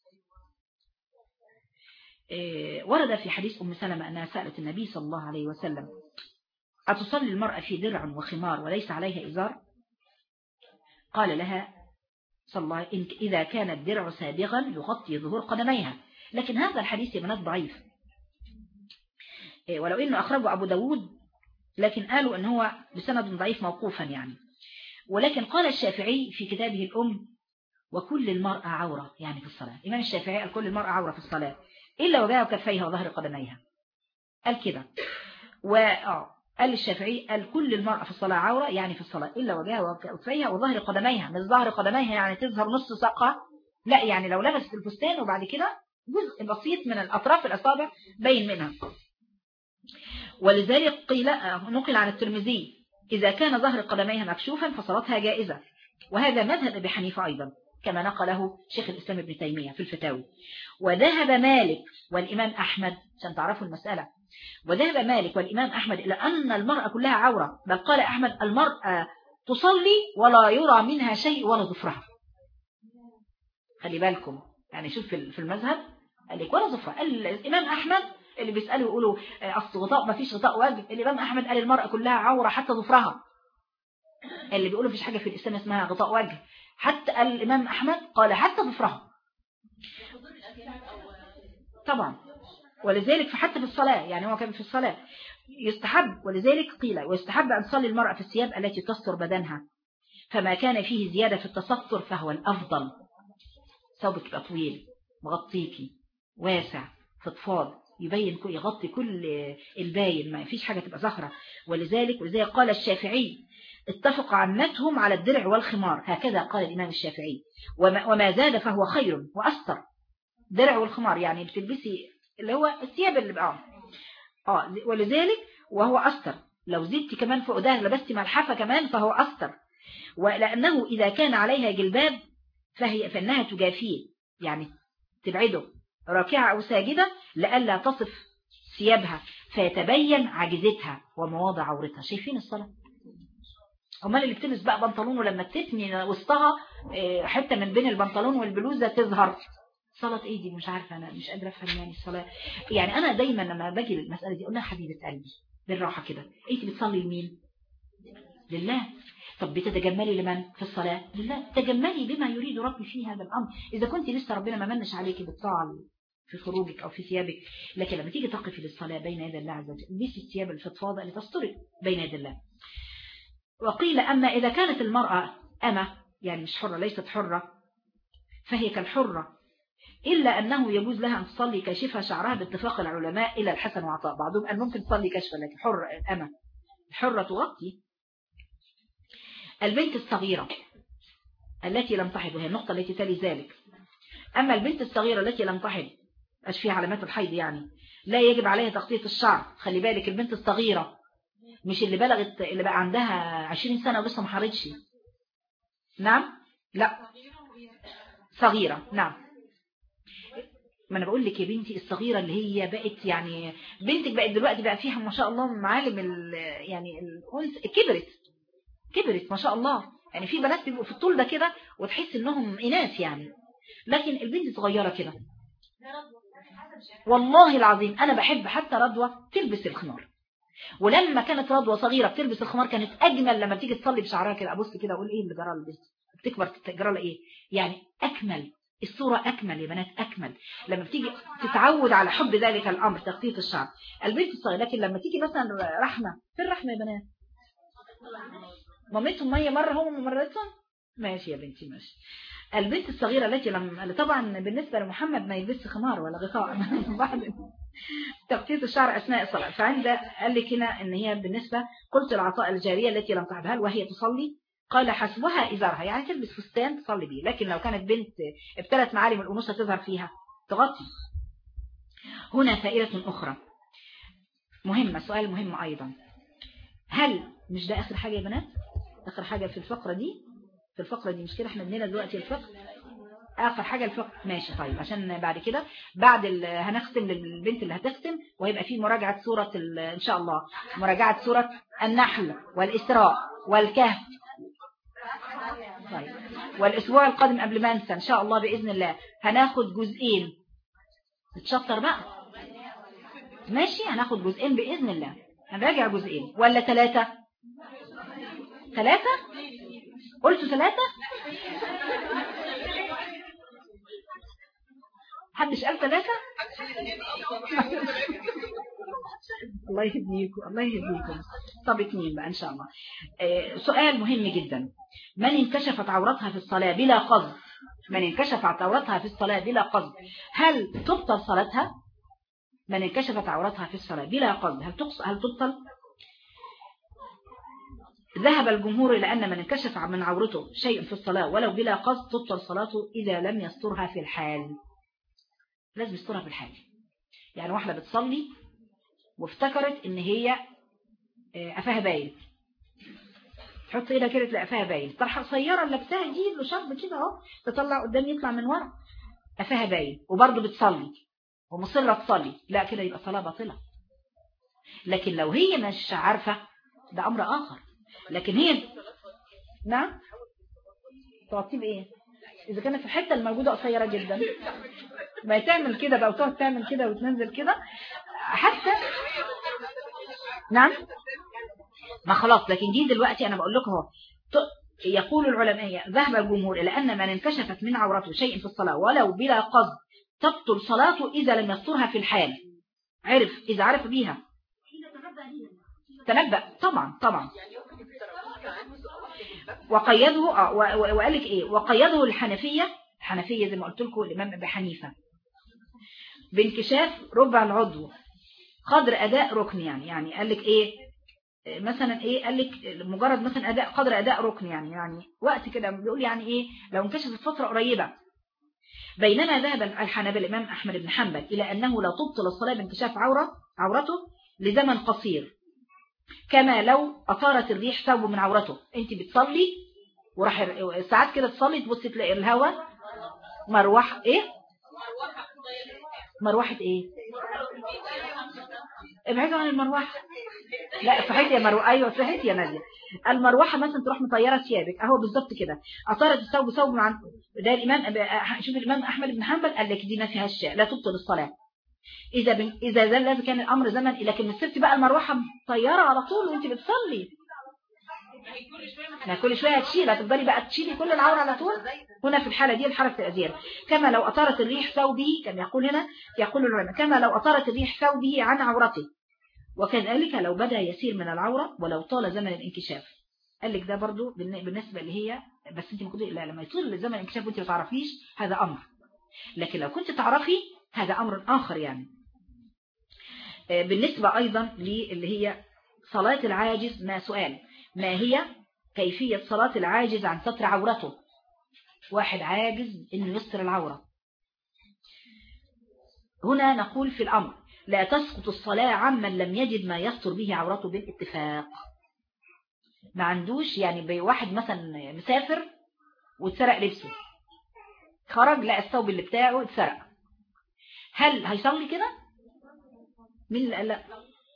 ورد في حديث أم سلمة أنها سألت النبي صلى الله عليه وسلم أتصلي المرأة في درع وخمار وليس عليها إزار؟ قال لها صلى الله إن إذا كان الدرع سابغا يغطي ظهور قدميها، لكن هذا الحديث يا بنات ضعيف ولو إنه أخرجه أبو داود لكن قالوا إن هو بسند ضعيف موقوفا يعني. ولكن قال الشافعي في كتابه الأم وكل المرأة عورة، يعني في الصلاة. الإمام الشافعي قال كل المرأة عورة في الصلاة إلا وجهها وكفيها وظهر قدميها، قال كده. وقال الشافعي قال كل المرأة في الصلاة عورة، يعني في الصلاة إلا وجهها وكفيها وظهر قدميها. مش ظهر قدميها يعني تظهر نص ساقها، لا، يعني لو لبست الفستان وبعد كده جزء بسيط من الأطراف الأصابع بين منها. ولذلك قيل نقل عن الترمذي إذا كان ظهر قدميها مكشوفا فصلاتها جائزة، وهذا مذهب أبي حنيفة أيضا كما نقله شيخ الإسلام ابن تيمية في الفتاوي. وذهب مالك والإمام أحمد، عشان تعرفوا المسألة، وذهب مالك والإمام أحمد إلى أن المرأة كلها عورة، بل قال أحمد المرأة تصلي ولا يرى منها شيء ولا ظفرها. خلي بالكم، يعني شوف في المذهب قال لك ولا ظفرها. الإمام أحمد اللي بيسألوا يقولوا أصل غطاء ما فيش غطاء وجه، الإمام أحمد قال المرأة كلها عورة حتى ظفرها. اللي بيقولوا فيش حاجة في الإسلام اسمها غطاء وجه، حتى الإمام أحمد قال حتى ظفرها طبعا. ولذلك فحتى في الصلاة، يعني هو كان في الصلاة يستحب، ولذلك قيل ويستحب أن تصلي المرأة في الثياب التي تستر بدنها، فما كان فيه زيادة في التستر فهو الأفضل. ثوبك يبقى طويل مغطيكي واسع فضفاض يبين يغطي كل الباين، ما فيش حاجة تبقى ظاهرة. ولذلك وزي قال الشافعي اتفق عمتهم على الدرع والخمار، هكذا قال الإمام الشافعي، وما, وما زاد فهو خير وأستر. درع والخمار يعني بتلبسي اللي هو الثياب اللي بقى اه ولذلك وهو أستر. لو زدتي كمان فوق ده لبستي ملحفة كمان فهو أستر. ولأنه إذا كان عليها جلباب فهي فإنها تجافيه، يعني تبعده راكعة أو ساجدة لألا تصف ثيابها فيتبين عجزتها ومواضع عورتها. شايفين الصلاة؟ امال اللي بتلبس بقى بنطلون ولما تتني وسطها حتة من بين البنطلون والبلوزة تظهر، صلاة ايه دي؟ مش عارفة، انا مش قادرة افهم يعني الصلاة. يعني انا دايما لما باجي للمسألة دي اقول لها حبيبة قلبي بالراحة كده، انت بتصلي لمين؟ لله. طب بتتجملي لمن في الصلاة؟ لله. تجملي بما يريد ربي في هذا الامر. اذا كنت لسه ربنا ما منش عليكي بالطاعة في خروجك او في ثيابك، لكن لما تيجي تقفي للصلاة بين يدي الله عز وجل البسي الثياب الفضفاضة اللي تسترك بين يدي الله. وقيل أما إذا كانت المرأة أمة، يعني مش حرة، ليست حرة، فهي كالحرة، إلا أنه يجوز لها أن تصلي كاشفة شعرها باتفاق العلماء إلى الحسن وعطاء. بعضهم أن ممكن تصلي كاشفة، لكن حرة أمة الحرة تغطي. البنت الصغيرة التي لم تحض، وهي النقطة التي تلي ذلك. أما البنت الصغيرة التي لم تحض أش فيها علامات الحيض، يعني لا يجب عليها تغطية الشعر. خلي بالك البنت الصغيرة مش اللي بلغت، اللي بقى عندها عشرين سنة ولسه ما حارتش. نعم، لا صغيرة. نعم، ما انا بقول لك يا بنتي الصغيرة اللي هي بقت، يعني بنتك بقت دلوقتي بقى فيها ما شاء الله معالم يعني الأنثى، كبرت كبرت ما شاء الله. يعني في بنات بيبقوا في الطول ده كده وتحس انهم اناث يعني، لكن البنت صغيرة كده. والله العظيم انا بحب حتى رضوى تلبس الخمار، ولما كانت رضوى صغيرة بتلبس الخمار كانت أجمل. لما تيجي تصلي بشعرها كده أبص كده أقول إيه اللي جرى البنت بتكبر تجرى لها إيه، يعني أكمل الصورة، أكمل يا بنات أكمل لما بتيجي تتعود على حب ذلك الأمر تغطية الشعر البنت الصغيرة. لكن لما تيجي مثلا رحمة، في الرحمة يا بنات مامتهم مية مرة هم مرتهم ماشي يا بنتي ماشي. البنت الصغيرة التي لم طبعا بالنسبة لمحمد ما يلبس خمار ولا غطاء بعد تغطية الشعر أثناء الصلاة. فعند قال لك هنا إن هي بالنسبة قلت العطاء الجارية التي لم تحضها وهي تصلي قال حسبها إزارها، يعني تلبس فستان تصلي به. لكن لو كانت بنت ابتلت معالم الأنوثة تظهر فيها تغطي. هنا فائدة أخرى مهمة، سؤال مهم أيضا، هل مش ده آخر حاجة يا بنات؟ آخر حاجة في الفقرة دي، في الفقرة دي مش كده احنا بنينا دلوقتي الفقر آخر حاجة الفقر ماشي. طيب عشان بعد كده بعد هنختم للبنت اللي هتختم وهيبقى فيه مراجعة سورة إن شاء الله، مراجعة سورة النحل والإسراء والكهف. طيب والأسبوع القادم قبل ما انسى إن شاء الله بإذن الله هناخد جزئين، تتشطر بقى ماشي، هناخد جزئين بإذن الله، هنراجع جزئين ولا ثلاثة؟ ثلاثة؟ قلتوا ثلاثة؟ حدش قال ثلاثة؟ الله يهديكم الله يهديكم. طب اتنين بقى إن شاء الله. آه سؤال مهم جدا. من انكشفت عورتها في الصلاة بلا قصد، من انكشفت عورتها في الصلاة بلا قصد هل تبطل صلاتها؟ من انكشفت عورتها في الصلاة بلا قصد هل هل تبطل؟ ذهب الجمهور إلى أن من انكشف من عورته شيء في الصلاة ولو بلا قصد تبطل صلاته إذا لم يسترها في الحال. لازم يسترها في الحال. يعني واحدة بتصلي وافتكرت إن هي قفاها باين، تحط ايدها كده تلاقي قفاها باين، طرحه قصيره لابساها جيب له شرب كده اهو، تطلع قدام يطلع من ورا قفاها باين، وبرضه بتصلي ومصره تصلي، لا كده يبقى صلاه باطله. لكن لو هي مش عارفه ده امر اخر. لكن هي نعم تغطيه بايه؟ اذا كانت في الحته الموجوده قصيره جدا ما تعمل كده بقى وتقعد تعمل كده وتنزل كده حتى. نعم ما خلاص. لكن دي دلوقتي انا بقول لكم اهو، يقول العلماء ذهب الجمهور الى ان من انكشفت من عورته شيء في الصلاه ولو بلا قصد تبطل صلاته اذا لم يسترها في الحال. عرف اذا عرف بيها تنبأ طبعا طبعا. وقيده اه وقال لك ايه، وقيده الحنفيه، الحنفيه زي ما قلت لكم الامام ابي حنيفه بانكشاف ربع العضو قدر اداء ركن. يعني يعني قال لك ايه مثلا ايه، قال لك مجرد مثلا اداء قدر اداء ركن، يعني يعني وقت كده بيقول يعني ايه لو انكشفت فتره قريبه. بينما ذهب الحنابلة الامام احمد بن حنبل الى انه لا تبطل الصلاه بانكشاف عوره عورته لزمن قصير، كما لو اثارت الريح ثوب من عورته. انت بتصلي وراح ساعات كده تصلي تبص تلاقي الهواء مروحه ايه مروحه ايه ابعدوا عن المروحه. لا صحيح يا مروحه، ايوه صحيح يا ناديه. المروحه مثلا تروح مطيره ثيابك اهو بالظبط كده، اثارت الثوب ثوب من عن ده الامام شوف الامام احمد بن حنبل قال لك دي ما فيهاش شيء لا تبطل الصلاه اذا ب... اذا لازم كان الامر زمن. لكن مسكت بقى المروحه مطيره على طول وانت بتصلي ما كل شويه هتشيل، هتفضلي بقى تشيلي كل العوره على طول. هنا في الحاله دي الحركه الازير كما لو اثارت الريح ثوبه، كما يقول هنا يقول العلماء كما لو اثارت الريح ثوبه عن عورته، وكذلك لو بدا يسير من العوره ولو طال زمن الانكشاف. قال لك ده برضو بالنسبه اللي هي بس انت المفروض لا لما يطول زمن الانكشاف وانت ما تعرفيش هذا امر، لكن لو كنت تعرفي هذا امر اخر. يعني بالنسبه ايضا اللي هي صلاه العاجز، ما سؤال ما هي كيفيه صلاه العاجز عن ستر عورته؟ واحد عاجز انه يستر العوره، هنا نقول في الامر لا تسقط الصلاه عمن لم يجد ما يستر به عورته بالاتفاق. ما عندوش يعني واحد مثلا مسافر واتسرق لبسه، خرج لقى الثوب اللي بتاعه اتسرق، هل هيصلي كده؟ مين اللي لا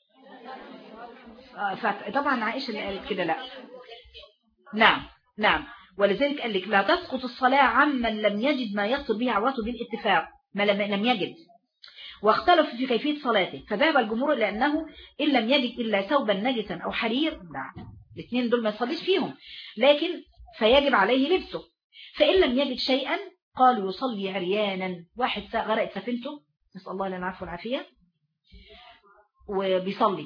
آه طبعا عائشة اللي قالت كده لا. نعم نعم. ولذلك قال لك لا تسقط الصلاة عمن لم يجد ما يستر به عورته بالاتفاق، ما لم يجد. واختلف في كيفية صلاته، فذهب الجمهور لأنه إن لم يجد إلا ثوبا نجسا أو حرير، لا الاثنين دول ما يصليش فيهم، لكن فيجب عليه لبسه. فإن لم يجد شيئا قالوا يصلي عريانا. واحد غرقت سفينته نسأل الله لنا العفو والعافية وبيصلي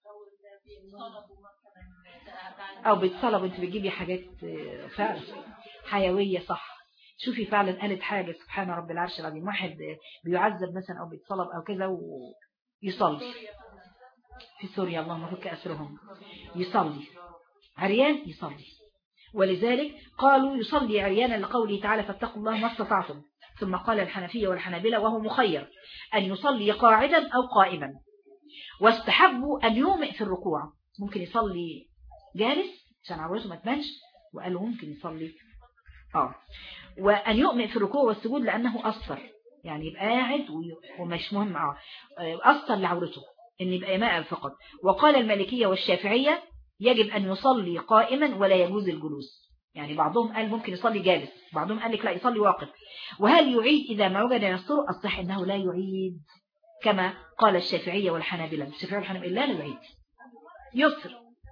او بيتصلب، انت بتجيبي حاجات فعلا حيوية صح. شوفي فعلا قالت حاجة سبحان رب العرش العظيم، واحد بيعذب مثلا او بيتصلب او كذا ويصلي في سوريا اللهم فك أسرهم، يصلي عريان يصلي. ولذلك قالوا يصلي عريانا لقوله تعالى فاتقوا الله ما استطعتم. ثم قال الحنفية والحنابلة وهو مخير أن يصلي قاعدا أو قائما، واستحبوا أن يومئ في الركوع. ممكن يصلي جالس عشان عورته ما تبانش، وقالوا ممكن يصلي اه وأن يؤمئ في الركوع والسجود لأنه أثر، يعني يبقى قاعد ومش مهم اه أثر لعورته إن يبقى ماء فقط. وقال المالكية والشافعية يجب أن يصلي قائما ولا يجوز الجلوس، يعني بعضهم قال ممكن يصلي جالس، بعضهم قال لك لا يصلي واقف. وهل يعيد إذا ما وجد يستر؟ الصح إنه لا يعيد كما قال الشافعية والحنابلة. الشافعية والحنابلة لا لا يعيد يسر.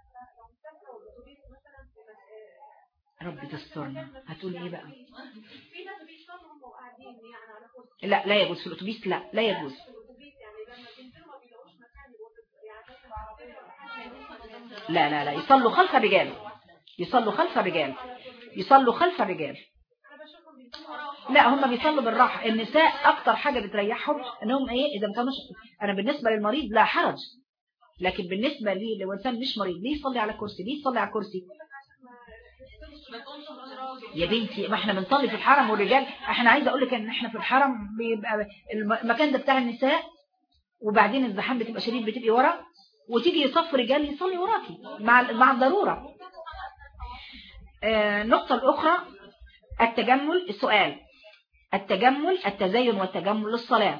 رب تسترنا. هتقولي ايه بقى؟ لا لا يجوز في الاتوبيس، لا لا يجوز. لا لا لا يصلوا خلف الرجال، يصلوا خلف الرجال، يصلوا خلف الرجال. لا هم بيصلوا بالراحة. النساء اكتر حاجة بتريحهم انهم ايه اذا ما كانوش. انا بالنسبة للمريض لا حرج، لكن بالنسبة لي لو انسان مش مريض ليه يصلي على كرسي؟ ليه يصلي على كرسي يا بنتي؟ ما احنا بنصلي في الحرم والرجال. احنا عايزه اقول لك ان احنا في الحرم بيبقى المكان ده بتاع النساء، وبعدين الزحام بتبقى شديد بتبقي ورا، وتيجي يصف رجال يصلي وراكي مع مع الضروره. آه النقطه الاخرى التجمل. السؤال التجمل التزين والتجمل للصلاه.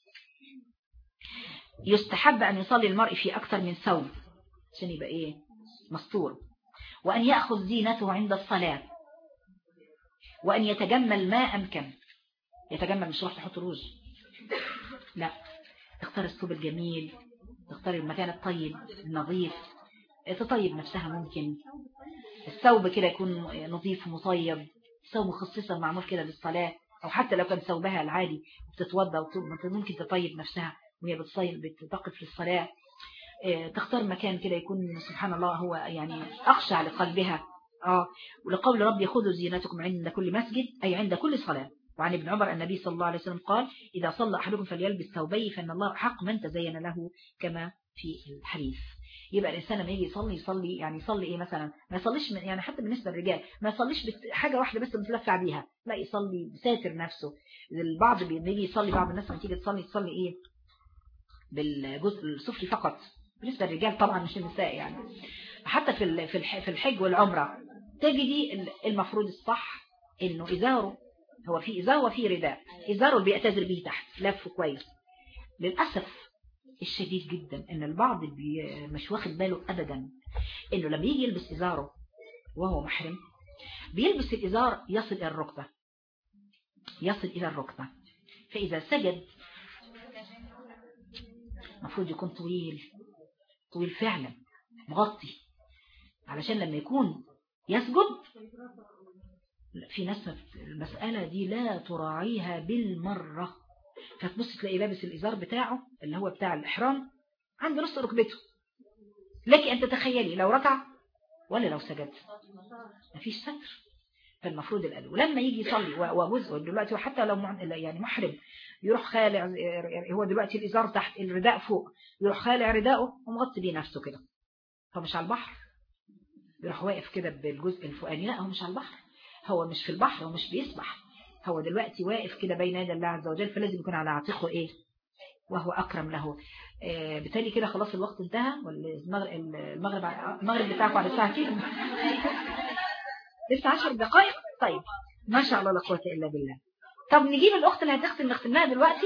يستحب ان يصلي المرء في اكثر من ثوب عشان يبقى ايه مستور، وان ياخذ زينته عند الصلاه، وأن يتجمل ما أمكن. يتجمل مش راح تحط روج، لا، تختار الثوب الجميل، تختار المكان الطيب النظيف، تطيب نفسها. ممكن الثوب كده يكون نظيف ومطيب، ثوب مخصصا معمول كده للصلاة، أو حتى لو كان ثوبها العادي بتتوضى ممكن تطيب نفسها وهي بتصيب بتقف للصلاة. تختار مكان كده يكون سبحان الله هو يعني أخشع لقلبها. آه ولقول رب خذوا زينتكم عند كل مسجد أي عند كل صلاة. وعن ابن عمر النبي صلى الله عليه وسلم قال إذا صلى أحدكم فليلبس ثوبيه فإن الله حق من تزين له كما في الحديث. يبقى الإنسان لما يجي يصلي يصلي يعني يصلي إيه مثلا؟ ما يصليش يعني حتى بالنسبة للرجال ما يصليش حاجة واحدة بس متلفع بيها، لا يصلي ساتر نفسه. البعض بيجي يصلي، بعض الناس لما تيجي تصلي تصلي إيه بالجزء السفلي فقط بالنسبة للرجال طبعا مش النساء يعني. حتى في في الحج والعمرة تجدي المفروض الصح انه ازاره هو في ازار وفي رداء. ازاره اللي بيعتذر به تحت لفه كويس. للأسف الشديد جدا ان البعض مش واخد باله ابدا انه لما يجي يلبس ازاره وهو محرم بيلبس الازار يصل الى الركبة، يصل الى الركبة. فاذا سجد المفروض يكون طويل طويل فعلا مغطي، علشان لما يكون يسجد. في ناس المسألة دي لا تراعيها بالمرة، فتبص تلاقي لابس الإزار بتاعه اللي هو بتاع الإحرام عند نص ركبته. لك أن تتخيلي لو ركع ولا لو سجد مفيش ستر. فالمفروض الألو ولما يجي يصلي وجزء دلوقتي وحتى لو يعني محرم يروح خالع، هو دلوقتي الإزار تحت الرداء فوق، يروح خالع رداءه ومغطي بيه نفسه كده. فمش على البحر يروح واقف كده بالجزء الفوقاني، لا هو مش على البحر، هو مش في البحر ومش بيسبح، هو دلوقتي واقف كده بين يدي الله عز وجل، فلازم يكون على عاتقه ايه وهو اكرم له. آه بالتالي كده خلاص الوقت انتهى. والمغرب المغرب المغرب بتاعكم على الساعه كام؟ لسه عشر دقائق. طيب ما شاء الله لا قوه الا بالله. طب نجيب الاخت اللي هتختم نختمها دلوقتي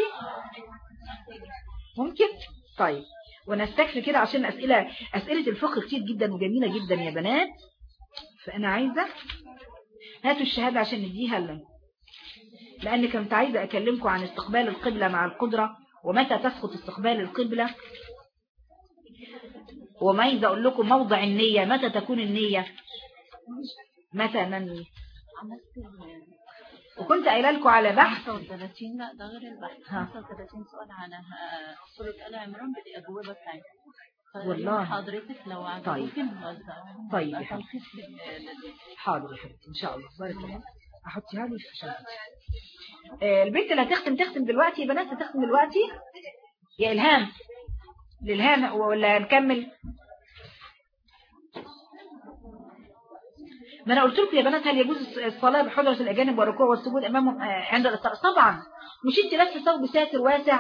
ممكن؟ طيب ونستكفي كده عشان أسئلة أسئلة الفقه كتير جدا وجميلة جدا يا بنات. فأنا عايزة هاتوا الشهادة عشان نديها لنا، لأن كنت عايزة أكلمكم عن استقبال القبلة مع القدرة ومتى تسقط استقبال القبلة، وما عايزة أقول لكم موضع النية متى تكون النية، متى ننوي. وكنت قايله لكم على بحث خمسة وثلاثين. لا ده غير البحث. خمسة وثلاثين سؤال عن سورة آل عمران بالأجوبة بتاعتها. والله حضرتك لو عجبك نوزعها. طيب يا حبيبتي حاضر يا حبيبتي ان شاء الله. بارك الله. احطيها لي في شنطتي. آه البنت اللي هتختم تختم دلوقتي يا بنات، هتختم دلوقتي يا إلهام. الإلهام ولا نكمل؟ ما أنا قلت لكم يا بنات هل يجوز الصلاة بحضرة الأجانب والركوع والسجود أمامهم عند الإفطار؟ طبعا. مش أنت لابسه ثوب ساتر واسع؟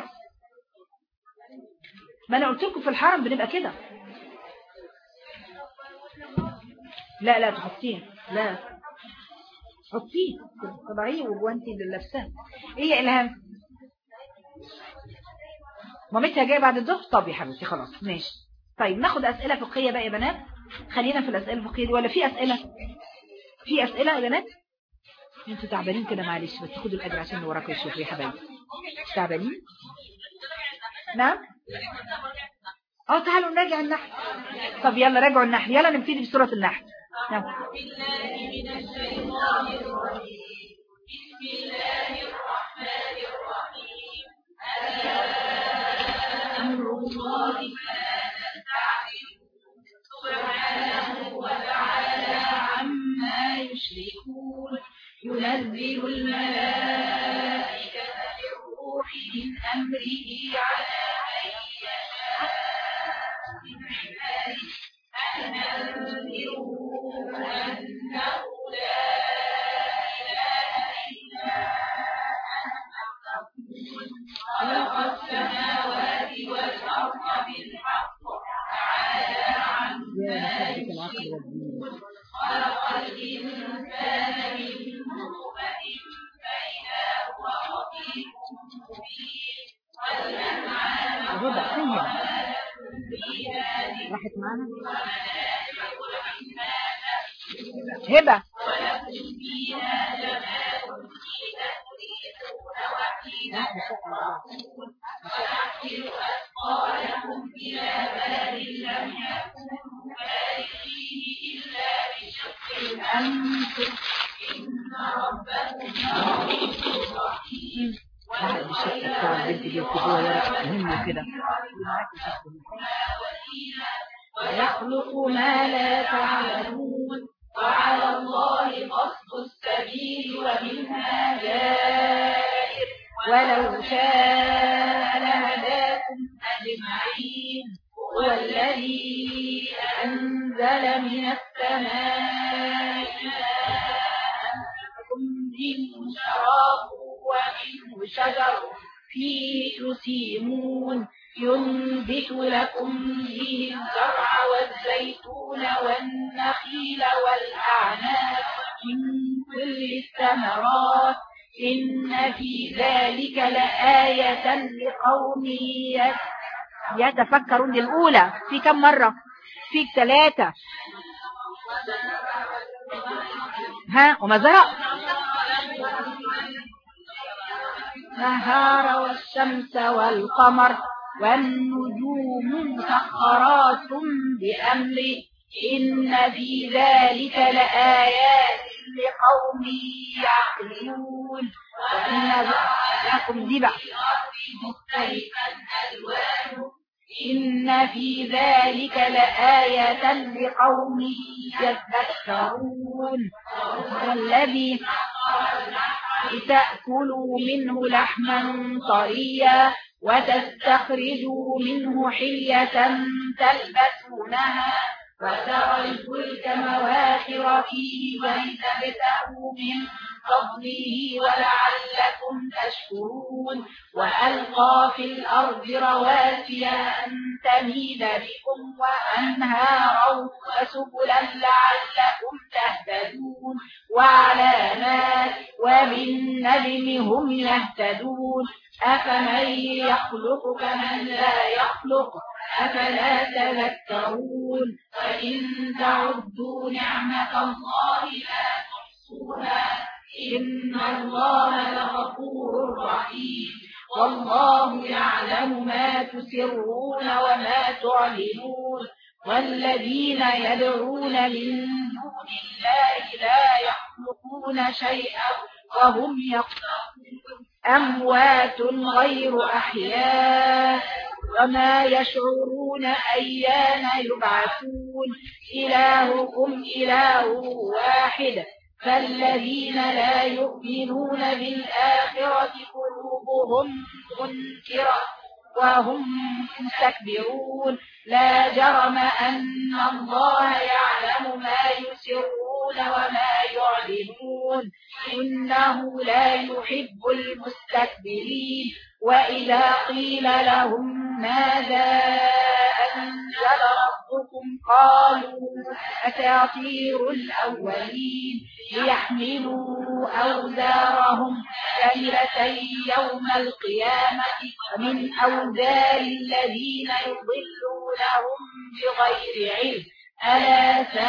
ما أنا قلت لكم في الحرم بنبقى كده. لا لا تحطيه، لا حطيه طبيعي وانتي اللي لابساه. ايه يا إلهام؟ مامتها جايه بعد الظهر؟ طب يا حبيبتي خلاص ماشي. طيب ناخد أسئلة فقهية بقى يا بنات. خلينا في الأسئلة الفقهية دي ولا في أسئلة؟ في أسئلة يا بنات؟ انتوا تعبانين كده معلش، بس خدوا الأجر عشان وراكم يشوفوا يا حبايبي. تعبانين؟ نعم؟ اه تعالوا نراجع النحل. طب يلا راجعوا النحل، يلا نبتدي بسورة النحل. نعم. بسم الله الرحمن الرحيم. أمر الله فلا تستعجلوا سبحانه يشركون ينزل الملائكة بالروح من أمره على من يشاء من عباده أن أنذروا أنه لا إله إلا أنا خلق السماوات والأرض بالحق تعالى عما يشركون خلق الإنسان من نطفة فإذا هو خصيم مبين والأنعام راحت معانا هبة ولكم فيها جمال حين تريدون وحين تخرجون ونحمل أثقالكم إلى بلد لم يكونوا بالغيه إلا بشق الأنفس إن ربكم لرؤوف رحيم ويخلق ما لا تعلمون وعلى الله قصد السبيل ومنها جائر ولو شاء لهداكم أجمعين هو الذي أنزل من السماء لكم منه شراب ومنه شجر فيه تسيمون ينبت لكم به الزرع والزيتون والنخيل والأعناب من كل الثمرات إن في ذلك لآية لقوم يتفكرون. الأولى في كم مرة؟ في ثلاثة. ها وما زرع نهار والشمس والقمر والنجوم مسخرات بأمره إن في ذلك لآيات لقوم يعقلون وإن لكم دي بقى مختلفا ألوانه إن في ذلك لآية لقوم يذكرون والذي لتأكلوا منه لحما طريا وتستخرجوا منه حلية تلبسونها وترى الفلك مواخر فيه ولتبتغوا من فضله ولعلكم تشكرون وألقى في الأرض رواسي أن تميد بكم وأنهارا وسبلا لعلكم تهتدون وعلامات وبالنجم هم يهتدون أفمن يخلق كمن لا يخلق أفلا تذكرون فإن تعدوا نعمة الله لا تحصوها إن الله لغفور رحيم والله يعلم ما تسرون وما تعلنون والذين يدعون من دون الله لا يخلقون شيئا وهم يخلقون أموات غير أحياء وما يشعرون أيان يبعثون إلهكم إله واحد فالذين لا يؤمنون بالآخرة قلوبهم منكرة وهم مستكبرون لا جرم أن الله يعلم ما يسرون وما يعلنون إنه لا يحب المستكبرين وإذا قيل لهم ماذا أنزل ربكم قالوا أساطير الأولين ليحملوا أوزارهم كاملة يوم القيامة ومن أوزار الذين يضلونهم بغير علم ألا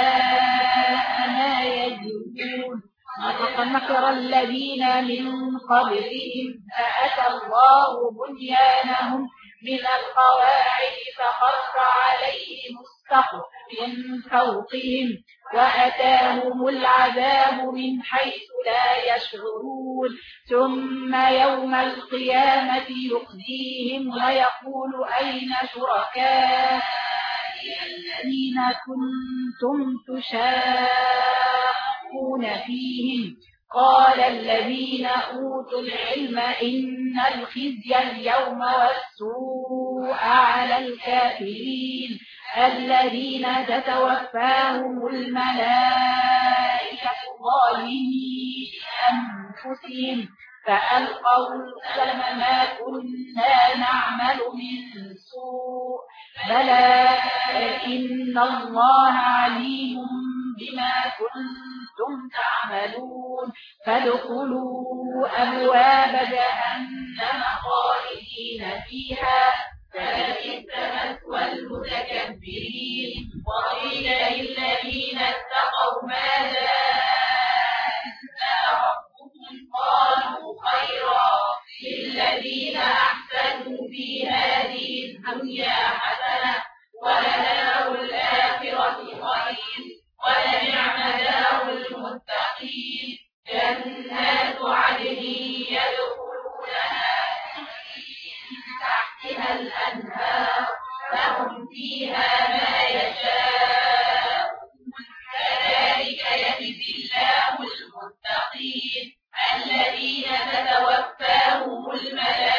ساء ما يزرون وقد مكر الذين من قبلهم فأتى الله بنيانهم من القواعد فخر عليهم السقف من فوقهم وأتاهم العذاب من حيث لا يشعرون ثم يوم القيامة يخزيهم ويقول أين شركائي الذين كنتم تشاقون يزكون فيهم. قال الذين أوتوا العلم إن الخزي اليوم والسوء على الكافرين الذين تتوفاهم الملائكة ظالمي أنفسهم فألقوا القلم ما كنا نعمل من سوء بلى إن الله عليم بما كنتم تعملون فادخلوا أبواب جهنم خالدين فيها فبئس مثوى المتكبرين. وقيل للذين اتقوا ماذا أنزل ربكم قالوا خيرا للذين أحسنوا في هذه الدنيا حسنة ولدار الآخرة خير ولنعم دار المتقين. جنات عدن يدخلونها من تحتها الأنهار لهم فيها ما يشاءون كذلك يجزي الله المتقين الذين تتوفاهم الملائكة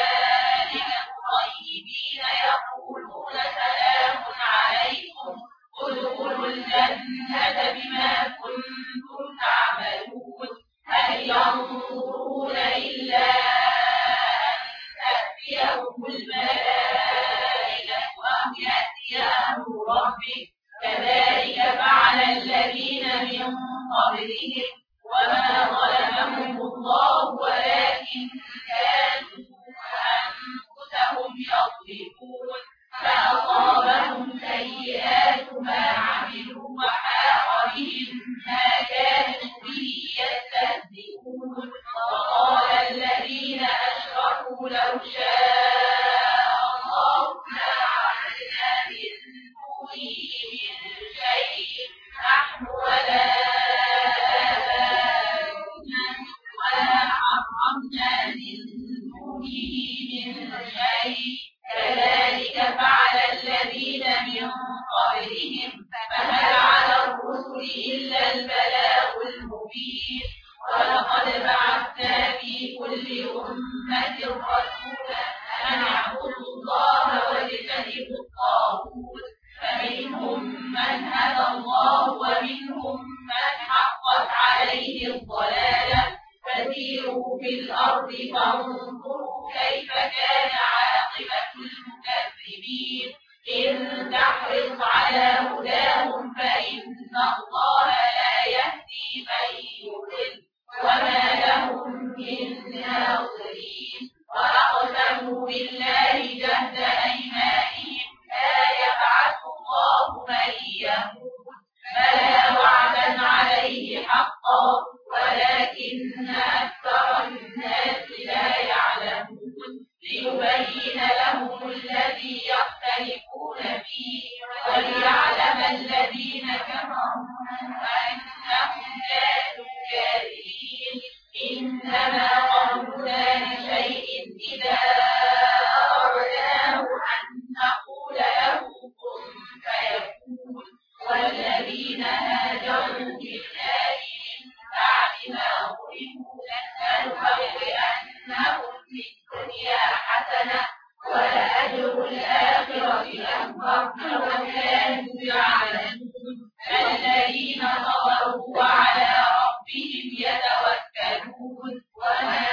طيبين يقولون سلام عليكم ادخلوا الجنة بما كنتم تعملون. هل ينظرون إلا أن تأتيهم الملائكة أو يأتي أمر ربك كذلك فعل الذين من قبلهم وما ظلمهم الله ولكن كانوا أنفسهم يظلمون. فأصابهم سيئات ما عملوا وحاق بهم ما كانوا به يستهزئون. وقال الذين أشركوا لو شاء الله ما عملنا من دونه من شيء نحن ولا آباؤنا ولا حرمنا من دونه من شيء كذلك فعل الذين من قبلهم فهل على الرسل إلا البلاغ المبين. ولقد بعثنا في كل أمة رسولا أن اعبدوا الله واجتنبوا الطاغوت فمنهم من هدى الله ومنهم من حقت عليه الضلالة فسيروا في الأرض فانظروا كيف كان عاقبة المكذبين. إن تحرص على هداهم فإن الله لا يهدي من يضل وما لهم من ناصرين. وأقسموا بالله جهد أيمانهم لا يبعث الله من يموت بلى وعدا عليه حقا ولكن أكثر الناس لا يعلمون. ليبين لهم الذي يختلفون فيه وليعلم الذين كفروا أنهم كانوا كاذبين. إنما قولنا لشيء إذا أردناه أن نقول له كن فيكون. والذين هاجروا بالله من بعد ما ظلموا لنبوئنهم في الدنيا حسنة ولأجر الآخرة أكبر لو كانوا يعلمون. الذين صبروا وعلى ربهم يتوكلون. وما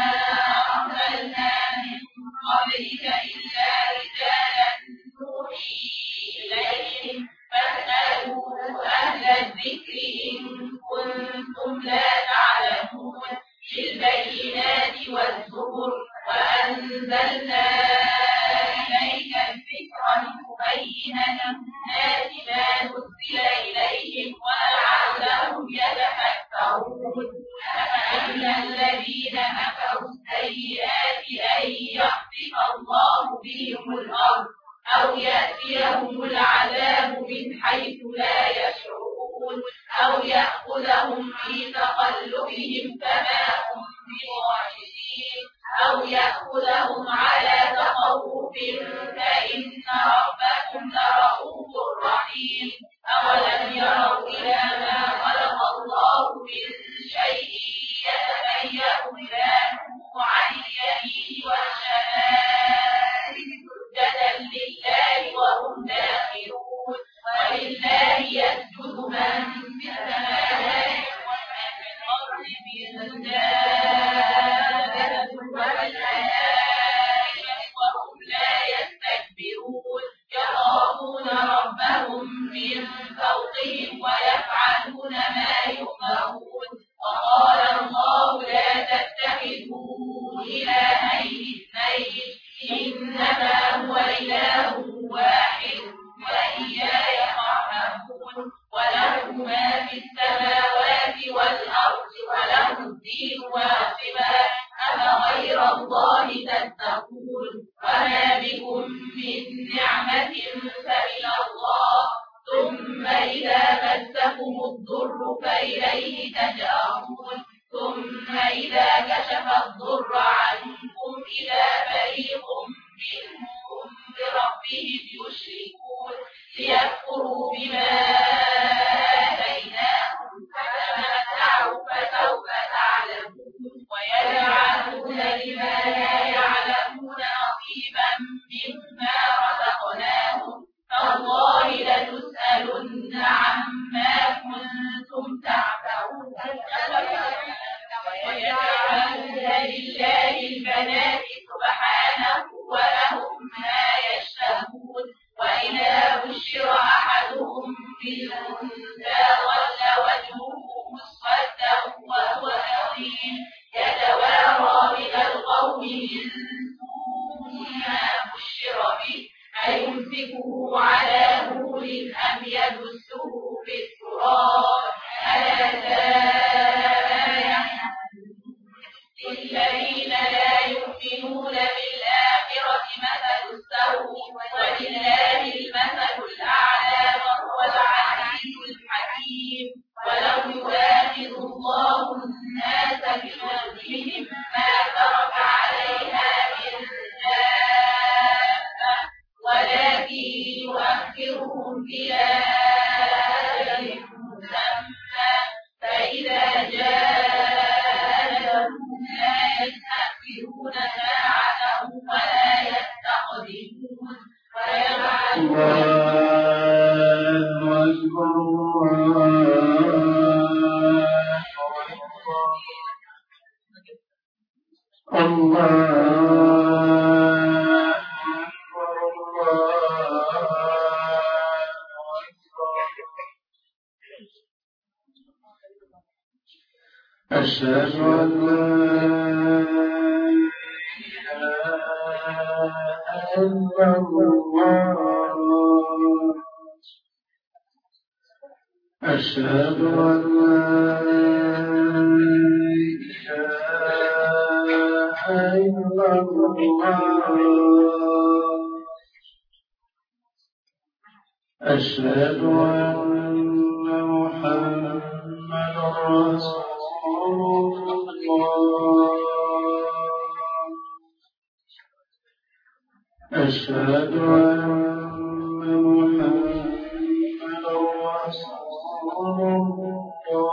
أرسلنا من قبلك إلا رجالا نوحي إليهم فاسألوا أهل الذكر إن كنتم لا تعلمون. بالبينات والزبر وأنزلنا إليك الذكر لتبين للناس ما نزل إليهم ولعلهم يتفكرون. أفأمن الذين مكروا السيئات أن يخسف الله بهم الأرض أو يأتيهم العذاب من حيث لا يشعرون أو يأخذهم في تقلبهم فما هم بخارجين أو يأخذهم على تخوف فإن ربكم لرؤوف رحيم. أولم يروا إلى ما خلق الله من دابة ولا الملائكة وهم لا يستكبرون يخافون ربهم من فوقهم ويفعلون ما يؤمرون وقال الله لا تتخذوا إلهين اثنين إنما هو إله واحد وإياي فارهبون وله ما في السماوات والأرض وله الدين واصبا أفغير الله تتقون وما بكم من نعمة فمن الله ثم إذا مسكم الضر فإليه تجأرون ثم إذا كشف الضر عنكم إذا فريق منهم بربهم يشركون ليكفروا بما آتيناهم فتمتعوا فسوف تعلمون ويجعلون لما لا يعلمون نصيبا مما رزقناهم تالله لتسألن عما كنتم تعملون ويجعلون لله البنات سبحانه ولهم ما يشتهون وإذا بشر أحدهم بالأنثى ظل وجهه مسودا وهو كظيم يتوارى من القوم من سوء ما بشر به أيمسكه على هون أم يدسه في التراب ألا ساء للذين لا يؤمنون بالآخرة مثل السوء ولله المثل الأعلى وهو العزيز الحكيم ولو يؤاخذ الله الناس بظلمهم ما ترك عليها من دابة ولكن يؤخرهم إلى أجل مسمى فإذا جاء أجلهم لا يستأخرون ساعة ولا يستقدمون أشهد أن لا إله إلا الله أشهد أن لا إله إلا الله أشهد أن محمدا رسول الله أشهد أن محمدا رسول الله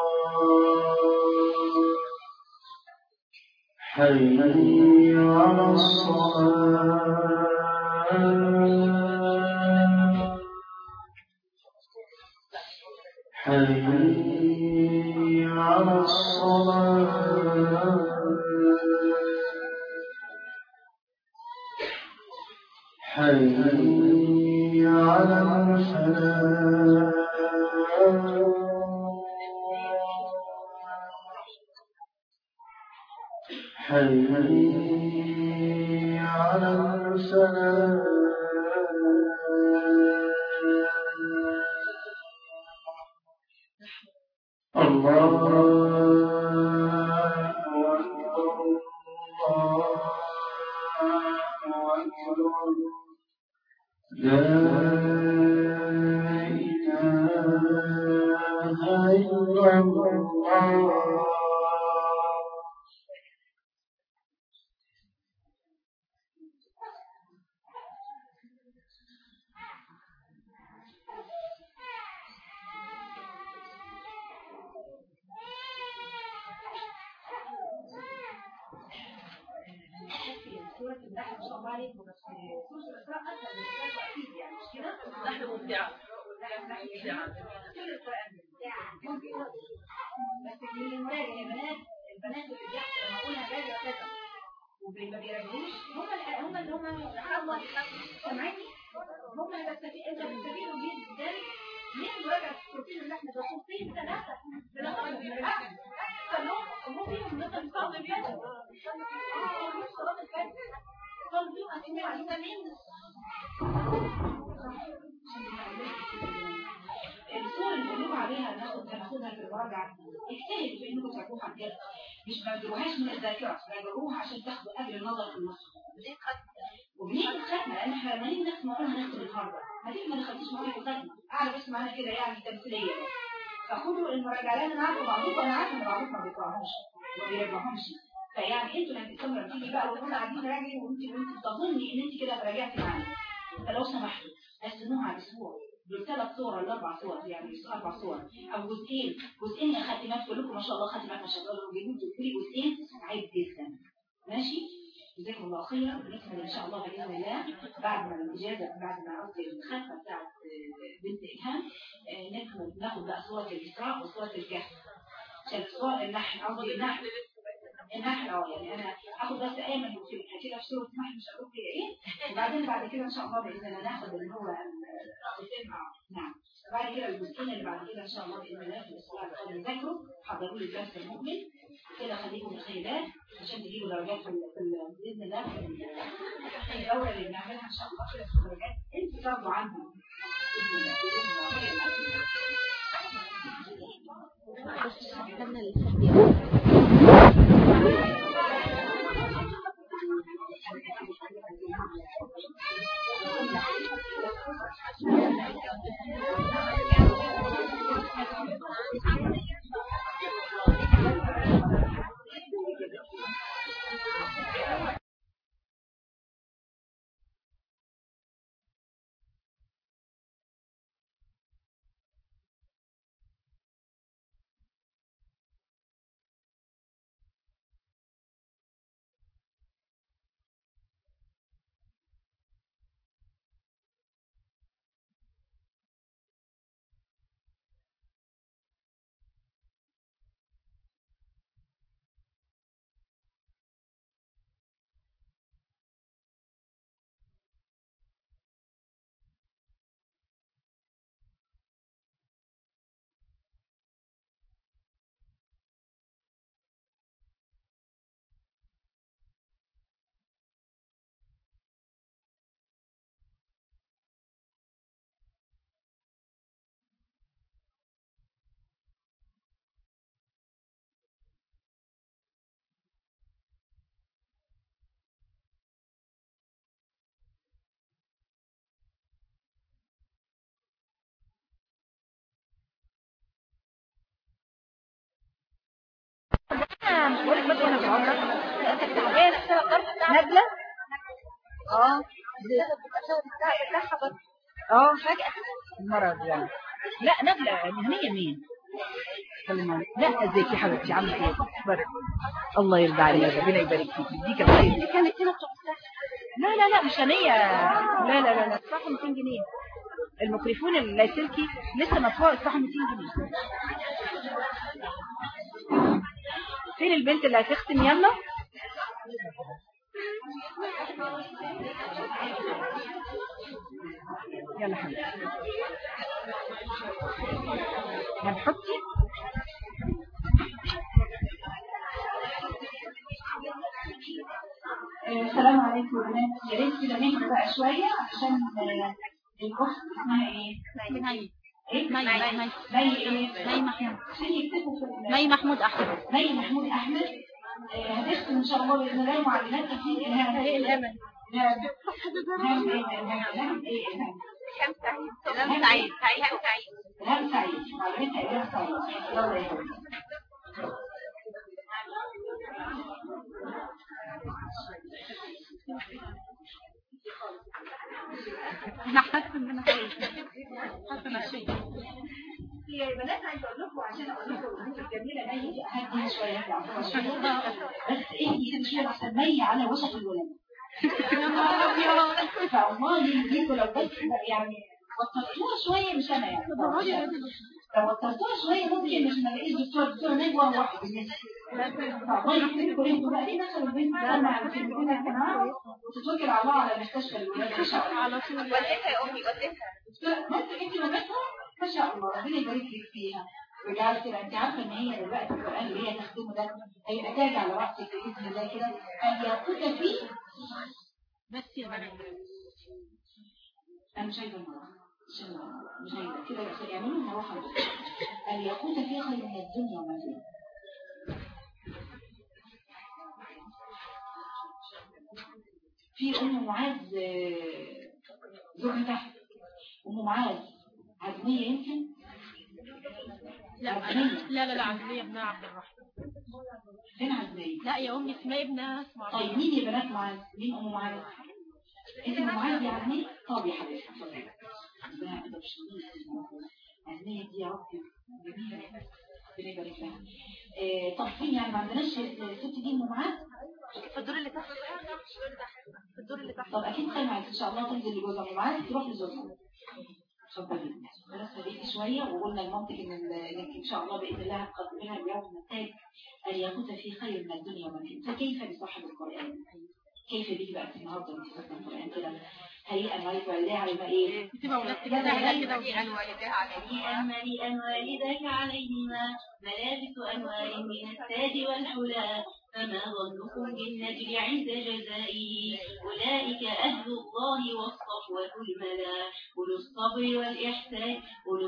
حي على الصلاة حي على الصلاة حي على الفلاح حي على الفلاح الله أكبر الله أكبر لا إله إلا الله سورة النحل ما شاء الله عليكم بس سورة الإسراء أسهل من الإسراء أكيد يعني مش كده؟ النحل ممتعة النحل ممتعة كل القرآن ممتع بس اللي المراجع يا بنات البنات اللي بيحصل لما اقولها راجع كذا وما بيراجعوش هم هم اللي هم الله سامعيني هم اللي بتستفيد انت بتستفيدوا جدا من مراجعه البروتين اللي احنا بنحطين ثلاثه بناخد فلهم هم فيهم مثلا صعب جدا اه صلاه الفجر قلبي اسمع علينا مين الصور اللي بنقول عليها ناخد ناخدها في المراجعه اجتهدوا في انكم تعرفوها كده مش ما تجروهاش من الذاكره تجروها عشان تاخدوا اجر النظر في النص وبنيجي الختمه لان احنا لما نيجي نختم قلنا هنختم النهارده ما تيجي ما دخلتيش معايا في الختمه قاعده بس معانا كده يعني تمثيليه فخدوا المراجعه لان انا عارفه بعضكم انا عارفه ان بعضكم ما بيقراهمش ما بيراجعوهمش فيعني انتوا لما تكملوا تيجي بقى وتقولوا قاعدين نراجع وانت وانت بتظني ان انت كده راجعتي معانا فلو سمحتوا قسموها على الاسبوع دول ثلاث صور ولا اربع صور يعني اربع صور او جزئين جزئين يا خاتمات كلكم ما شاء الله خاتمات ما شاء الله لو جايبين جزئين عيب جدا ماشي جزاكم الله خيرا بنكمل ان شاء الله باذن الله بعد ما الاجازه بعد ما قصدي الختمه بتاعت بنت الهام نكمل ناخد بقى صوره الاسراء وصوره الكهف عشان صور النحل قصدي النحل النحل اه يعني انا اخد بس ايه من كده في صوره النحل مش هقول فيها ايه وبعدين بعد كده ان شاء الله باذن الله ناخد اللي هو نعم بعد كده الجزئين اللي بعد كده ان شاء الله باذن الله في الاسبوع القادم نذاكروا حضروا لي الدرس المقبل كده خليكم متخيلات عشان تجيبوا درجات في باذن الله في الدوره اللي بنعملها ان شاء الله كده في الدرجات انتوا تاخدوا عنها بقولك بس وانا بعمرك نجلة اه اه فجأة المرض يعني لا نجلة مهنية مين لا ازيك يا حبيبتي عامله ايه بارك الله يرضى عليك ربنا يبارك فيك يديك الخير دي كانت هنا لا لا لا مش هنيه لا لا لا لا صح مئتين جنيه الميكروفون اللاسلكي لسه مدفوع صح مئتين جنيه فين البنت اللي هتختم يلا يلا حبيبتي هنحطي السلام عليكم يا بنات يا ريت كده نهدى بقى شويه عشان الاخت اسمها ايه مي ايه مي مي مي ايه مي محمود مي محمود احمد مي محمود احمد هتختم ان شاء الله باذن الله معلمات كتير الهام ايه الامل نعم نعم ايه نعم ايه الهام سعيد سعيد سعيد الهام سعيد معلمتها الهام سعيد يلا يا حبيبي انا حاسه ان انا حاسه ان شيء يا بنات عايزه اقول لكم عشان اقول لكم البنت الجميله مي هديها شويه بس ايه شويه عشان مي على وشك الولاده فالله يهديكم لو بس يعني بطلتوها شويه مش انا يعني لو وترتوها شويه ممكن مش ما الاقيش دكتور دكتور نجوى واحد طيب كنتوا انتوا بقى ليه دخلوا البنت مع الكلمتين يا جماعه وتتوكل على الله على مستشفى الولاده ان شاء الله على طول. وديتها يا امي وديتها. ما انت انت مامتها ما شاء الله ربنا يبارك لك فيها. وجعل كده انت عارفه ان هي دلوقتي القران اللي هي تخدمه ده هيبقى تاج على راسك باذن الله كده ان يقود فيه. بس يا بنات انا مش عايزه المرأة مش عايزه كده بس يعملوا مروحه ان يقود فيه خير من الدنيا وما فيها. في ام معاذ زوجها تحت ام معاذ عزميه يمكن لا لا لا لا عزمية ابنها عبد الرحمن. فين عزمية؟ لا يا امي اسمها ابنها اسمها. طيب مين يا بنات معاذ؟ مين ام معاذ؟ انت ام معاذ يا عزمية؟ طب يا حبيبتي اتفضلي. عزمية ادب شديد. عزمية دي يا رب جميلة ربنا يبارك لها. طب فين يعني ما عندناش الست دي ام معاذ؟ في الدور اللي تحت. في الدور اللي تحت. طب اكيد خايفة ان شاء الله تنزل لجوزها ام معاذ تروح لجوزها. اتفضلي. بس هديكي شوية وقلنا المنطق ان انك ان شاء الله باذن الله هتقدم لها اليوم نتاج ان يكون في خير من الدنيا وما فيها. فكيف بصاحب القرآن؟ كيف بيجي بقى النهارده بصاحب القرآن كده؟ هيئا والديها على ما ايه؟ بتبقى ولاد كده كده هيئا والديها عليهما مريئا والديك عليهما ملابس أنوار من التاج والحلى فما ظنكم بالنجل عند جزائه أولئك أهل الله والصفوة الملا أولو الصبر والإحسان أولو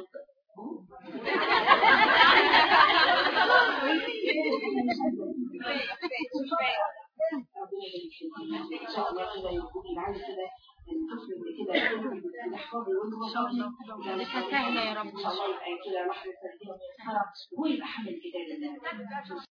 ان شاء الله كده يكون العيل كده الطفل كده يحفظه ويقول ان شاء الله لسه سهله يا رب ان شاء الله يبقى كده لحظه ترتيب ويبقى حامل كتاب الله